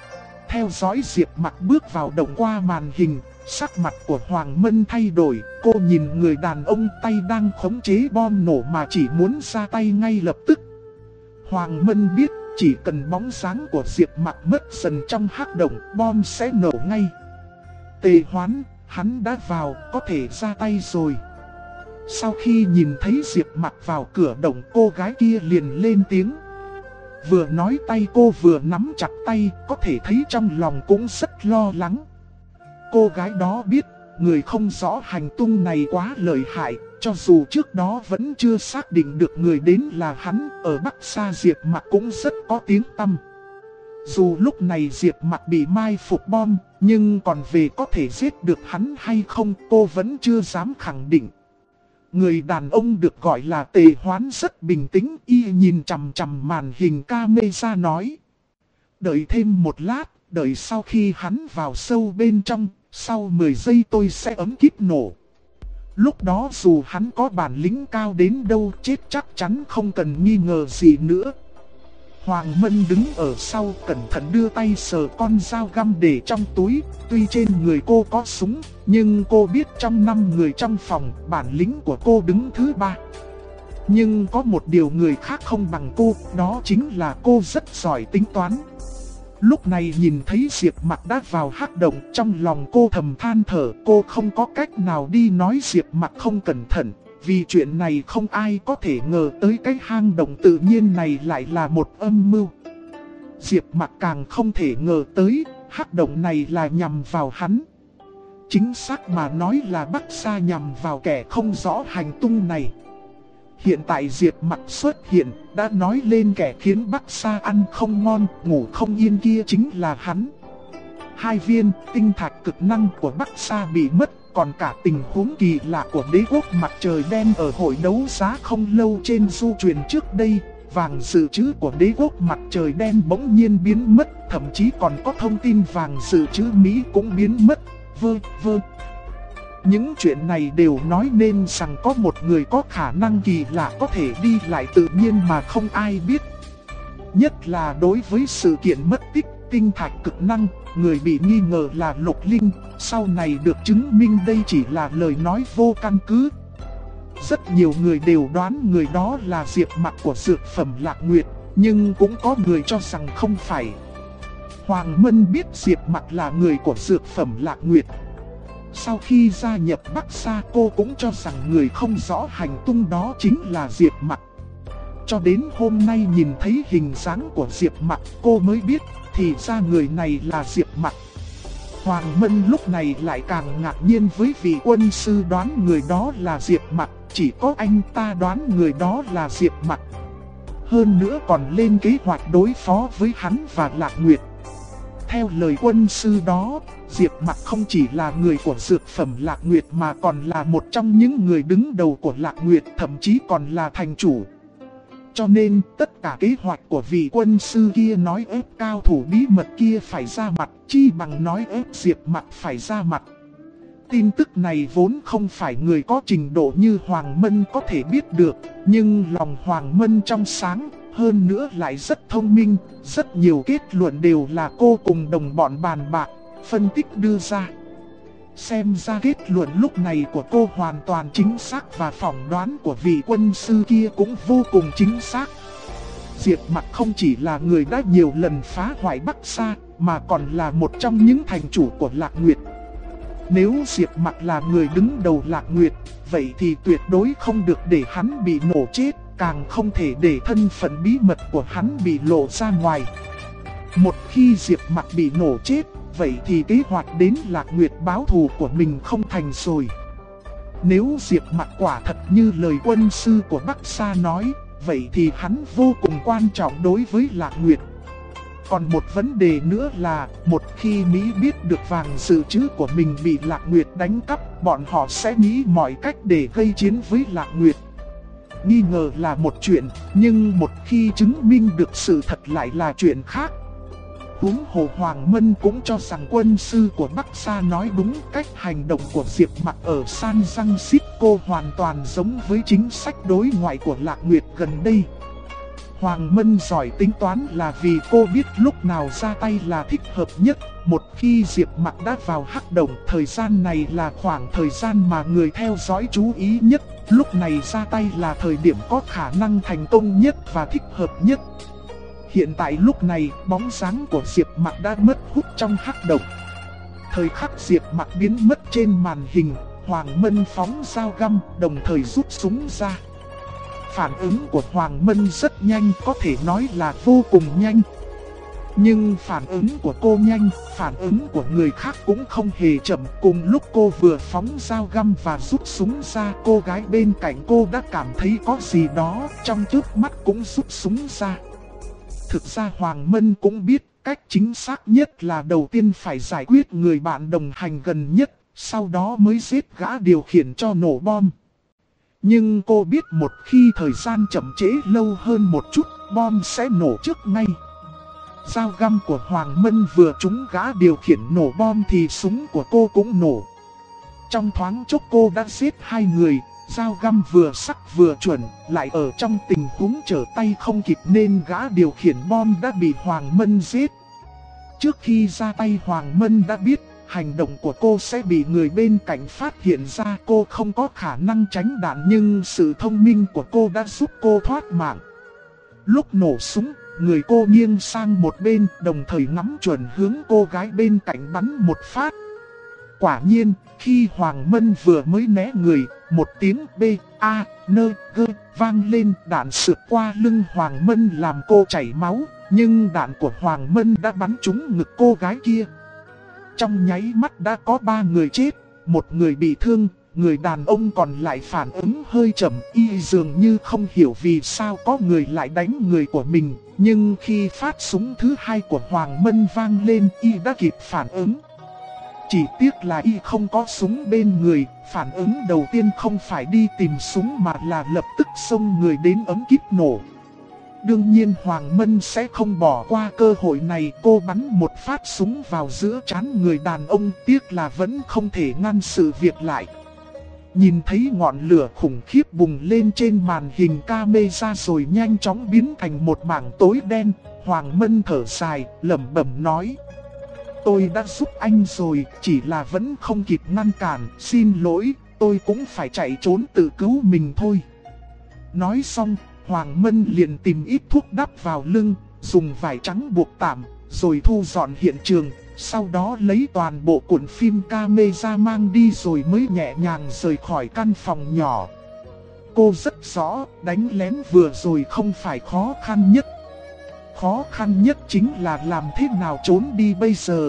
Theo dõi Diệp Mặc bước vào động qua màn hình, sắc mặt của Hoàng Mân thay đổi. Cô nhìn người đàn ông tay đang khống chế bom nổ mà chỉ muốn ra tay ngay lập tức. Hoàng Mân biết chỉ cần bóng dáng của Diệp Mặc mất dần trong hắc động, bom sẽ nổ ngay. Tề Hoán, hắn đã vào, có thể ra tay rồi. Sau khi nhìn thấy Diệp Mặc vào cửa động, cô gái kia liền lên tiếng. Vừa nói tay cô vừa nắm chặt tay, có thể thấy trong lòng cũng rất lo lắng. Cô gái đó biết, người không rõ hành tung này quá lợi hại, cho dù trước đó vẫn chưa xác định được người đến là hắn, ở Bắc Sa Diệp Mặc cũng rất có tiếng tăm. Dù lúc này Diệp Mặc bị mai phục bom, nhưng còn về có thể giết được hắn hay không, cô vẫn chưa dám khẳng định. Người đàn ông được gọi là Tề Hoán rất bình tĩnh, y nhìn chằm chằm màn hình camera nói. Đợi thêm một lát, đợi sau khi hắn vào sâu bên trong, sau 10 giây tôi sẽ ấm kíp nổ. Lúc đó dù hắn có bản lĩnh cao đến đâu, chết chắc chắn không cần nghi ngờ gì nữa. Hoàng Mân đứng ở sau cẩn thận đưa tay sờ con dao găm để trong túi. Tuy trên người cô có súng, nhưng cô biết trong 5 người trong phòng, bản lĩnh của cô đứng thứ 3. Nhưng có một điều người khác không bằng cô, đó chính là cô rất giỏi tính toán. Lúc này nhìn thấy Diệp Mặc đã vào hắc động, trong lòng cô thầm than thở. Cô không có cách nào đi nói Diệp Mặc không cẩn thận, vì chuyện này không ai có thể ngờ tới cái hang động tự nhiên này lại là một âm mưu. Diệp Mặc càng không thể ngờ tới, hắc động này là nhằm vào hắn. Chính xác mà nói là Bắc Sa nhằm vào kẻ không rõ hành tung này. Hiện tại Diệp Mặc xuất hiện, đã nói lên kẻ khiến Bắc Sa ăn không ngon, ngủ không yên kia chính là hắn. 2 viên tinh thạch cực năng của Bắc Sa bị mất, còn cả tình huống kỳ lạ của đế quốc mặt trời đen ở hội đấu giá không lâu trên du truyền trước đây. Vàng dự trữ của đế quốc mặt trời đen bỗng nhiên biến mất, thậm chí còn có thông tin vàng dự trữ Mỹ cũng biến mất, Những chuyện này đều nói nên rằng có một người có khả năng kỳ lạ có thể đi lại tự nhiên mà không ai biết. Nhất là đối với sự kiện mất tích tinh thạch cực năng, người bị nghi ngờ là Lục Linh, sau này được chứng minh đây chỉ là lời nói vô căn cứ. Rất nhiều người đều đoán người đó là Diệp Mặc của dược phẩm Lạc Nguyệt, nhưng cũng có người cho rằng không phải. Hoàng Mân biết Diệp Mặc là người của dược phẩm Lạc Nguyệt. Sau khi gia nhập Bắc Sa, cô cũng cho rằng người không rõ hành tung đó chính là Diệp Mặc. Cho đến hôm nay nhìn thấy hình dáng của Diệp Mặc, cô mới biết thì ra người này là Diệp Mặc. Hoàng Mân lúc này lại càng ngạc nhiên với vị quân sư đoán người đó là Diệp Mặc, chỉ có anh ta đoán người đó là Diệp Mặc. Hơn nữa còn lên kế hoạch đối phó với hắn và Lạc Nguyệt. Theo lời quân sư đó, Diệp Mặc không chỉ là người của dược phẩm Lạc Nguyệt mà còn là một trong những người đứng đầu của Lạc Nguyệt, thậm chí còn là thành chủ. Cho nên tất cả kế hoạch của vị quân sư kia nói ép cao thủ bí mật kia phải ra mặt, chi bằng nói ép Diệp Mặc phải ra mặt. Tin tức này vốn không phải người có trình độ như Hoàng Mân có thể biết được, nhưng lòng Hoàng Mân trong sáng, hơn nữa lại rất thông minh, rất nhiều kết luận đều là cô cùng đồng bọn bàn bạc, phân tích đưa ra. Xem ra kết luận lúc này của cô hoàn toàn chính xác và phỏng đoán của vị quân sư kia cũng vô cùng chính xác. Diệp Mặc không chỉ là người đã nhiều lần phá hoại Bắc Sa, mà còn là một trong những thành chủ của Lạc Nguyệt. Nếu Diệp Mặc là người đứng đầu Lạc Nguyệt, vậy thì tuyệt đối không được để hắn bị nổ chết, càng không thể để thân phận bí mật của hắn bị lộ ra ngoài. Một khi Diệp Mặc bị nổ chết, vậy thì kế hoạch đến Lạc Nguyệt báo thù của mình không thành rồi. Nếu Diệp Mặc quả thật như lời quân sư của Bắc Sa nói, vậy thì hắn vô cùng quan trọng đối với Lạc Nguyệt. Còn một vấn đề nữa là, một khi Mỹ biết được vàng dự trữ của mình bị Lạc Nguyệt đánh cắp, bọn họ sẽ nghĩ mọi cách để gây chiến với Lạc Nguyệt. Nghi ngờ là một chuyện, nhưng một khi chứng minh được sự thật lại là chuyện khác. Huống hồ Hoàng Mân cũng cho rằng quân sư của Bắc Sa nói đúng, cách hành động của Diệp Mặc ở San Francisco hoàn toàn giống với chính sách đối ngoại của Lạc Nguyệt gần đây. Hoàng Mân giỏi tính toán là vì cô biết lúc nào ra tay là thích hợp nhất. Một khi Diệp Mặc đã vào hắc động, thời gian này là khoảng thời gian mà người theo dõi chú ý nhất. Lúc này ra tay là thời điểm có khả năng thành công nhất và thích hợp nhất. Hiện tại lúc này, bóng dáng của Diệp Mặc đã mất hút trong hắc động. Thời khắc Diệp Mặc biến mất trên màn hình, Hoàng Mân phóng dao găm, đồng thời rút súng ra. Phản ứng của Hoàng Mân rất nhanh, có thể nói là vô cùng nhanh. Nhưng phản ứng của cô nhanh, phản ứng của người khác cũng không hề chậm. Cùng lúc cô vừa phóng dao găm và rút súng ra, cô gái bên cạnh cô đã cảm thấy có gì đó, trong chớp mắt cũng rút súng ra. Thực ra Hoàng Mân cũng biết cách chính xác nhất là đầu tiên phải giải quyết người bạn đồng hành gần nhất, sau đó mới giết gã điều khiển cho nổ bom. Nhưng cô biết một khi thời gian chậm trễ lâu hơn một chút, bom sẽ nổ trước ngay. Dao găm của Hoàng Mân vừa trúng gã điều khiển nổ bom thì súng của cô cũng nổ. Trong thoáng chốc cô đã giết hai người, dao găm vừa sắc vừa chuẩn, lại ở trong tình huống trở tay không kịp nên gã điều khiển bom đã bị Hoàng Mân giết. Trước khi ra tay Hoàng Mân đã biết hành động của cô sẽ bị người bên cạnh phát hiện ra, cô không có khả năng tránh đạn, nhưng sự thông minh của cô đã giúp cô thoát mạng. Lúc nổ súng, người cô nghiêng sang một bên, đồng thời ngắm chuẩn hướng cô gái bên cạnh bắn một phát. Quả nhiên, khi Hoàng Mân vừa mới né người, một tiếng B-A-N-G vang lên, đạn sượt qua lưng Hoàng Mân làm cô chảy máu, nhưng đạn của Hoàng Mân đã bắn trúng ngực cô gái kia. Trong nháy mắt đã có 3 người chết, một người bị thương, người đàn ông còn lại phản ứng hơi chậm, y dường như không hiểu vì sao có người lại đánh người của mình. Nhưng khi phát súng thứ hai của Hoàng Mân vang lên, y đã kịp phản ứng. Chỉ tiếc là y không có súng bên người, phản ứng đầu tiên không phải đi tìm súng mà là lập tức xông người đến ấm kíp nổ. Đương nhiên Hoàng Mân sẽ không bỏ qua cơ hội này, cô bắn một phát súng vào giữa trán người đàn ông, tiếc là vẫn không thể ngăn sự việc lại. Nhìn thấy ngọn lửa khủng khiếp bùng lên trên màn hình camera rồi nhanh chóng biến thành một mảng tối đen, Hoàng Mân thở dài, lẩm bẩm nói: tôi đã giúp anh rồi, chỉ là vẫn không kịp ngăn cản, xin lỗi, tôi cũng phải chạy trốn tự cứu mình thôi. Nói xong, Hoàng Mân liền tìm ít thuốc đắp vào lưng, dùng vải trắng buộc tạm, rồi thu dọn hiện trường, sau đó lấy toàn bộ cuộn phim camera mang đi rồi mới nhẹ nhàng rời khỏi căn phòng nhỏ. Cô rất rõ, đánh lén vừa rồi không phải khó khăn nhất. Khó khăn nhất chính là làm thế nào trốn đi bây giờ.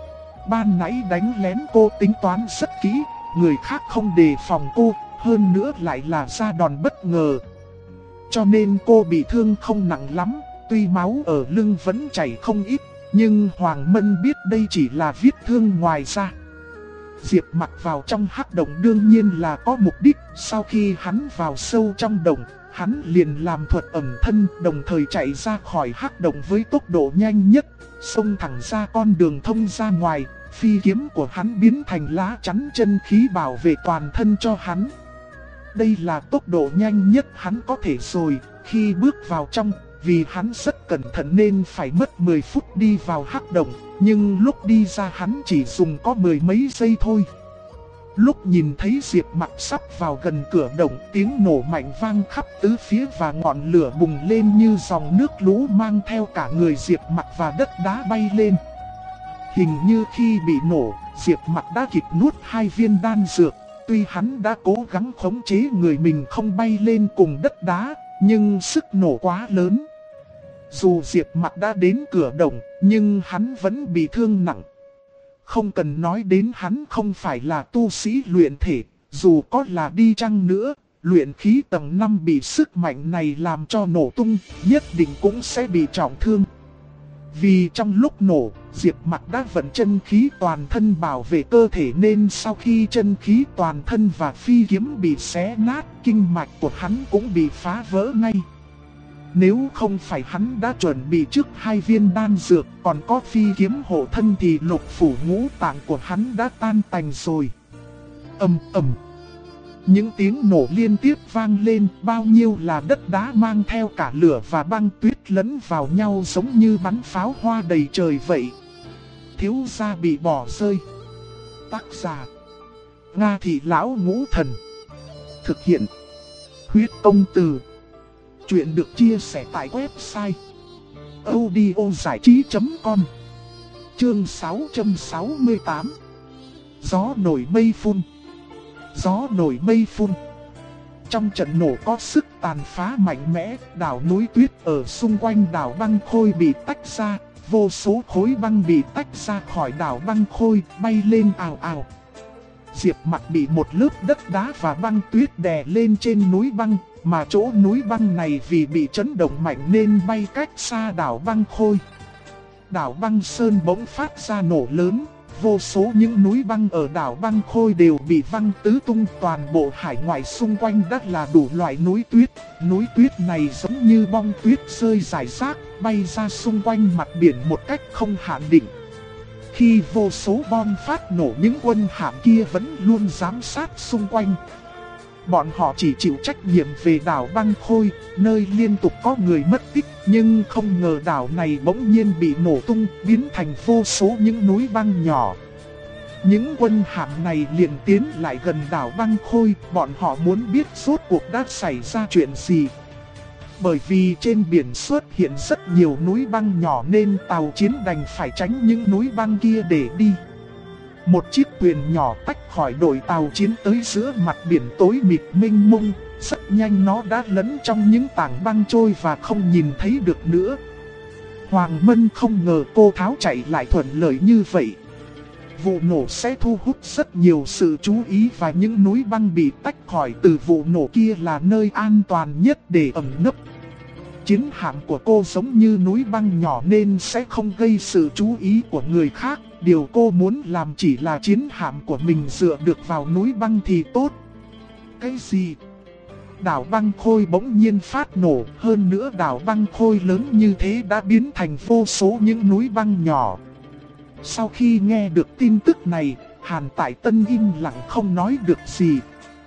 Ban nãy đánh lén cô tính toán rất kỹ, người khác không đề phòng cô, hơn nữa lại là ra đòn bất ngờ. Cho nên cô bị thương không nặng lắm, tuy máu ở lưng vẫn chảy không ít, nhưng Hoàng Mân biết đây chỉ là vết thương ngoài da. Diệp Mặc vào trong hắc động đương nhiên là có mục đích, sau khi hắn vào sâu trong động, hắn liền làm thuật ẩn thân, đồng thời chạy ra khỏi hắc động với tốc độ nhanh nhất, xông thẳng ra con đường thông ra ngoài, phi kiếm của hắn biến thành lá chắn chân khí bảo vệ toàn thân cho hắn. Đây là tốc độ nhanh nhất hắn có thể rồi, khi bước vào trong, vì hắn rất cẩn thận nên phải mất 10 phút đi vào hắc động, nhưng lúc đi ra hắn chỉ dùng có 10 mấy giây thôi. Lúc nhìn thấy Diệp Mặc sắp vào gần cửa động, tiếng nổ mạnh vang khắp tứ phía và ngọn lửa bùng lên như dòng nước lũ mang theo cả người Diệp Mặc và đất đá bay lên. Hình như khi bị nổ, Diệp Mặc đã kịp nuốt 2 viên đan dược. Tuy hắn đã cố gắng khống chế người mình không bay lên cùng đất đá, nhưng sức nổ quá lớn. Dù Diệp Mặc đã đến cửa động, nhưng hắn vẫn bị thương nặng. Không cần nói đến hắn không phải là tu sĩ luyện thể, dù có là đi chăng nữa, luyện khí tầng 5 bị sức mạnh này làm cho nổ tung, nhất định cũng sẽ bị trọng thương. Vì trong lúc nổ, Diệp Mặc đã vận chân khí toàn thân bảo vệ cơ thể nên sau khi chân khí toàn thân và phi kiếm bị xé nát, kinh mạch của hắn cũng bị phá vỡ ngay. Nếu không phải hắn đã chuẩn bị trước 2 viên đan dược còn có phi kiếm hộ thân thì lục phủ ngũ tạng của hắn đã tan tành rồi. Ầm ầm. Những tiếng nổ liên tiếp vang lên, bao nhiêu là đất đá mang theo cả lửa và băng tuyết lẫn vào nhau giống như bắn pháo hoa đầy trời vậy. Thiếu gia bị bỏ rơi. Tác giả: Nga Thị Lão Ngũ Thần. Thực hiện: Huyết Công Từ. Chuyện được chia sẻ tại website audiozảichí.com. Chương 668. Gió nổi mây phun. Gió nổi mây phun. Trong trận nổ có sức tàn phá mạnh mẽ, đảo núi tuyết ở xung quanh đảo băng khôi bị tách ra, vô số khối băng bị tách ra khỏi đảo băng khôi, bay lên ào ào. Diệp Mặc bị một lớp đất đá và băng tuyết đè lên trên núi băng, mà chỗ núi băng này vì bị chấn động mạnh nên bay cách xa đảo băng khôi. Đảo băng sơn bỗng phát ra nổ lớn, vô số những núi băng ở đảo băng khôi đều bị văng tứ tung, toàn bộ hải ngoại xung quanh đất là đủ loại núi tuyết. Núi tuyết này giống như bông tuyết rơi rải rác, bay ra xung quanh mặt biển một cách không hạn định. Khi vô số bom phát nổ, những quân hạm kia vẫn luôn giám sát xung quanh. Bọn họ chỉ chịu trách nhiệm về đảo băng khôi, nơi liên tục có người mất tích, nhưng không ngờ đảo này bỗng nhiên bị nổ tung, biến thành vô số những núi băng nhỏ. Những quân hạm này liền tiến lại gần đảo băng khôi, bọn họ muốn biết rốt cuộc đã xảy ra chuyện gì. Bởi vì trên biển xuất hiện rất nhiều núi băng nhỏ nên tàu chiến đành phải tránh những núi băng kia để đi. Một chiếc thuyền nhỏ tách khỏi đội tàu chiến tới giữa mặt biển tối mịt mênh mông, rất nhanh nó đã lẫn trong những tảng băng trôi và không nhìn thấy được nữa. Hoàng Mân không ngờ cô tháo chạy lại thuận lợi như vậy. Vụ nổ sẽ thu hút rất nhiều sự chú ý và những núi băng bị tách khỏi từ vụ nổ kia là nơi an toàn nhất để ẩn nấp. Chiến hạm của cô giống như núi băng nhỏ nên sẽ không gây sự chú ý của người khác. Điều cô muốn làm chỉ là chiến hạm của mình dựa được vào núi băng thì tốt. Cái gì? Đảo băng khôi bỗng nhiên phát nổ, hơn nữa đảo băng khôi lớn như thế đã biến thành vô số những núi băng nhỏ. Sau khi nghe được tin tức này, Hàn Tại Tân im lặng không nói được gì.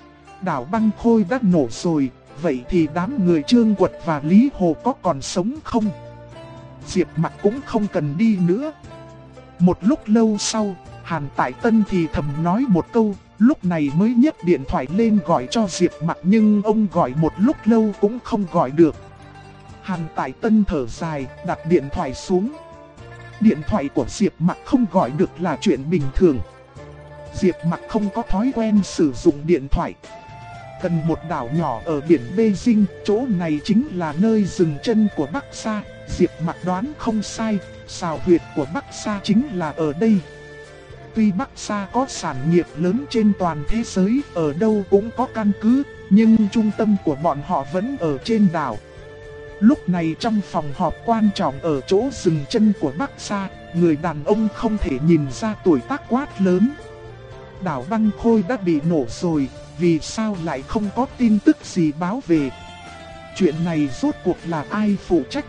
Đảo băng khôi đã nổ rồi, vậy thì đám người Trương Quật và Lý Hồ có còn sống không? Diệp Mặc cũng không cần đi nữa. Một lúc lâu sau, Hàn Tại Tân thì thầm nói một câu, lúc này mới nhấc điện thoại lên gọi cho Diệp Mặc, nhưng ông gọi một lúc lâu cũng không gọi được. Hàn Tại Tân thở dài, đặt điện thoại xuống. Điện thoại của Diệp Mặc không gọi được là chuyện bình thường. Diệp Mặc không có thói quen sử dụng điện thoại. Gần một đảo nhỏ ở biển Beijing, chỗ này chính là nơi dừng chân của Bắc Sa. Diệp Mặc đoán không sai, xào huyệt của Bắc Sa chính là ở đây. Tuy Bắc Sa có sản nghiệp lớn trên toàn thế giới, ở đâu cũng có căn cứ, nhưng trung tâm của bọn họ vẫn ở trên đảo. Lúc này trong phòng họp quan trọng ở chỗ dừng chân của Bắc Sa, người đàn ông không thể nhìn ra tuổi tác quát lớn. Đảo băng khôi đã bị nổ rồi, vì sao lại không có tin tức gì báo về? Chuyện này rốt cuộc là ai phụ trách?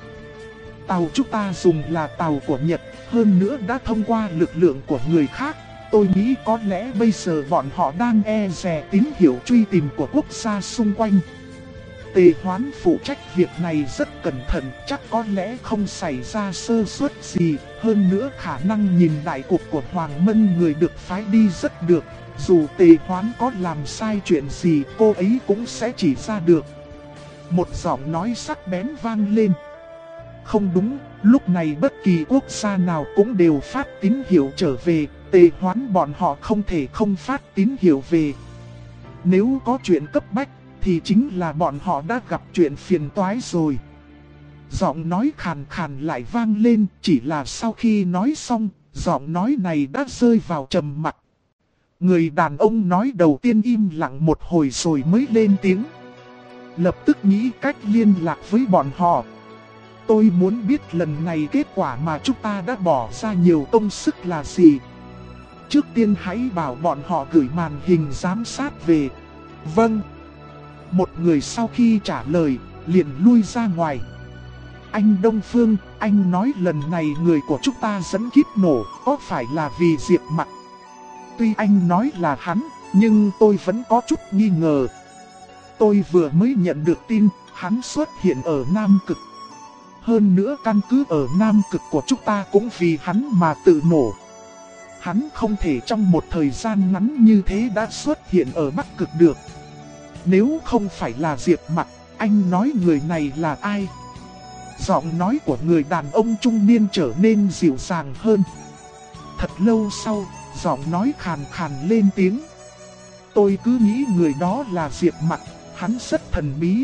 Tàu chúng ta dùng là tàu của Nhật, hơn nữa đã thông qua lực lượng của người khác. Tôi nghĩ có lẽ bây giờ bọn họ đang e dè tín hiệu truy tìm của quốc gia xung quanh. Tề Hoán phụ trách việc này rất cẩn thận, chắc có lẽ không xảy ra sơ suất gì. Hơn nữa khả năng nhìn đại cục của Hoàng Mân người được phái đi rất được. Dù Tề Hoán có làm sai chuyện gì, cô ấy cũng sẽ chỉ ra được. Một giọng nói sắc bén vang lên. Không đúng, lúc này bất kỳ quốc gia nào cũng đều phát tín hiệu trở về, Tề Hoán bọn họ không thể không phát tín hiệu về. Nếu có chuyện cấp bách, thì chính là bọn họ đã gặp chuyện phiền toái rồi. Giọng nói khàn khàn lại vang lên, chỉ là sau khi nói xong, giọng nói này đã rơi vào trầm mặc. Người đàn ông nói đầu tiên im lặng một hồi rồi mới lên tiếng. Lập tức nghĩ cách liên lạc với bọn họ. Tôi muốn biết lần này kết quả mà chúng ta đã bỏ ra nhiều công sức là gì. Trước tiên hãy bảo bọn họ gửi màn hình giám sát về. Vâng. Một người sau khi trả lời, liền lui ra ngoài. Anh Đông Phương, anh nói lần này người của chúng ta dẫn kíp nổ, có phải là vì Diệp Mặc? Tuy anh nói là hắn, Nhưng tôi vẫn có chút nghi ngờ. Tôi vừa mới nhận được tin hắn xuất hiện ở Nam Cực. Hơn nữa căn cứ ở Nam Cực của chúng ta cũng vì hắn mà tự nổ. Hắn không thể trong một thời gian ngắn như thế đã xuất hiện ở Bắc Cực được. Nếu không phải là Diệp Mặc, anh nói người này là ai? Giọng nói của người đàn ông trung niên trở nên dịu dàng hơn. Thật lâu sau, giọng nói khàn khàn lên tiếng. Tôi cứ nghĩ người đó là Diệp Mặc, hắn rất thần bí.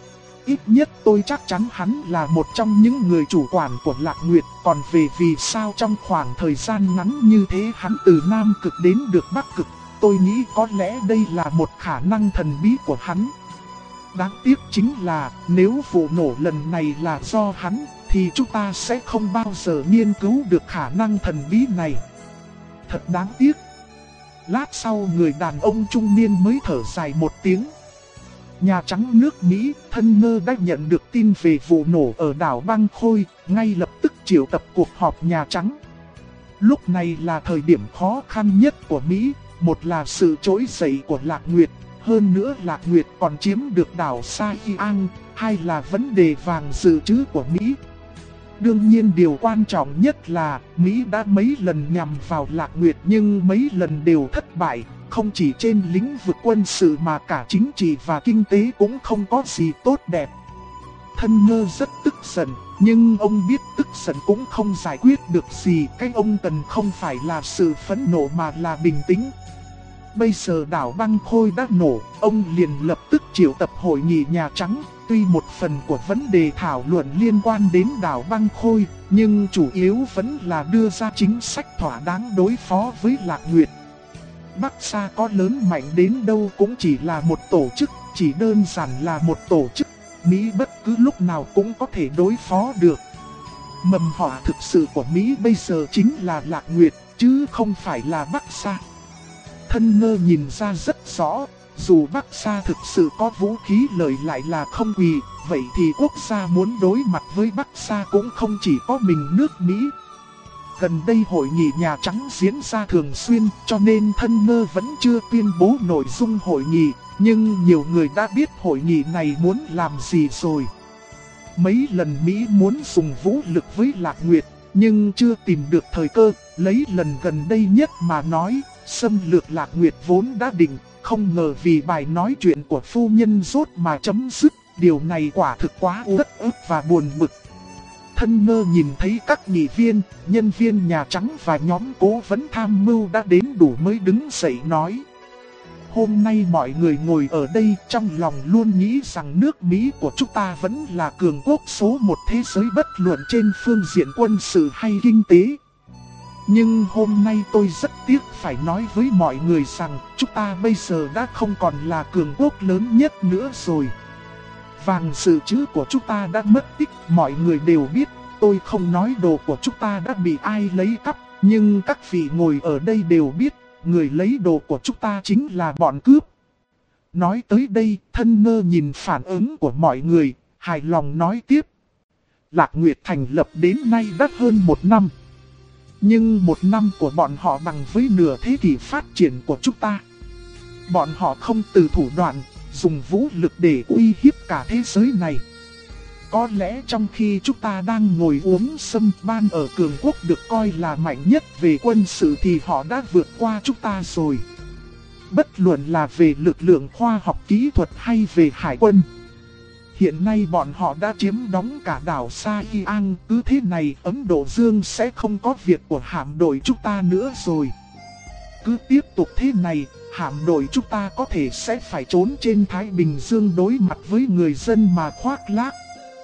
Ít nhất tôi chắc chắn hắn là một trong những người chủ quản của Lạc Nguyệt. Còn về vì sao trong khoảng thời gian ngắn như thế hắn từ Nam Cực đến được Bắc Cực, tôi nghĩ có lẽ đây là một khả năng thần bí của hắn. Đáng tiếc chính là nếu vụ nổ lần này là do hắn thì chúng ta sẽ không bao giờ nghiên cứu được khả năng thần bí này. Thật đáng tiếc. Lát sau người đàn ông trung niên mới thở dài một tiếng. Nhà Trắng nước Mỹ, Thân Ngơ đã nhận được tin về vụ nổ ở đảo Băng Khôi, ngay lập tức triệu tập cuộc họp Nhà Trắng. Lúc này là thời điểm khó khăn nhất của Mỹ, một là sự trỗi dậy của Lạc Nguyệt, hơn nữa Lạc Nguyệt còn chiếm được đảo Sa Yang, hai là vấn đề vàng dự trữ của Mỹ. Đương nhiên điều quan trọng nhất là Mỹ đã mấy lần nhằm vào Lạc Nguyệt nhưng mấy lần đều thất bại. Không chỉ trên lĩnh vực quân sự mà cả chính trị và kinh tế cũng không có gì tốt đẹp. Thân Ngơ rất tức giận, nhưng ông biết tức giận cũng không giải quyết được gì. Cái ông cần không phải là sự phẫn nộ mà là bình tĩnh. Bây giờ đảo Băng Khôi đã nổ, ông liền lập tức triệu tập hội nghị Nhà Trắng. Tuy một phần của vấn đề thảo luận liên quan đến đảo Băng Khôi, nhưng chủ yếu vẫn là đưa ra chính sách thỏa đáng đối phó với Lạc Nguyệt. Bắc Sa có lớn mạnh đến đâu cũng chỉ là một tổ chức, chỉ đơn giản là một tổ chức. Mỹ bất cứ lúc nào cũng có thể đối phó được. Mầm họa thực sự của Mỹ bây giờ chính là Lạc Nguyệt, chứ không phải là Bắc Sa. Thân Ngơ nhìn ra rất rõ, dù Bắc Sa thực sự có vũ khí lợi lại là không quỳ, vậy thì quốc gia muốn đối mặt với Bắc Sa cũng không chỉ có mình nước Mỹ. Gần đây hội nghị Nhà Trắng diễn ra thường xuyên cho nên Thân Ngơ vẫn chưa tuyên bố nội dung hội nghị, nhưng nhiều người đã biết hội nghị này muốn làm gì rồi. Mấy lần Mỹ muốn dùng vũ lực với Lạc Nguyệt, nhưng chưa tìm được thời cơ, lấy lần gần đây nhất mà nói, xâm lược Lạc Nguyệt vốn đã định, không ngờ vì bài nói chuyện của phu nhân rốt mà chấm dứt, điều này quả thực quá uất ức và buồn bực. Thân Ngơ nhìn thấy các nghị viên, nhân viên Nhà Trắng và nhóm cố vấn tham mưu đã đến đủ mới đứng dậy nói. Hôm nay mọi người ngồi ở đây trong lòng luôn nghĩ rằng nước Mỹ của chúng ta vẫn là cường quốc số một thế giới bất luận trên phương diện quân sự hay kinh tế. Nhưng hôm nay tôi rất tiếc phải nói với mọi người rằng chúng ta bây giờ đã không còn là cường quốc lớn nhất nữa rồi. Vàng dự trữ của chúng ta đã mất tích, mọi người đều biết. Tôi không nói đồ của chúng ta đã bị ai lấy cắp, nhưng các vị ngồi ở đây đều biết, người lấy đồ của chúng ta chính là bọn cướp. Nói tới đây, Thân Ngơ nhìn phản ứng của mọi người, hài lòng nói tiếp. Lạc Nguyệt thành lập đến nay đã hơn 1 năm. Nhưng 1 năm của bọn họ bằng với nửa thế kỷ phát triển của chúng ta. Bọn họ không từ thủ đoạn, dùng vũ lực để uy hiếp cả thế giới này. Có lẽ trong khi chúng ta đang ngồi uống sâm ban ở cường quốc được coi là mạnh nhất về quân sự thì họ đã vượt qua chúng ta rồi. Bất luận là về lực lượng khoa học kỹ thuật hay về hải quân. Hiện nay bọn họ đã chiếm đóng cả đảo Sa Yang, cứ thế này Ấn Độ Dương sẽ không có việc của hạm đội chúng ta nữa rồi. Cứ tiếp tục thế này, hạm đội chúng ta có thể sẽ phải trốn trên Thái Bình Dương đối mặt với người dân mà khoác lác.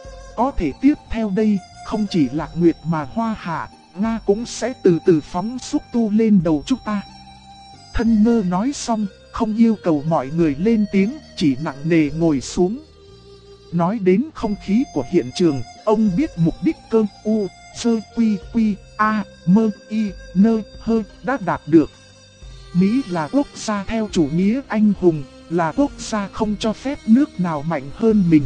Có thể tiếp theo đây, không chỉ Lạc Nguyệt mà Hoa Hạ, Nga cũng sẽ từ từ phóng xúc tu lên đầu chúng ta. Thân Ngơ nói xong, không yêu cầu mọi người lên tiếng, chỉ nặng nề ngồi xuống. Nói đến không khí của hiện trường, ông biết mục đích cơ u, sơ quy quy, a, mơ y, nơ, hơ đã đạt được. Mỹ là quốc gia theo chủ nghĩa anh hùng, là quốc gia không cho phép nước nào mạnh hơn mình.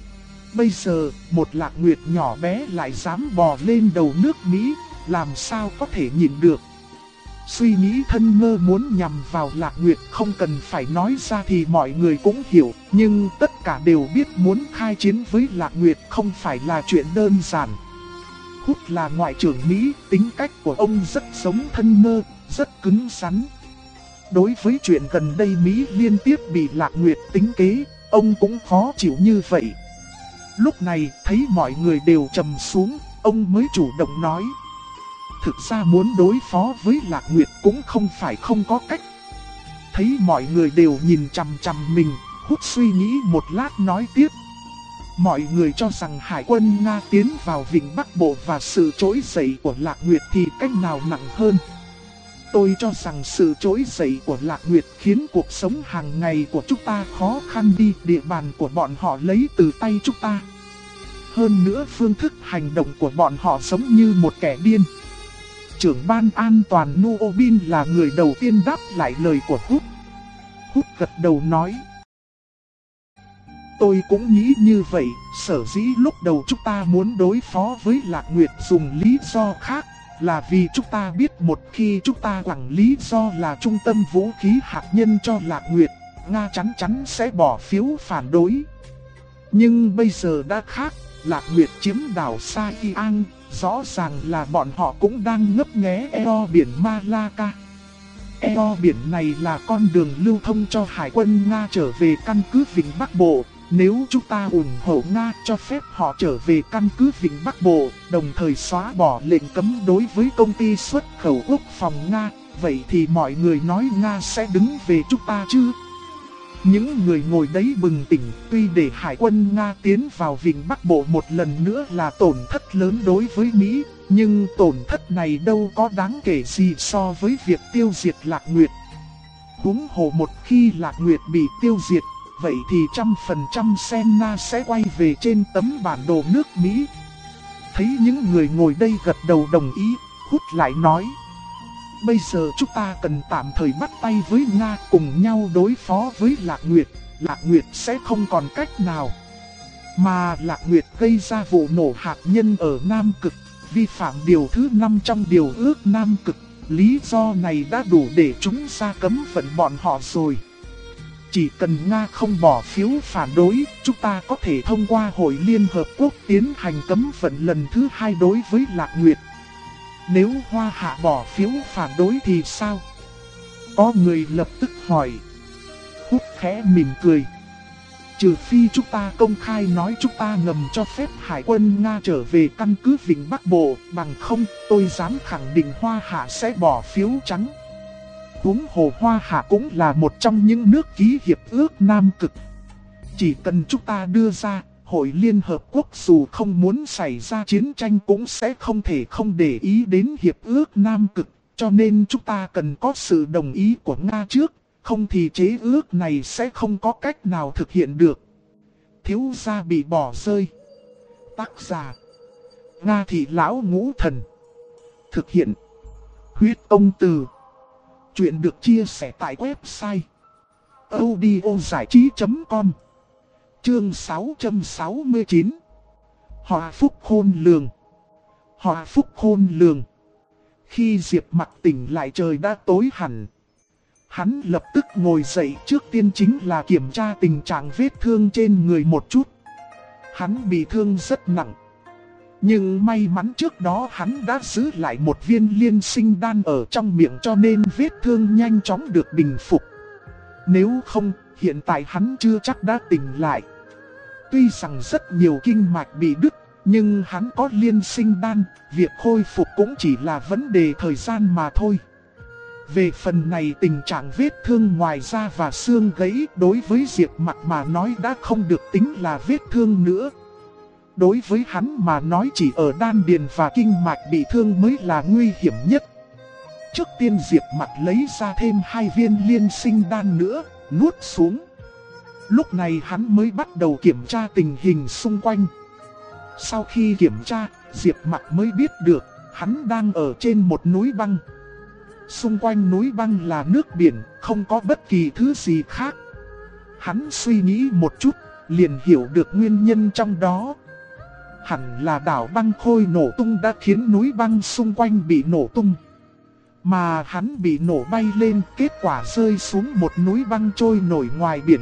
Bây giờ, một Lạc Nguyệt nhỏ bé lại dám bò lên đầu nước Mỹ, làm sao có thể nhịn được. Suy nghĩ Thân Ngơ muốn nhằm vào Lạc Nguyệt không cần phải nói ra thì mọi người cũng hiểu, nhưng tất cả đều biết muốn khai chiến với Lạc Nguyệt không phải là chuyện đơn giản. Hút là ngoại trưởng Mỹ, tính cách của ông rất giống Thân Ngơ, rất cứng rắn. Đối với chuyện gần đây Mỹ liên tiếp bị Lạc Nguyệt tính kế, ông cũng khó chịu như vậy. Lúc này thấy mọi người đều trầm xuống, ông mới chủ động nói. Thực ra muốn đối phó với Lạc Nguyệt cũng không phải không có cách. Thấy mọi người đều nhìn chằm chằm mình, Hút suy nghĩ một lát nói tiếp. Mọi người cho rằng Hải quân Nga tiến vào Vịnh Bắc Bộ và sự trỗi dậy của Lạc Nguyệt thì cách nào nặng hơn. Tôi cho rằng sự trỗi dậy của Lạc Nguyệt khiến cuộc sống hàng ngày của chúng ta khó khăn đi, địa bàn của bọn họ lấy từ tay chúng ta. Hơn nữa phương thức hành động của bọn họ giống như một kẻ điên. Trưởng ban an toàn Nuobin là người đầu tiên đáp lại lời của Hút. Hút gật đầu nói. Tôi cũng nghĩ như vậy, sở dĩ lúc đầu chúng ta muốn đối phó với Lạc Nguyệt dùng lý do khác, là vì chúng ta biết một khi chúng ta quẳng lý do là trung tâm vũ khí hạt nhân cho Lạc Nguyệt, Nga chắn chắn sẽ bỏ phiếu phản đối. Nhưng bây giờ đã khác, Lạc Nguyệt chiếm đảo Saiang, rõ ràng là bọn họ cũng đang ngấp nghé eo biển Malacca. Eo biển này là con đường lưu thông cho Hải quân Nga trở về căn cứ Vịnh Bắc Bộ. Nếu chúng ta ủng hộ Nga cho phép họ trở về căn cứ Vịnh Bắc Bộ, đồng thời xóa bỏ lệnh cấm đối với công ty xuất khẩu quốc phòng Nga, vậy thì mọi người nói Nga sẽ đứng về chúng ta chứ? Những người ngồi đấy bừng tỉnh, tuy để Hải quân Nga tiến vào Vịnh Bắc Bộ một lần nữa là tổn thất lớn đối với Mỹ, nhưng tổn thất này đâu có đáng kể gì so với việc tiêu diệt Lạc Nguyệt. Huống hồ một khi Lạc Nguyệt bị tiêu diệt, vậy thì 100% Senna sẽ quay về trên tấm bản đồ nước Mỹ. Thấy những người ngồi đây gật đầu đồng ý, Hút lại nói. Bây giờ chúng ta cần tạm thời bắt tay với Nga cùng nhau đối phó với Lạc Nguyệt. Lạc Nguyệt sẽ không còn cách nào. Mà Lạc Nguyệt gây ra vụ nổ hạt nhân ở Nam Cực, vi phạm điều thứ 5 trong điều ước Nam Cực. Lý do này đã đủ để chúng ra cấm vận bọn họ rồi. Chỉ cần Nga không bỏ phiếu phản đối, chúng ta có thể thông qua Hội Liên Hợp Quốc tiến hành cấm vận lần thứ 2 đối với Lạc Nguyệt. Nếu Hoa Hạ bỏ phiếu phản đối thì sao? Có người lập tức hỏi. Hút khẽ mỉm cười. Trừ phi chúng ta công khai nói chúng ta ngầm cho phép Hải quân Nga trở về căn cứ Vịnh Bắc Bộ, bằng không tôi dám khẳng định Hoa Hạ sẽ bỏ phiếu trắng. Huống hồ Hoa Hạ cũng là một trong những nước ký hiệp ước Nam Cực. Chỉ cần chúng ta đưa ra, Hội Liên Hợp Quốc dù không muốn xảy ra chiến tranh cũng sẽ không thể không để ý đến hiệp ước Nam Cực. Cho nên chúng ta cần có sự đồng ý của Nga trước, không thì chế ước này sẽ không có cách nào thực hiện được. Thiếu gia bị bỏ rơi. Tác giả: Nga Thị Lão Ngũ Thần. Thực hiện: Huyết Ông Từ. Chuyện được chia sẻ tại website audiozảichí.com. Chương 669. Họa phúc khôn lường. Họa phúc khôn lường. Khi Diệp Mặc tỉnh lại trời đã tối hẳn. Hắn lập tức ngồi dậy, trước tiên chính là kiểm tra tình trạng vết thương trên người một chút. Hắn bị thương rất nặng. Nhưng may mắn trước đó hắn đã giữ lại một viên liên sinh đan ở trong miệng cho nên vết thương nhanh chóng được bình phục. Nếu không, hiện tại hắn chưa chắc đã tỉnh lại. Tuy rằng rất nhiều kinh mạch bị đứt, nhưng hắn có liên sinh đan, việc khôi phục cũng chỉ là vấn đề thời gian mà thôi. Về phần này tình trạng vết thương ngoài da và xương gãy đối với Diệp Mặc mà nói đã không được tính là vết thương nữa. Đối với hắn mà nói chỉ ở đan điền và kinh mạch bị thương mới là nguy hiểm nhất. Trước tiên Diệp Mặc lấy ra thêm 2 viên liên sinh đan nữa, nuốt xuống. Lúc này hắn mới bắt đầu kiểm tra tình hình xung quanh. Sau khi kiểm tra, Diệp Mặc mới biết được hắn đang ở trên một núi băng. Xung quanh núi băng là nước biển, không có bất kỳ thứ gì khác. Hắn suy nghĩ một chút, liền hiểu được nguyên nhân trong đó. Hẳn là đảo băng khôi nổ tung đã khiến núi băng xung quanh bị nổ tung. Mà hắn bị nổ bay lên, kết quả rơi xuống một núi băng trôi nổi ngoài biển.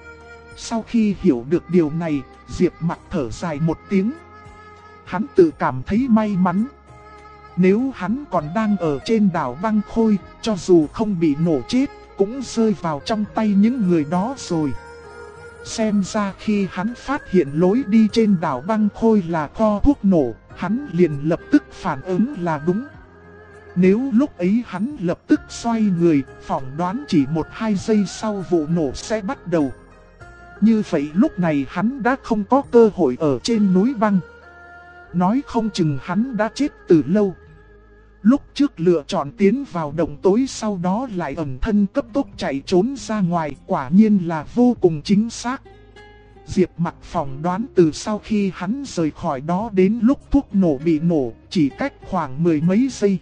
Sau khi hiểu được điều này, Diệp Mặc thở dài một tiếng. Hắn tự cảm thấy may mắn. Nếu hắn còn đang ở trên đảo băng khôi, cho dù không bị nổ chết, cũng rơi vào trong tay những người đó rồi. Xem ra khi hắn phát hiện lối đi trên đảo băng khôi là kho thuốc nổ, hắn liền lập tức phản ứng là đúng. Nếu lúc ấy hắn lập tức xoay người, phỏng đoán chỉ 1-2 giây sau vụ nổ sẽ bắt đầu. Như vậy lúc này hắn đã không có cơ hội ở trên núi băng. Nói không chừng hắn đã chết từ lâu. Lúc trước lựa chọn tiến vào động tối, sau đó lại ẩn thân cấp tốc chạy trốn ra ngoài, quả nhiên là vô cùng chính xác. Diệp Mặc phỏng đoán từ sau khi hắn rời khỏi đó đến lúc thuốc nổ bị nổ, chỉ cách khoảng 10 mấy giây.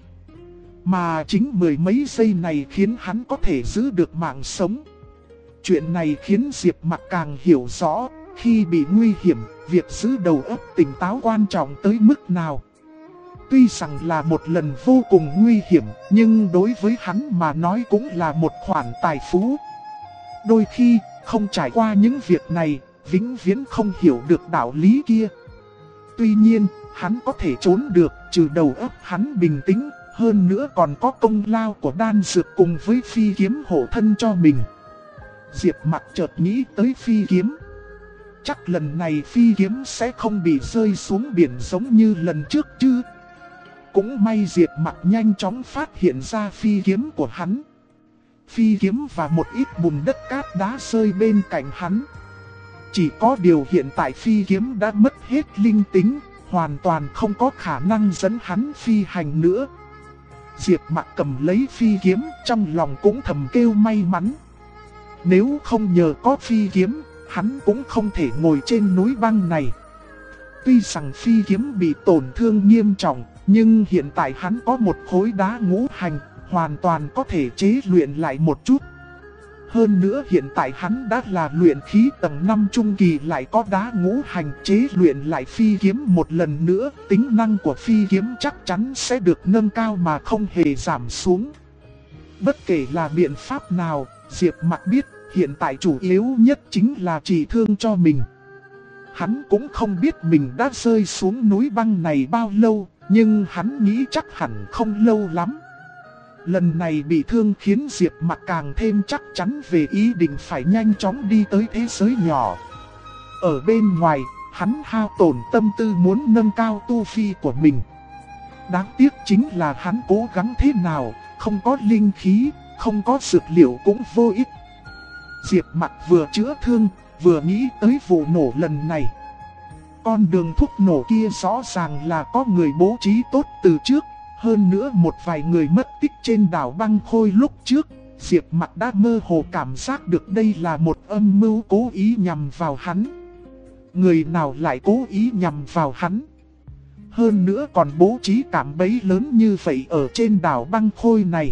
Mà chính 10 mấy giây này khiến hắn có thể giữ được mạng sống. Chuyện này khiến Diệp Mặc càng hiểu rõ, khi bị nguy hiểm, việc giữ đầu óc tỉnh táo quan trọng tới mức nào. Tuy rằng là một lần vô cùng nguy hiểm, nhưng đối với hắn mà nói cũng là một khoản tài phú. Đôi khi, không trải qua những việc này, vĩnh viễn không hiểu được đạo lý kia. Tuy nhiên, hắn có thể trốn được, trừ đầu óc hắn bình tĩnh, hơn nữa còn có công lao của đan dược cùng với phi kiếm hộ thân cho mình. Diệp Mặc chợt nghĩ tới phi kiếm. Chắc lần này phi kiếm sẽ không bị rơi xuống biển giống như lần trước chứ. Cũng may Diệp Mặc nhanh chóng phát hiện ra phi kiếm của hắn. Phi kiếm và một ít bùn đất cát đá rơi bên cạnh hắn. Chỉ có điều hiện tại phi kiếm đã mất hết linh tính, hoàn toàn không có khả năng dẫn hắn phi hành nữa. Diệp Mặc cầm lấy phi kiếm, trong lòng cũng thầm kêu may mắn. Nếu không nhờ có phi kiếm, hắn cũng không thể ngồi trên núi băng này. Tuy rằng phi kiếm bị tổn thương nghiêm trọng, nhưng hiện tại hắn có một khối đá ngũ hành, hoàn toàn có thể chế luyện lại một chút. Hơn nữa hiện tại hắn đã là luyện khí tầng 5 trung kỳ, lại có đá ngũ hành, chế luyện lại phi kiếm một lần nữa, tính năng của phi kiếm chắc chắn sẽ được nâng cao mà không hề giảm xuống. Bất kể là biện pháp nào, Diệp Mặc biết hiện tại chủ yếu nhất chính là trị thương cho mình. Hắn cũng không biết mình đã rơi xuống núi băng này bao lâu, nhưng hắn nghĩ chắc hẳn không lâu lắm. Lần này bị thương khiến Diệp Mặc càng thêm chắc chắn về ý định phải nhanh chóng đi tới thế giới nhỏ. Ở bên ngoài, hắn hao tổn tâm tư muốn nâng cao tu vi của mình. Đáng tiếc chính là hắn cố gắng thế nào, không có linh khí, không có dược liệu cũng vô ích. Diệp Mặc vừa chữa thương, vừa nghĩ tới vụ nổ lần này. Con đường thuốc nổ kia rõ ràng là có người bố trí tốt từ trước. Hơn nữa một vài người mất tích trên đảo băng khôi lúc trước, Diệp Mặc đã mơ hồ cảm giác được đây là một âm mưu cố ý nhằm vào hắn. Người nào lại cố ý nhằm vào hắn? Hơn nữa còn bố trí cạm bẫy lớn như vậy ở trên đảo băng khôi này.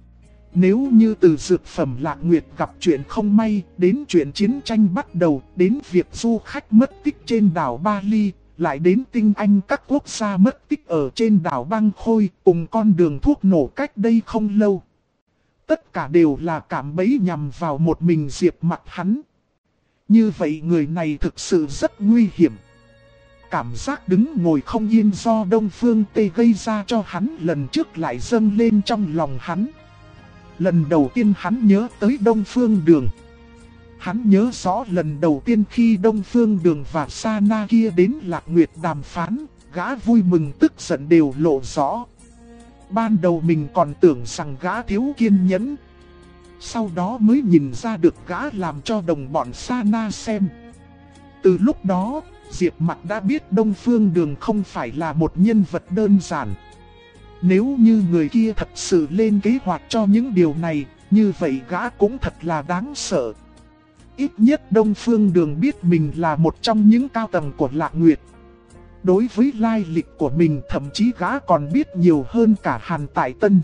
Nếu như từ dược phẩm Lạc Nguyệt gặp chuyện không may, đến chuyện chiến tranh bắt đầu, đến việc du khách mất tích trên đảo Bali, lại đến tinh anh các quốc gia mất tích ở trên đảo băng khôi, cùng con đường thuốc nổ cách đây không lâu. Tất cả đều là cạm bẫy nhằm vào một mình Diệp Mặc hắn. Như vậy người này thực sự rất nguy hiểm. Cảm giác đứng ngồi không yên do Đông Phương Tê gây ra cho hắn lần trước lại dâng lên trong lòng hắn. Lần đầu tiên hắn nhớ tới Đông Phương Đường. Hắn nhớ rõ lần đầu tiên khi Đông Phương Đường và Sana kia đến Lạc Nguyệt đàm phán, gã vui mừng tức giận đều lộ rõ. Ban đầu mình còn tưởng rằng gã thiếu kiên nhẫn. Sau đó mới nhìn ra được gã làm cho đồng bọn Sana xem. Từ lúc đó, Diệp Mặc đã biết Đông Phương Đường không phải là một nhân vật đơn giản. Nếu như người kia thật sự lên kế hoạch cho những điều này, như vậy gã cũng thật là đáng sợ. Ít nhất Đông Phương Đường biết mình là một trong những cao tầng của Lạc Nguyệt. Đối với lai lịch của mình thậm chí gã còn biết nhiều hơn cả Hàn Tại Tân.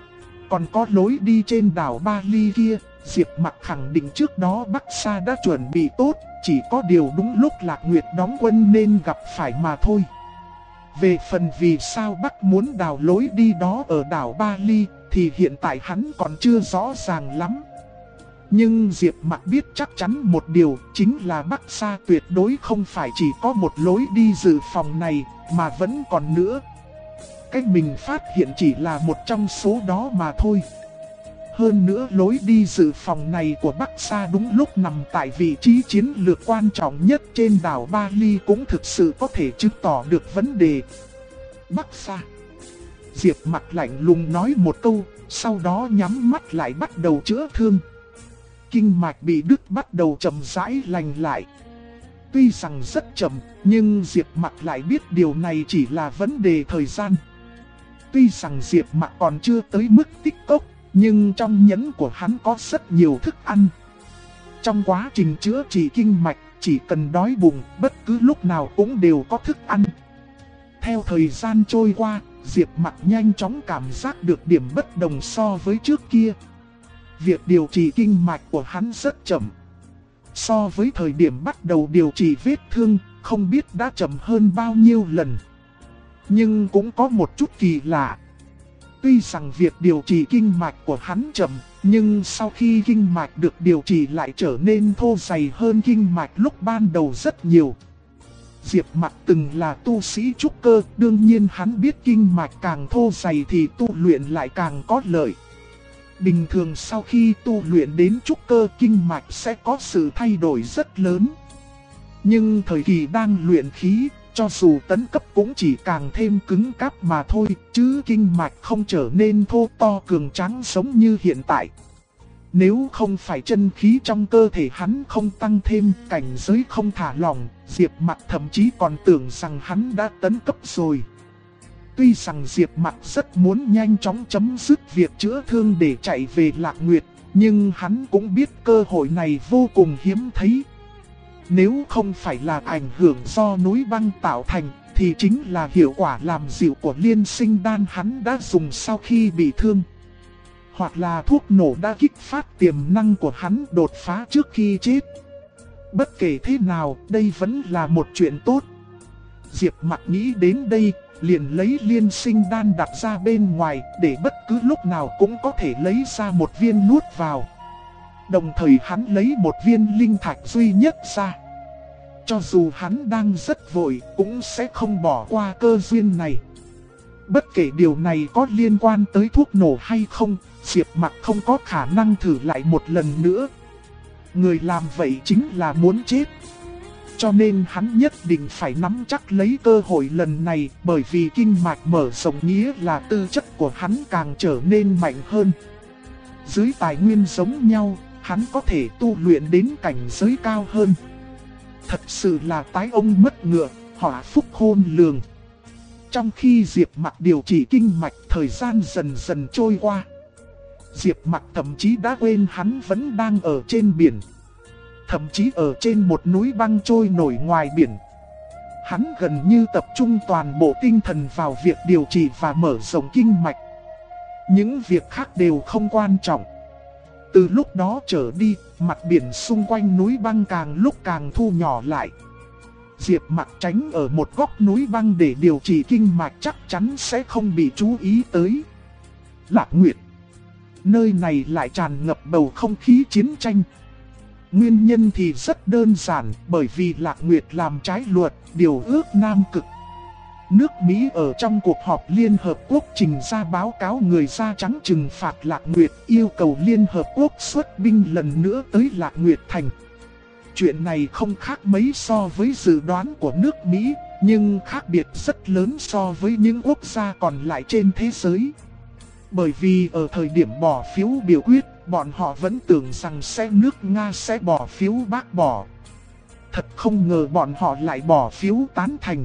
Còn có lối đi trên đảo Bali kia, Diệp Mặc khẳng định trước đó Bắc Sa đã chuẩn bị tốt, chỉ có điều đúng lúc Lạc Nguyệt đóng quân nên gặp phải mà thôi. Về phần vì sao Bắc muốn đào lối đi đó ở đảo Bali, thì hiện tại hắn còn chưa rõ ràng lắm. Nhưng Diệp Mặc biết chắc chắn một điều, chính là Bắc Sa tuyệt đối không phải chỉ có một lối đi dự phòng này, mà vẫn còn nữa. Cái mình phát hiện chỉ là một trong số đó mà thôi. Hơn nữa lối đi dự phòng này của Bắc Sa đúng lúc nằm tại vị trí chiến lược quan trọng nhất trên đảo Ba Ly, cũng thực sự có thể chứng tỏ được vấn đề. Bắc Sa. Diệp Mặc lạnh lùng nói một câu, sau đó nhắm mắt lại bắt đầu chữa thương. Kinh mạch bị đứt bắt đầu chậm rãi lành lại. Tuy rằng rất chậm, nhưng Diệp Mặc lại biết điều này chỉ là vấn đề thời gian. Tuy rằng Diệp Mặc còn chưa tới mức tích cốc, nhưng trong nhẫn của hắn có rất nhiều thức ăn. Trong quá trình chữa trị kinh mạch, chỉ cần đói bụng, bất cứ lúc nào cũng đều có thức ăn. Theo thời gian trôi qua, Diệp Mặc nhanh chóng cảm giác được điểm bất đồng so với trước kia. Việc điều trị kinh mạch của hắn rất chậm. So với thời điểm bắt đầu điều trị vết thương, không biết đã chậm hơn bao nhiêu lần. Nhưng cũng có một chút kỳ lạ. Tuy rằng việc điều trị kinh mạch của hắn chậm, nhưng sau khi kinh mạch được điều trị lại trở nên thô dày hơn kinh mạch lúc ban đầu rất nhiều. Diệp Mặc từng là tu sĩ trúc cơ, đương nhiên hắn biết kinh mạch càng thô dày thì tu luyện lại càng có lợi. Bình thường sau khi tu luyện đến trúc cơ, kinh mạch sẽ có sự thay đổi rất lớn. Nhưng thời kỳ đang luyện khí, cho dù tấn cấp cũng chỉ càng thêm cứng cáp mà thôi, chứ kinh mạch không trở nên thô to cường tráng giống như hiện tại. Nếu không phải chân khí trong cơ thể hắn không tăng thêm, cảnh giới không thả lỏng, Diệp Mặc thậm chí còn tưởng rằng hắn đã tấn cấp rồi. Tuy rằng Diệp Mặc rất muốn nhanh chóng chấm dứt việc chữa thương để chạy về Lạc Nguyệt, nhưng hắn cũng biết cơ hội này vô cùng hiếm thấy. Nếu không phải là ảnh hưởng do núi băng tạo thành, thì chính là hiệu quả làm dịu của liên sinh đan hắn đã dùng sau khi bị thương. Hoặc là thuốc nổ đã kích phát tiềm năng của hắn đột phá trước khi chết. Bất kể thế nào, đây vẫn là một chuyện tốt. Diệp Mặc nghĩ đến đây, liền lấy liên sinh đan đặt ra bên ngoài, để bất cứ lúc nào cũng có thể lấy ra một viên nuốt vào. Đồng thời hắn lấy một viên linh thạch duy nhất ra. Cho dù hắn đang rất vội, cũng sẽ không bỏ qua cơ duyên này. Bất kể điều này có liên quan tới thuốc nổ hay không, Diệp Mặc không có khả năng thử lại một lần nữa. Người làm vậy chính là muốn chết. Cho nên hắn nhất định phải nắm chắc lấy cơ hội lần này, bởi vì kinh mạch mở rộng nghĩa là tư chất của hắn càng trở nên mạnh hơn. Dưới tài nguyên giống nhau, hắn có thể tu luyện đến cảnh giới cao hơn. Thật sự là tái ông mất ngựa, họa phúc khôn lường. Trong khi Diệp Mặc điều trị kinh mạch, thời gian dần dần trôi qua. Diệp Mặc thậm chí đã quên hắn vẫn đang ở trên biển. Thậm chí ở trên một núi băng trôi nổi ngoài biển. Hắn gần như tập trung toàn bộ tinh thần vào việc điều trị và mở rộng kinh mạch. Những việc khác đều không quan trọng. Từ lúc đó trở đi, mặt biển xung quanh núi băng càng lúc càng thu nhỏ lại. Diệp Mặc tránh ở một góc núi băng để điều trị kinh mạch, chắc chắn sẽ không bị chú ý tới. Lạc Nguyệt. Nơi này lại tràn ngập bầu không khí chiến tranh. Nguyên nhân thì rất đơn giản, bởi vì Lạc Nguyệt làm trái luật, điều ước Nam Cực. Nước Mỹ ở trong cuộc họp Liên Hợp Quốc trình ra báo cáo người da trắng trừng phạt Lạc Nguyệt, yêu cầu Liên Hợp Quốc xuất binh lần nữa tới Lạc Nguyệt Thành. Chuyện này không khác mấy so với dự đoán của nước Mỹ, nhưng khác biệt rất lớn so với những quốc gia còn lại trên thế giới. Bởi vì ở thời điểm bỏ phiếu biểu quyết, bọn họ vẫn tưởng rằng nước Nga sẽ bỏ phiếu bác bỏ. Thật không ngờ bọn họ lại bỏ phiếu tán thành.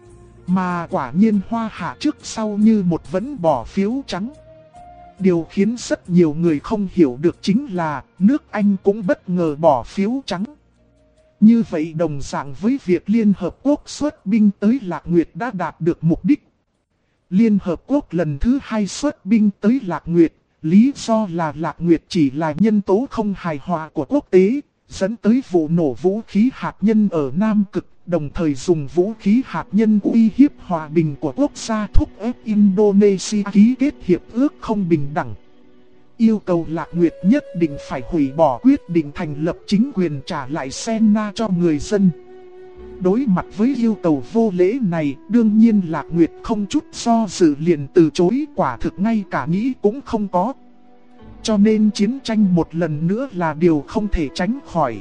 Mà quả nhiên Hoa Hạ trước sau như một vẫn bỏ phiếu trắng. Điều khiến rất nhiều người không hiểu được chính là nước Anh cũng bất ngờ bỏ phiếu trắng. Như vậy đồng dạng với việc Liên Hợp Quốc xuất binh tới Lạc Nguyệt đã đạt được mục đích. Liên Hợp Quốc lần thứ 2 xuất binh tới Lạc Nguyệt, lý do là Lạc Nguyệt chỉ là nhân tố không hài hòa của quốc tế, dẫn tới vụ nổ vũ khí hạt nhân ở Nam Cực, đồng thời dùng vũ khí hạt nhân uy hiếp hòa bình của quốc gia, thúc ép Indonesia ký kết hiệp ước không bình đẳng. Yêu cầu Lạc Nguyệt nhất định phải hủy bỏ quyết định thành lập chính quyền, trả lại Senna cho người dân. Đối mặt với yêu cầu vô lễ này, đương nhiên Lạc Nguyệt không chút do dự liền từ chối, quả thực ngay cả nghĩ cũng không có. Cho nên chiến tranh một lần nữa là điều không thể tránh khỏi.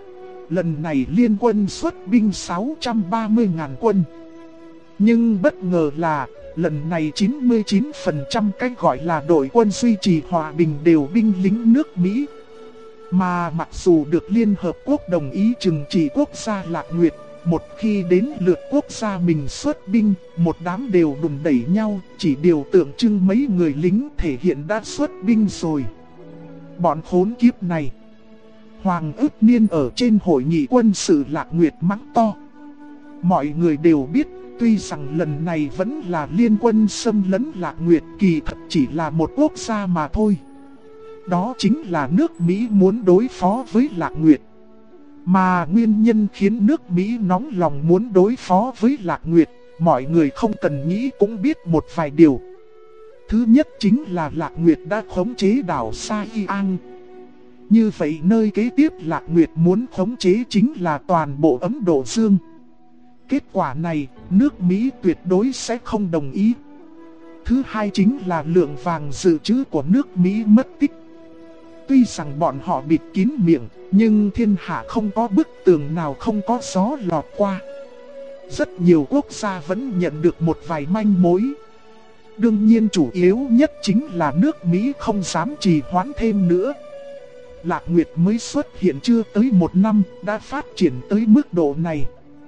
Lần này liên quân xuất binh 630.000 quân. Nhưng bất ngờ là, lần này 99% cách gọi là đội quân duy trì hòa bình đều binh lính nước Mỹ. Mà mặc dù được Liên Hợp Quốc đồng ý trừng trị quốc gia Lạc Nguyệt, một khi đến lượt quốc gia mình xuất binh, một đám đều đùn đẩy nhau, chỉ điều tượng trưng mấy người lính thể hiện đã xuất binh rồi. Bọn khốn kiếp này. Hoàng Ức Niên ở trên hội nghị quân sự Lạc Nguyệt mắng to. Mọi người đều biết, tuy rằng lần này vẫn là liên quân xâm lấn Lạc Nguyệt, kỳ thật chỉ là một quốc gia mà thôi. Đó chính là nước Mỹ muốn đối phó với Lạc Nguyệt. Mà nguyên nhân khiến nước Mỹ nóng lòng muốn đối phó với Lạc Nguyệt, mọi người không cần nghĩ cũng biết một vài điều. Thứ nhất chính là Lạc Nguyệt đã khống chế đảo Saipan. Như vậy nơi kế tiếp Lạc Nguyệt muốn khống chế chính là toàn bộ Ấn Độ Dương. Kết quả này, nước Mỹ tuyệt đối sẽ không đồng ý. Thứ hai chính là lượng vàng dự trữ của nước Mỹ mất tích. Tuy rằng bọn họ bịt kín miệng, nhưng thiên hạ không có bức tường nào không có gió lọt qua. Rất nhiều quốc gia vẫn nhận được một vài manh mối. Đương nhiên chủ yếu nhất chính là nước Mỹ không dám trì hoãn thêm nữa. Lạc Nguyệt mới xuất hiện chưa tới một năm đã phát triển tới mức độ này.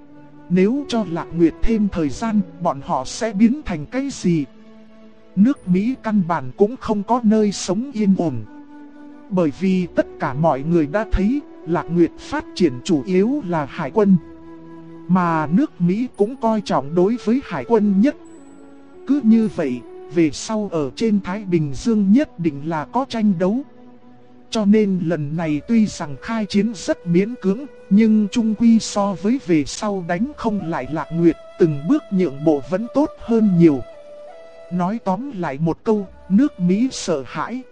Nếu cho Lạc Nguyệt thêm thời gian, bọn họ sẽ biến thành cái gì? Nước Mỹ căn bản cũng không có nơi sống yên ổn. Bởi vì tất cả mọi người đã thấy, Lạc Nguyệt phát triển chủ yếu là hải quân. Mà nước Mỹ cũng coi trọng đối với hải quân nhất. Cứ như vậy, về sau ở trên Thái Bình Dương nhất định là có tranh đấu. Cho nên lần này tuy rằng khai chiến rất miễn cưỡng, nhưng chung quy so với về sau đánh không lại Lạc Nguyệt, từng bước nhượng bộ vẫn tốt hơn nhiều. Nói tóm lại một câu, nước Mỹ sợ hãi.